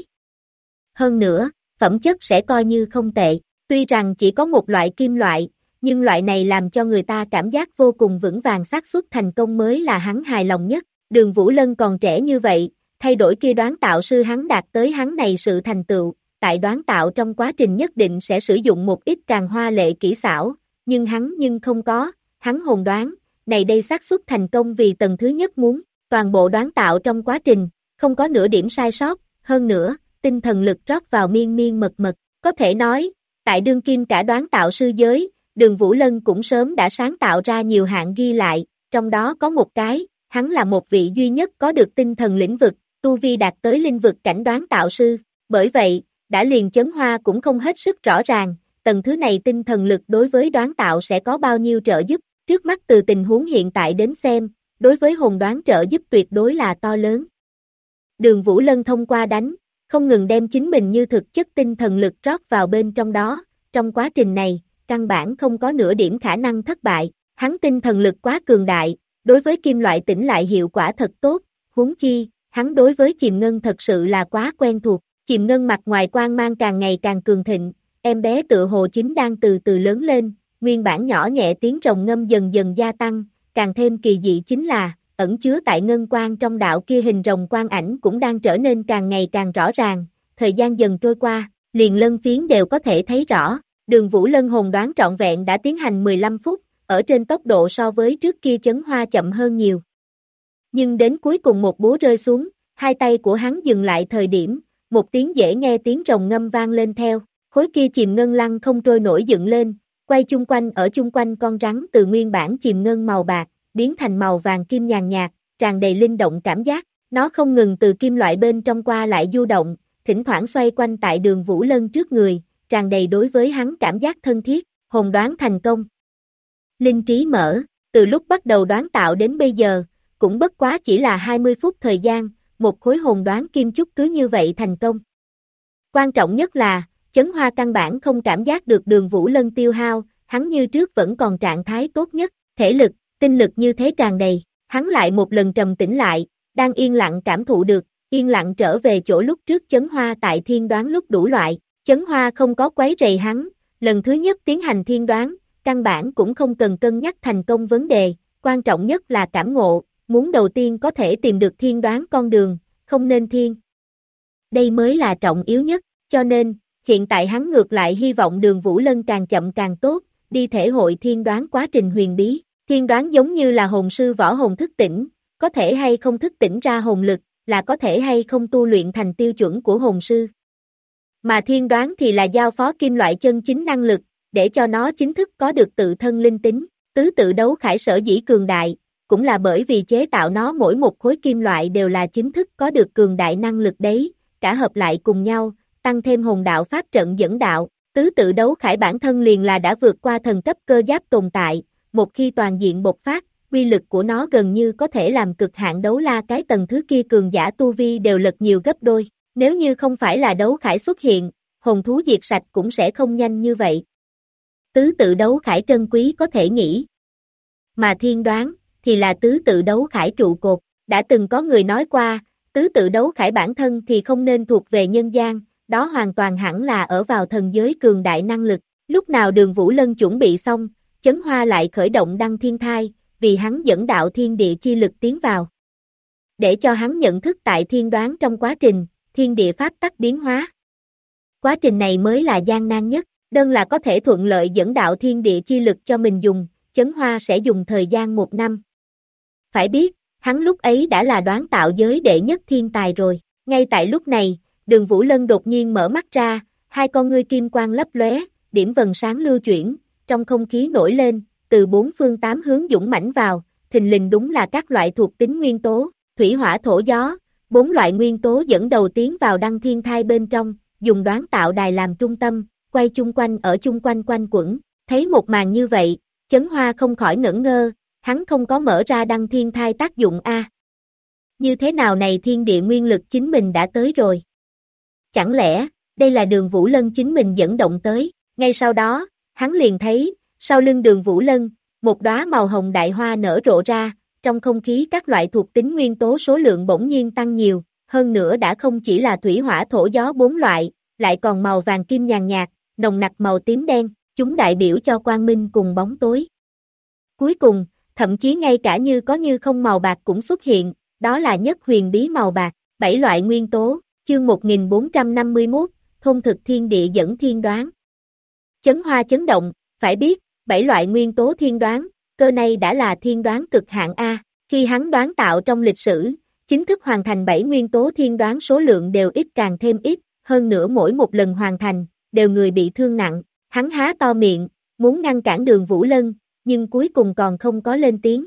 Hơn nữa, phẩm chất sẽ coi như không tệ, tuy rằng chỉ có một loại kim loại, nhưng loại này làm cho người ta cảm giác vô cùng vững vàng xác suất thành công mới là hắn hài lòng nhất. Đường Vũ Lân còn trẻ như vậy, thay đổi kia đoán tạo sư hắn đạt tới hắn này sự thành tựu, tại đoán tạo trong quá trình nhất định sẽ sử dụng một ít càng hoa lệ kỹ xảo, nhưng hắn không có, hắn hồn đoán, này đây xác suất thành công vì tầng thứ nhất muốn, toàn bộ đoán tạo trong quá trình, không có nửa điểm sai sót, hơn nữa, tinh thần lực rót vào miên miên mật mật, có thể nói, tại đương kim cả đoán tạo sư giới, Đường Vũ Lân cũng sớm đã sáng tạo ra nhiều hạng ghi lại, trong đó có một cái, hắn là một vị duy nhất có được tinh thần lĩnh vực, tu vi đạt tới linh vực cảnh đoán tạo sư, bởi vậy, đã liền Chấn Hoa cũng không hết sức rõ ràng, tầng thứ này tinh thần lực đối với đoán tạo sẽ có bao nhiêu trợ giúp, trước mắt từ tình huống hiện tại đến xem, đối với hồn đoán trợ giúp tuyệt đối là to lớn. Đường Vũ Lân thông qua đánh, không ngừng đem chính mình như thực chất tinh thần lực rót vào bên trong đó, trong quá trình này, căn bản không có nửa điểm khả năng thất bại, hắn tinh thần lực quá cường đại, đối với kim loại tĩnh lại hiệu quả thật tốt, huống chi, hắn đối với chìm ngân thật sự là quá quen thuộc, chìm ngân mặt ngoài quang mang càng ngày càng cường thịnh, em bé tựa hồ chính đang từ từ lớn lên, nguyên bản nhỏ nhẹ tiếng rồng ngâm dần dần gia tăng, càng thêm kỳ dị chính là, ẩn chứa tại ngân quang trong đạo kia hình rồng quang ảnh cũng đang trở nên càng ngày càng rõ ràng, thời gian dần trôi qua, liền lân phiến đều có thể thấy rõ, Đường Vũ Lân hồn đoán trọn vẹn đã tiến hành 15 phút, ở trên tốc độ so với trước kia Chấn Hoa chậm hơn nhiều. Nhưng đến cuối cùng một búa rơi xuống, hai tay của hắn dừng lại thời điểm, một tiếng dễ nghe tiếng rồng ngâm vang lên theo, khối kia chìm ngân lăng không trôi nổi dựng lên, quay chung quanh ở chung quanh con rắn từ nguyên bản chìm ngân màu bạc, biến thành màu vàng kim nhàn nhạt, tràn đầy linh động cảm giác, nó không ngừng từ kim loại bên trong qua lại du động, thỉnh thoảng xoay quanh tại Đường Vũ Lân trước người, tràn đầy đối với hắn cảm giác thân thiết, hồn đoán thành công. Linh trí mở, từ lúc bắt đầu đoán tạo đến bây giờ, cũng bất quá chỉ là 20 phút thời gian, một khối hồn đoán kim chúc cứ như vậy thành công. Quan trọng nhất là, Chấn Hoa căn bản không cảm giác được Đường Vũ Lân tiêu hao, hắn như trước vẫn còn trạng thái tốt nhất, thể lực, tinh lực như thế tràn đầy, hắn lại một lần trầm tĩnh lại, đang yên lặng cảm thụ được, yên lặng trở về chỗ lúc trước Chấn Hoa tại thiên đoán lúc đủ loại, Chấn Hoa không có quấy rầy hắn, lần thứ nhất tiến hành thiên đoán, căn bản cũng không cần cân nhắc thành công vấn đề, quan trọng nhất là cảm ngộ, muốn đầu tiên có thể tìm được thiên đoán con đường, không nên thiên. Đây mới là trọng yếu nhất, cho nên, hiện tại hắn ngược lại hy vọng Đường Vũ Lân càng chậm càng tốt, đi thể hội thiên đoán quá trình huyền bí. Thiên đoán giống như là hồn sư võ hồn thức tỉnh, có thể hay không thức tỉnh ra hồn lực, là có thể hay không tu luyện thành tiêu chuẩn của hồn sư. Mà thiên đoán thì là giao phó kim loại chân chính năng lực, để cho nó chính thức có được tự thân linh tính. Tứ tự đấu khải sở dĩ cường đại, cũng là bởi vì chế tạo nó mỗi một khối kim loại đều là chính thức có được cường đại năng lực đấy, cả hợp lại cùng nhau, tăng thêm hồn đạo pháp trận dẫn đạo. Tứ tự đấu khải bản thân liền là đã vượt qua thần cấp cơ giáp tồn tại, một khi toàn diện bộc phát, uy lực của nó gần như có thể làm cực hạn đấu la cái tầng thứ kia cường giả tu vi đều lật nhiều gấp đôi. Nếu như không phải là đấu khải xuất hiện, hồn thú diệt sạch cũng sẽ không nhanh như vậy. Tứ tự đấu khải trân quý có thể nghĩ. Mà thiên đoán, thì là tứ tự đấu khải trụ cột. Đã từng có người nói qua, tứ tự đấu khải bản thân thì không nên thuộc về nhân gian, đó hoàn toàn hẳn là ở vào thần giới cường đại năng lực. Lúc nào Đường Vũ Lân chuẩn bị xong, Chấn Hoa lại khởi động đăng thiên thai, vì hắn dẫn đạo thiên địa chi lực tiến vào. Để cho hắn nhận thức tại thiên đoán trong quá trình, thiên địa pháp tắc biến hóa. Quá trình này mới là gian nan nhất, đơn là có thể thuận lợi dẫn đạo thiên địa chi lực cho mình dùng, Chấn Hoa sẽ dùng thời gian 1 năm. Phải biết, hắn lúc ấy đã là đoán tạo giới đệ nhất thiên tài rồi. Ngay tại lúc này, Đường Vũ Lân đột nhiên mở mắt ra, hai con ngươi kim quang lấp lóe, điểm vần sáng lưu chuyển, trong không khí nổi lên, từ 4 phương 8 hướng dũng mãnh vào, thình lình đúng là các loại thuộc tính nguyên tố, thủy hỏa thổ gió, 4 loại nguyên tố dẫn đầu tiến vào đăng thiên thai bên trong, dùng đoán tạo đài làm trung tâm, quay chung quanh ở chung quanh quanh quẩn. Thấy một màn như vậy, Chấn Hoa không khỏi ngẩn ngơ, hắn không có mở ra đăng thiên thai tác dụng a. Như thế nào này thiên địa nguyên lực chính mình đã tới rồi? Chẳng lẽ, đây là Đường Vũ Lân chính mình dẫn động tới? Ngay sau đó, hắn liền thấy, sau lưng Đường Vũ Lân, một đóa màu hồng đại hoa nở rộ ra, trong không khí các loại thuộc tính nguyên tố số lượng bỗng nhiên tăng nhiều, hơn nữa đã không chỉ là thủy hỏa thổ gió 4 loại, lại còn màu vàng kim nhàn nhạt, nồng nặc màu tím đen, chúng đại biểu cho quang minh cùng bóng tối. Cuối cùng, thậm chí ngay cả như có như không màu bạc cũng xuất hiện, đó là nhất huyền bí màu bạc, 7 loại nguyên tố, chương 1451, thôn thực thiên địa dẫn thiên đoán. Chấn Hoa chấn động, phải biết, 7 loại nguyên tố thiên đoán, cơ này đã là thiên đoán cực hạn A, khi hắn đoán tạo trong lịch sử, chính thức hoàn thành 7 nguyên tố thiên đoán số lượng đều ít càng thêm ít, hơn nữa mỗi một lần hoàn thành, đều người bị thương nặng, hắn há to miệng, muốn ngăn cản Đường Vũ Lân, nhưng cuối cùng còn không có lên tiếng.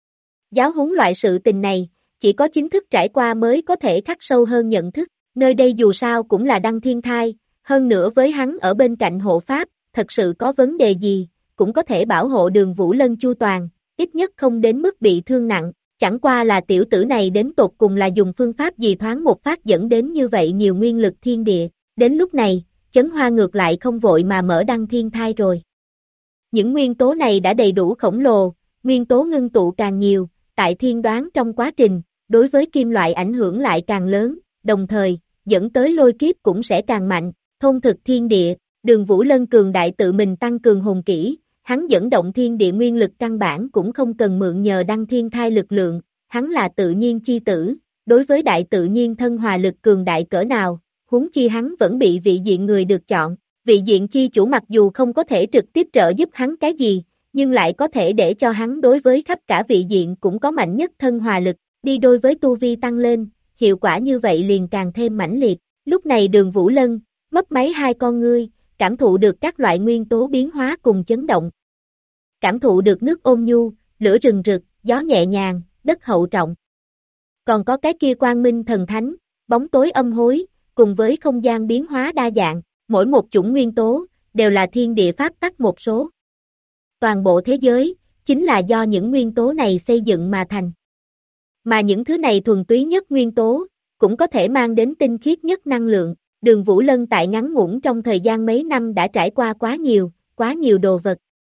Giáo huấn loại sự tình này, chỉ có chính thức trải qua mới có thể khắc sâu hơn nhận thức, nơi đây dù sao cũng là đăng thiên thai, hơn nữa với hắn ở bên cạnh hộ pháp, thật sự có vấn đề gì, cũng có thể bảo hộ Đường Vũ Lân chu toàn, ít nhất không đến mức bị thương nặng, chẳng qua là tiểu tử này đến tột cùng là dùng phương pháp gì thoáng một phát dẫn đến như vậy nhiều nguyên lực thiên địa, đến lúc này, Chấn Hoa ngược lại không vội mà mở đăng thiên thai rồi. Những nguyên tố này đã đầy đủ khổng lồ, nguyên tố ngưng tụ càng nhiều, tại thiên đoán trong quá trình, đối với kim loại ảnh hưởng lại càng lớn, đồng thời, dẫn tới lôi kiếp cũng sẽ càng mạnh, thôn thực thiên địa, Đường Vũ Lân cường đại tự mình tăng cường hồn kỹ, hắn dẫn động thiên địa nguyên lực căn bản cũng không cần mượn nhờ đăng thiên thai lực lượng, hắn là tự nhiên chi tử, đối với đại tự nhiên thân hòa lực cường đại cỡ nào, huống chi hắn vẫn bị vị diện người được chọn. Vị diện chi chủ mặc dù không có thể trực tiếp trợ giúp hắn cái gì, nhưng lại có thể để cho hắn đối với khắp cả vị diện cũng có mạnh nhất thân hòa lực, đi đôi với tu vi tăng lên, hiệu quả như vậy liền càng thêm mãnh liệt. Lúc này Đường Vũ Lân, mấp máy hai con ngươi, cảm thụ được các loại nguyên tố biến hóa cùng chấn động. Cảm thụ được nước ôn nhu, lửa rừng rực, gió nhẹ nhàng, đất hậu trọng. Còn có cái kia quang minh thần thánh, bóng tối âm hối, cùng với không gian biến hóa đa dạng. Mỗi một chủng nguyên tố, đều là thiên địa pháp tắc một số. Toàn bộ thế giới, chính là do những nguyên tố này xây dựng mà thành. Mà những thứ này thuần túy nhất nguyên tố, cũng có thể mang đến tinh khiết nhất năng lượng. Đường Vũ Lân tại ngắn ngủn trong thời gian mấy năm đã trải qua quá nhiều đồ vật.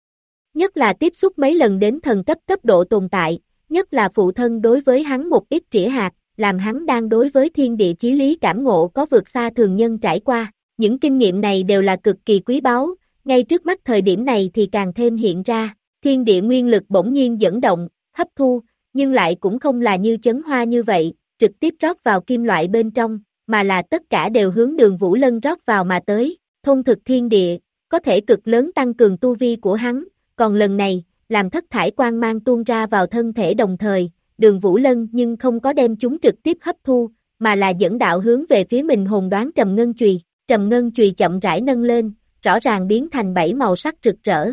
Nhất là tiếp xúc mấy lần đến thần cấp độ tồn tại, nhất là phụ thân đối với hắn một ít trĩa hạt, làm hắn đang đối với thiên địa chí lý cảm ngộ có vượt xa thường nhân trải qua. Những kinh nghiệm này đều là cực kỳ quý báu, ngay trước mắt thời điểm này thì càng thêm hiện ra, thiên địa nguyên lực bỗng nhiên dẫn động, hấp thu, nhưng lại cũng không là như Chấn Hoa như vậy, trực tiếp rót vào kim loại bên trong, mà là tất cả đều hướng Đường Vũ Lân rót vào mà tới, thôn thực thiên địa, có thể cực lớn tăng cường tu vi của hắn, còn lần này, làm thất thải quang mang tuôn ra vào thân thể đồng thời, Đường Vũ Lân nhưng không có đem chúng trực tiếp hấp thu, mà là dẫn đạo hướng về phía mình hồn đoán trầm ngân chùy. Trầm ngân chùy chậm rãi nâng lên, rõ ràng biến thành 7 màu sắc rực rỡ.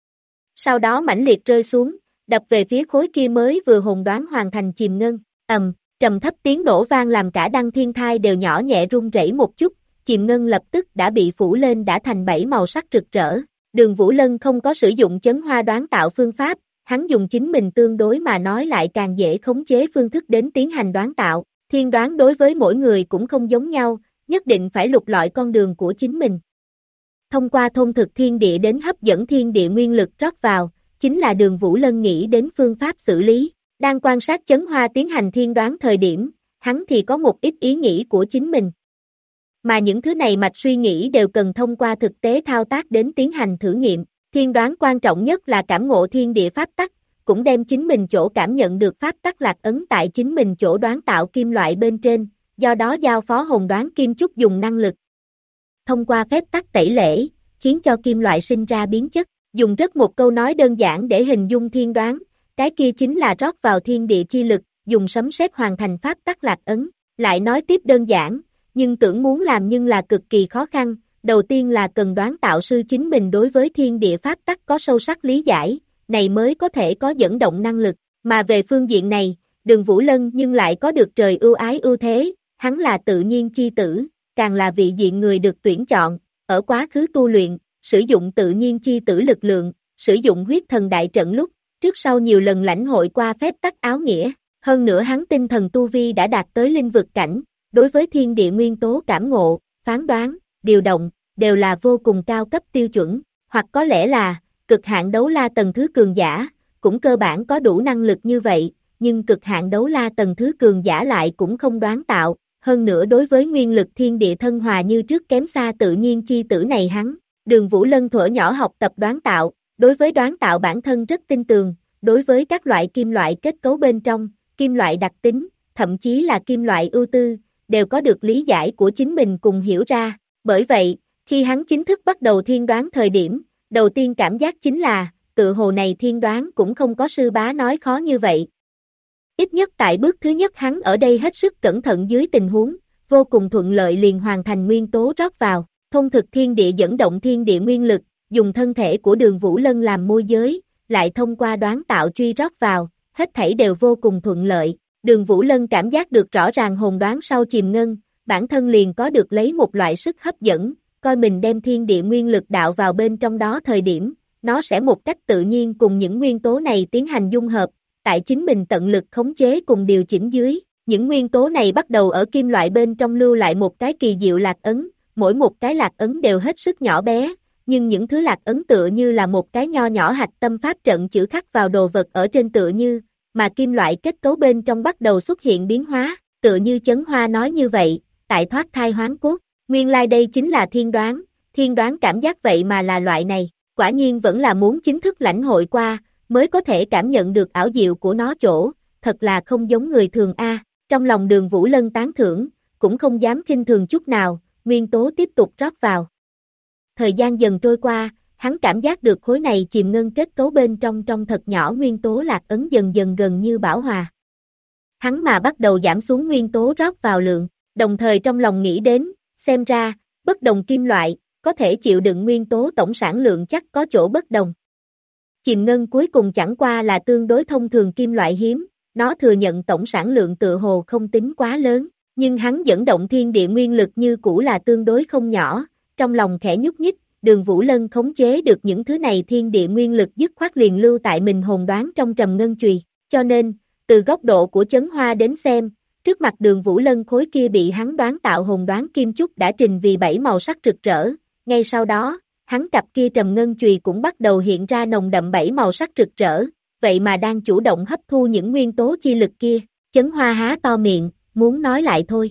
Sau đó mãnh liệt rơi xuống, đập về phía khối kia mới vừa hồn đoán hoàn thành chìm ngân. Trầm thấp tiếng nổ vang làm cả đăng thiên thai đều nhỏ nhẹ rung rẩy một chút, chìm ngân lập tức đã bị phủ lên đã thành 7 màu sắc rực rỡ. Đường Vũ Lân không có sử dụng chấn hoa đoán tạo phương pháp, hắn dùng chính mình tương đối mà nói lại càng dễ khống chế phương thức đến tiến hành đoán tạo. Thiên đoán đối với mỗi người cũng không giống nhau, nhất định phải lục lọi con đường của chính mình. Thông qua thôn thực thiên địa đến hấp dẫn thiên địa nguyên lực rót vào, chính là Đường Vũ Lân nghĩ đến phương pháp xử lý. Đang quan sát chấn hoa tiến hành thiên đoán thời điểm, hắn thì có một ít ý nghĩ của chính mình. Mà những thứ này mạch suy nghĩ đều cần thông qua thực tế thao tác đến tiến hành thử nghiệm. Thiên đoán quan trọng nhất là cảm ngộ thiên địa pháp tắc, cũng đem chính mình chỗ cảm nhận được pháp tắc lạc ấn tại chính mình chỗ đoán tạo kim loại bên trên, do đó giao phó hồn đoán kim chúc dùng năng lực. Thông qua phép tắc tẩy lễ, khiến cho kim loại sinh ra biến chất, dùng rất một câu nói đơn giản để hình dung thiên đoán, cái kia chính là rót vào thiên địa chi lực, dùng sấm sét hoàn thành pháp tắc lạc ấn. Lại nói tiếp đơn giản, nhưng tưởng muốn làm nhưng là cực kỳ khó khăn, đầu tiên là cần đoán tạo sư chính mình đối với thiên địa pháp tắc có sâu sắc lý giải, này mới có thể có dẫn động năng lực, mà về phương diện này, Đường Vũ Lân nhưng lại có được trời ưu ái ưu thế, hắn là tự nhiên chi tử, càng là vị diện người được tuyển chọn, ở quá khứ tu luyện, sử dụng tự nhiên chi tử lực lượng, sử dụng huyết thần đại trận lúc, trước sau nhiều lần lãnh hội qua phép tắc áo nghĩa, hơn nữa hắn tinh thần tu vi đã đạt tới linh vực cảnh, đối với thiên địa nguyên tố cảm ngộ, phán đoán, điều động, đều là vô cùng cao cấp tiêu chuẩn, hoặc có lẽ là, cực hạn đấu la tầng thứ cường giả, cũng cơ bản có đủ năng lực như vậy, nhưng cực hạn đấu la tầng thứ cường giả lại cũng không đoán tạo, hơn nữa đối với nguyên lực thiên địa thân hòa như trước kém xa tự nhiên chi tử này hắn. Đường Vũ Lân thuở nhỏ học tập đoán tạo, đối với đoán tạo bản thân rất tin tường, đối với các loại kim loại kết cấu bên trong, kim loại đặc tính, thậm chí là kim loại ưu tư, đều có được lý giải của chính mình cùng hiểu ra. Bởi vậy, khi hắn chính thức bắt đầu thiên đoán thời điểm, đầu tiên cảm giác chính là, tự hồ này thiên đoán cũng không có sư bá nói khó như vậy. Ít nhất tại bước thứ nhất hắn ở đây hết sức cẩn thận dưới tình huống, vô cùng thuận lợi liền hoàn thành nguyên tố rót vào, thông thực thiên địa dẫn động thiên địa nguyên lực, dùng thân thể của Đường Vũ Lân làm môi giới, lại thông qua đoán tạo truy rót vào, hết thảy đều vô cùng thuận lợi. Đường Vũ Lân cảm giác được rõ ràng hồn đoán sau chìm ngân, bản thân liền có được lấy một loại sức hấp dẫn, coi mình đem thiên địa nguyên lực đạo vào bên trong đó thời điểm, nó sẽ một cách tự nhiên cùng những nguyên tố này tiến hành dung hợp, tại chính mình tận lực khống chế cùng điều chỉnh dưới, những nguyên tố này bắt đầu ở kim loại bên trong lưu lại một cái kỳ diệu lạc ấn, mỗi một cái lạc ấn đều hết sức nhỏ bé, nhưng những thứ lạc ấn tựa như là một cái nho nhỏ hạch tâm pháp trận chữ khắc vào đồ vật ở trên tựa như, mà kim loại kết cấu bên trong bắt đầu xuất hiện biến hóa, tựa như Chấn Hoa nói như vậy, tại thoát thai hoán cốt, nguyên lai đây chính là thiên đoán cảm giác vậy mà là loại này, quả nhiên vẫn là muốn chính thức lãnh hội qua, mới có thể cảm nhận được ảo diệu của nó chỗ, thật là không giống người thường a. Trong lòng Đường Vũ Lân tán thưởng, cũng không dám khinh thường chút nào, nguyên tố tiếp tục rót vào. Thời gian dần trôi qua, hắn cảm giác được khối này chìm ngân kết cấu bên trong thật nhỏ nguyên tố lạc ấn dần dần gần như bão hòa. Hắn mà bắt đầu giảm xuống nguyên tố rót vào lượng, đồng thời trong lòng nghĩ đến, xem ra, bất đồng kim loại, có thể chịu đựng nguyên tố tổng sản lượng chắc có chỗ bất đồng. Chìm ngân cuối cùng chẳng qua là tương đối thông thường kim loại hiếm, nó thừa nhận tổng sản lượng tựa hồ không tính quá lớn, nhưng hắn dẫn động thiên địa nguyên lực như cũ là tương đối không nhỏ, trong lòng khẽ nhúc nhích, Đường Vũ Lân khống chế được những thứ này thiên địa nguyên lực dứt khoát liền lưu tại mình hồn đoán trong trầm ngân chùy, cho nên, từ góc độ của Chấn Hoa đến xem, trước mặt Đường Vũ Lân khối kia bị hắn đoán tạo hồn đoán kim chúc đã trình vì 7 màu sắc rực rỡ, ngay sau đó, hắn cặp kia trầm ngân chùy cũng bắt đầu hiện ra nồng đậm 7 màu sắc rực rỡ, vậy mà đang chủ động hấp thu những nguyên tố chi lực kia, Chấn Hoa há to miệng, muốn nói lại thôi.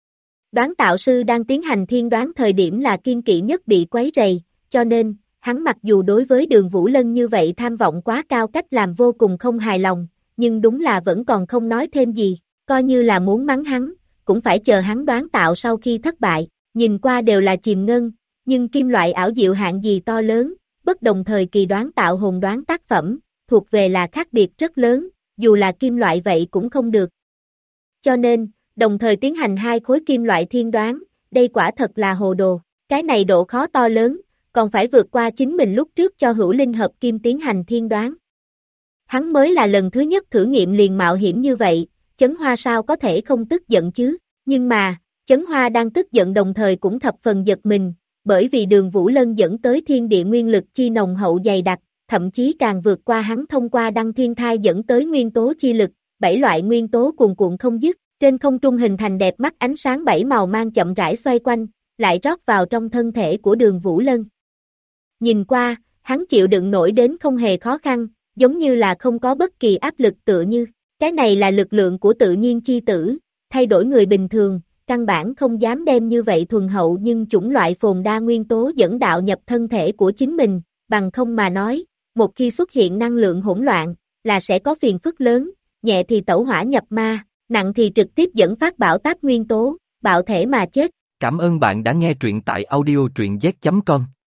Đoán tạo sư đang tiến hành thiên đoán thời điểm là kiên kỵ nhất bị quấy rầy, cho nên, hắn mặc dù đối với Đường Vũ Lân như vậy tham vọng quá cao cách làm vô cùng không hài lòng, nhưng đúng là vẫn còn không nói thêm gì, coi như là muốn mắng hắn, cũng phải chờ hắn đoán tạo sau khi thất bại, nhìn qua đều là chìm ngân, nhưng kim loại ảo diệu hạng gì to lớn, bất đồng thời kỳ đoán tạo hồn đoán tác phẩm, thuộc về là khác biệt rất lớn, dù là kim loại vậy cũng không được. Cho nên, đồng thời tiến hành 2 khối kim loại thiên đoán, đây quả thật là hồ đồ. Cái này độ khó to lớn, còn phải vượt qua chính mình lúc trước cho hữu linh hợp kim tiến hành thiên đoán. Hắn mới là lần thứ nhất thử nghiệm liền mạo hiểm như vậy, Chấn Hoa sao có thể không tức giận chứ, nhưng mà, Chấn Hoa đang tức giận đồng thời cũng thập phần giật mình, bởi vì Đường Vũ Lân dẫn tới thiên địa nguyên lực chi nồng hậu dày đặc, thậm chí càng vượt qua hắn thông qua đăng thiên thai dẫn tới nguyên tố chi lực, 7 loại nguyên tố cuồn cuộn không dứt, trên không trung hình thành đẹp mắt ánh sáng 7 màu mang chậm rãi xoay quanh, lại rót vào trong thân thể của Đường Vũ Lân. Nhìn qua, hắn chịu đựng nổi đến không hề khó khăn, giống như là không có bất kỳ áp lực tựa như, cái này là lực lượng của tự nhiên chi tử, thay đổi người bình thường, căn bản không dám đem như vậy thuần hậu nhưng chủng loại phồn đa nguyên tố dẫn đạo nhập thân thể của chính mình, bằng không mà nói, một khi xuất hiện năng lượng hỗn loạn, là sẽ có phiền phức lớn, nhẹ thì tẩu hỏa nhập ma, nặng thì trực tiếp dẫn phát bão táp nguyên tố, bạo thể mà chết. Cảm ơn bạn đã nghe truyện tại audio truyện z.com.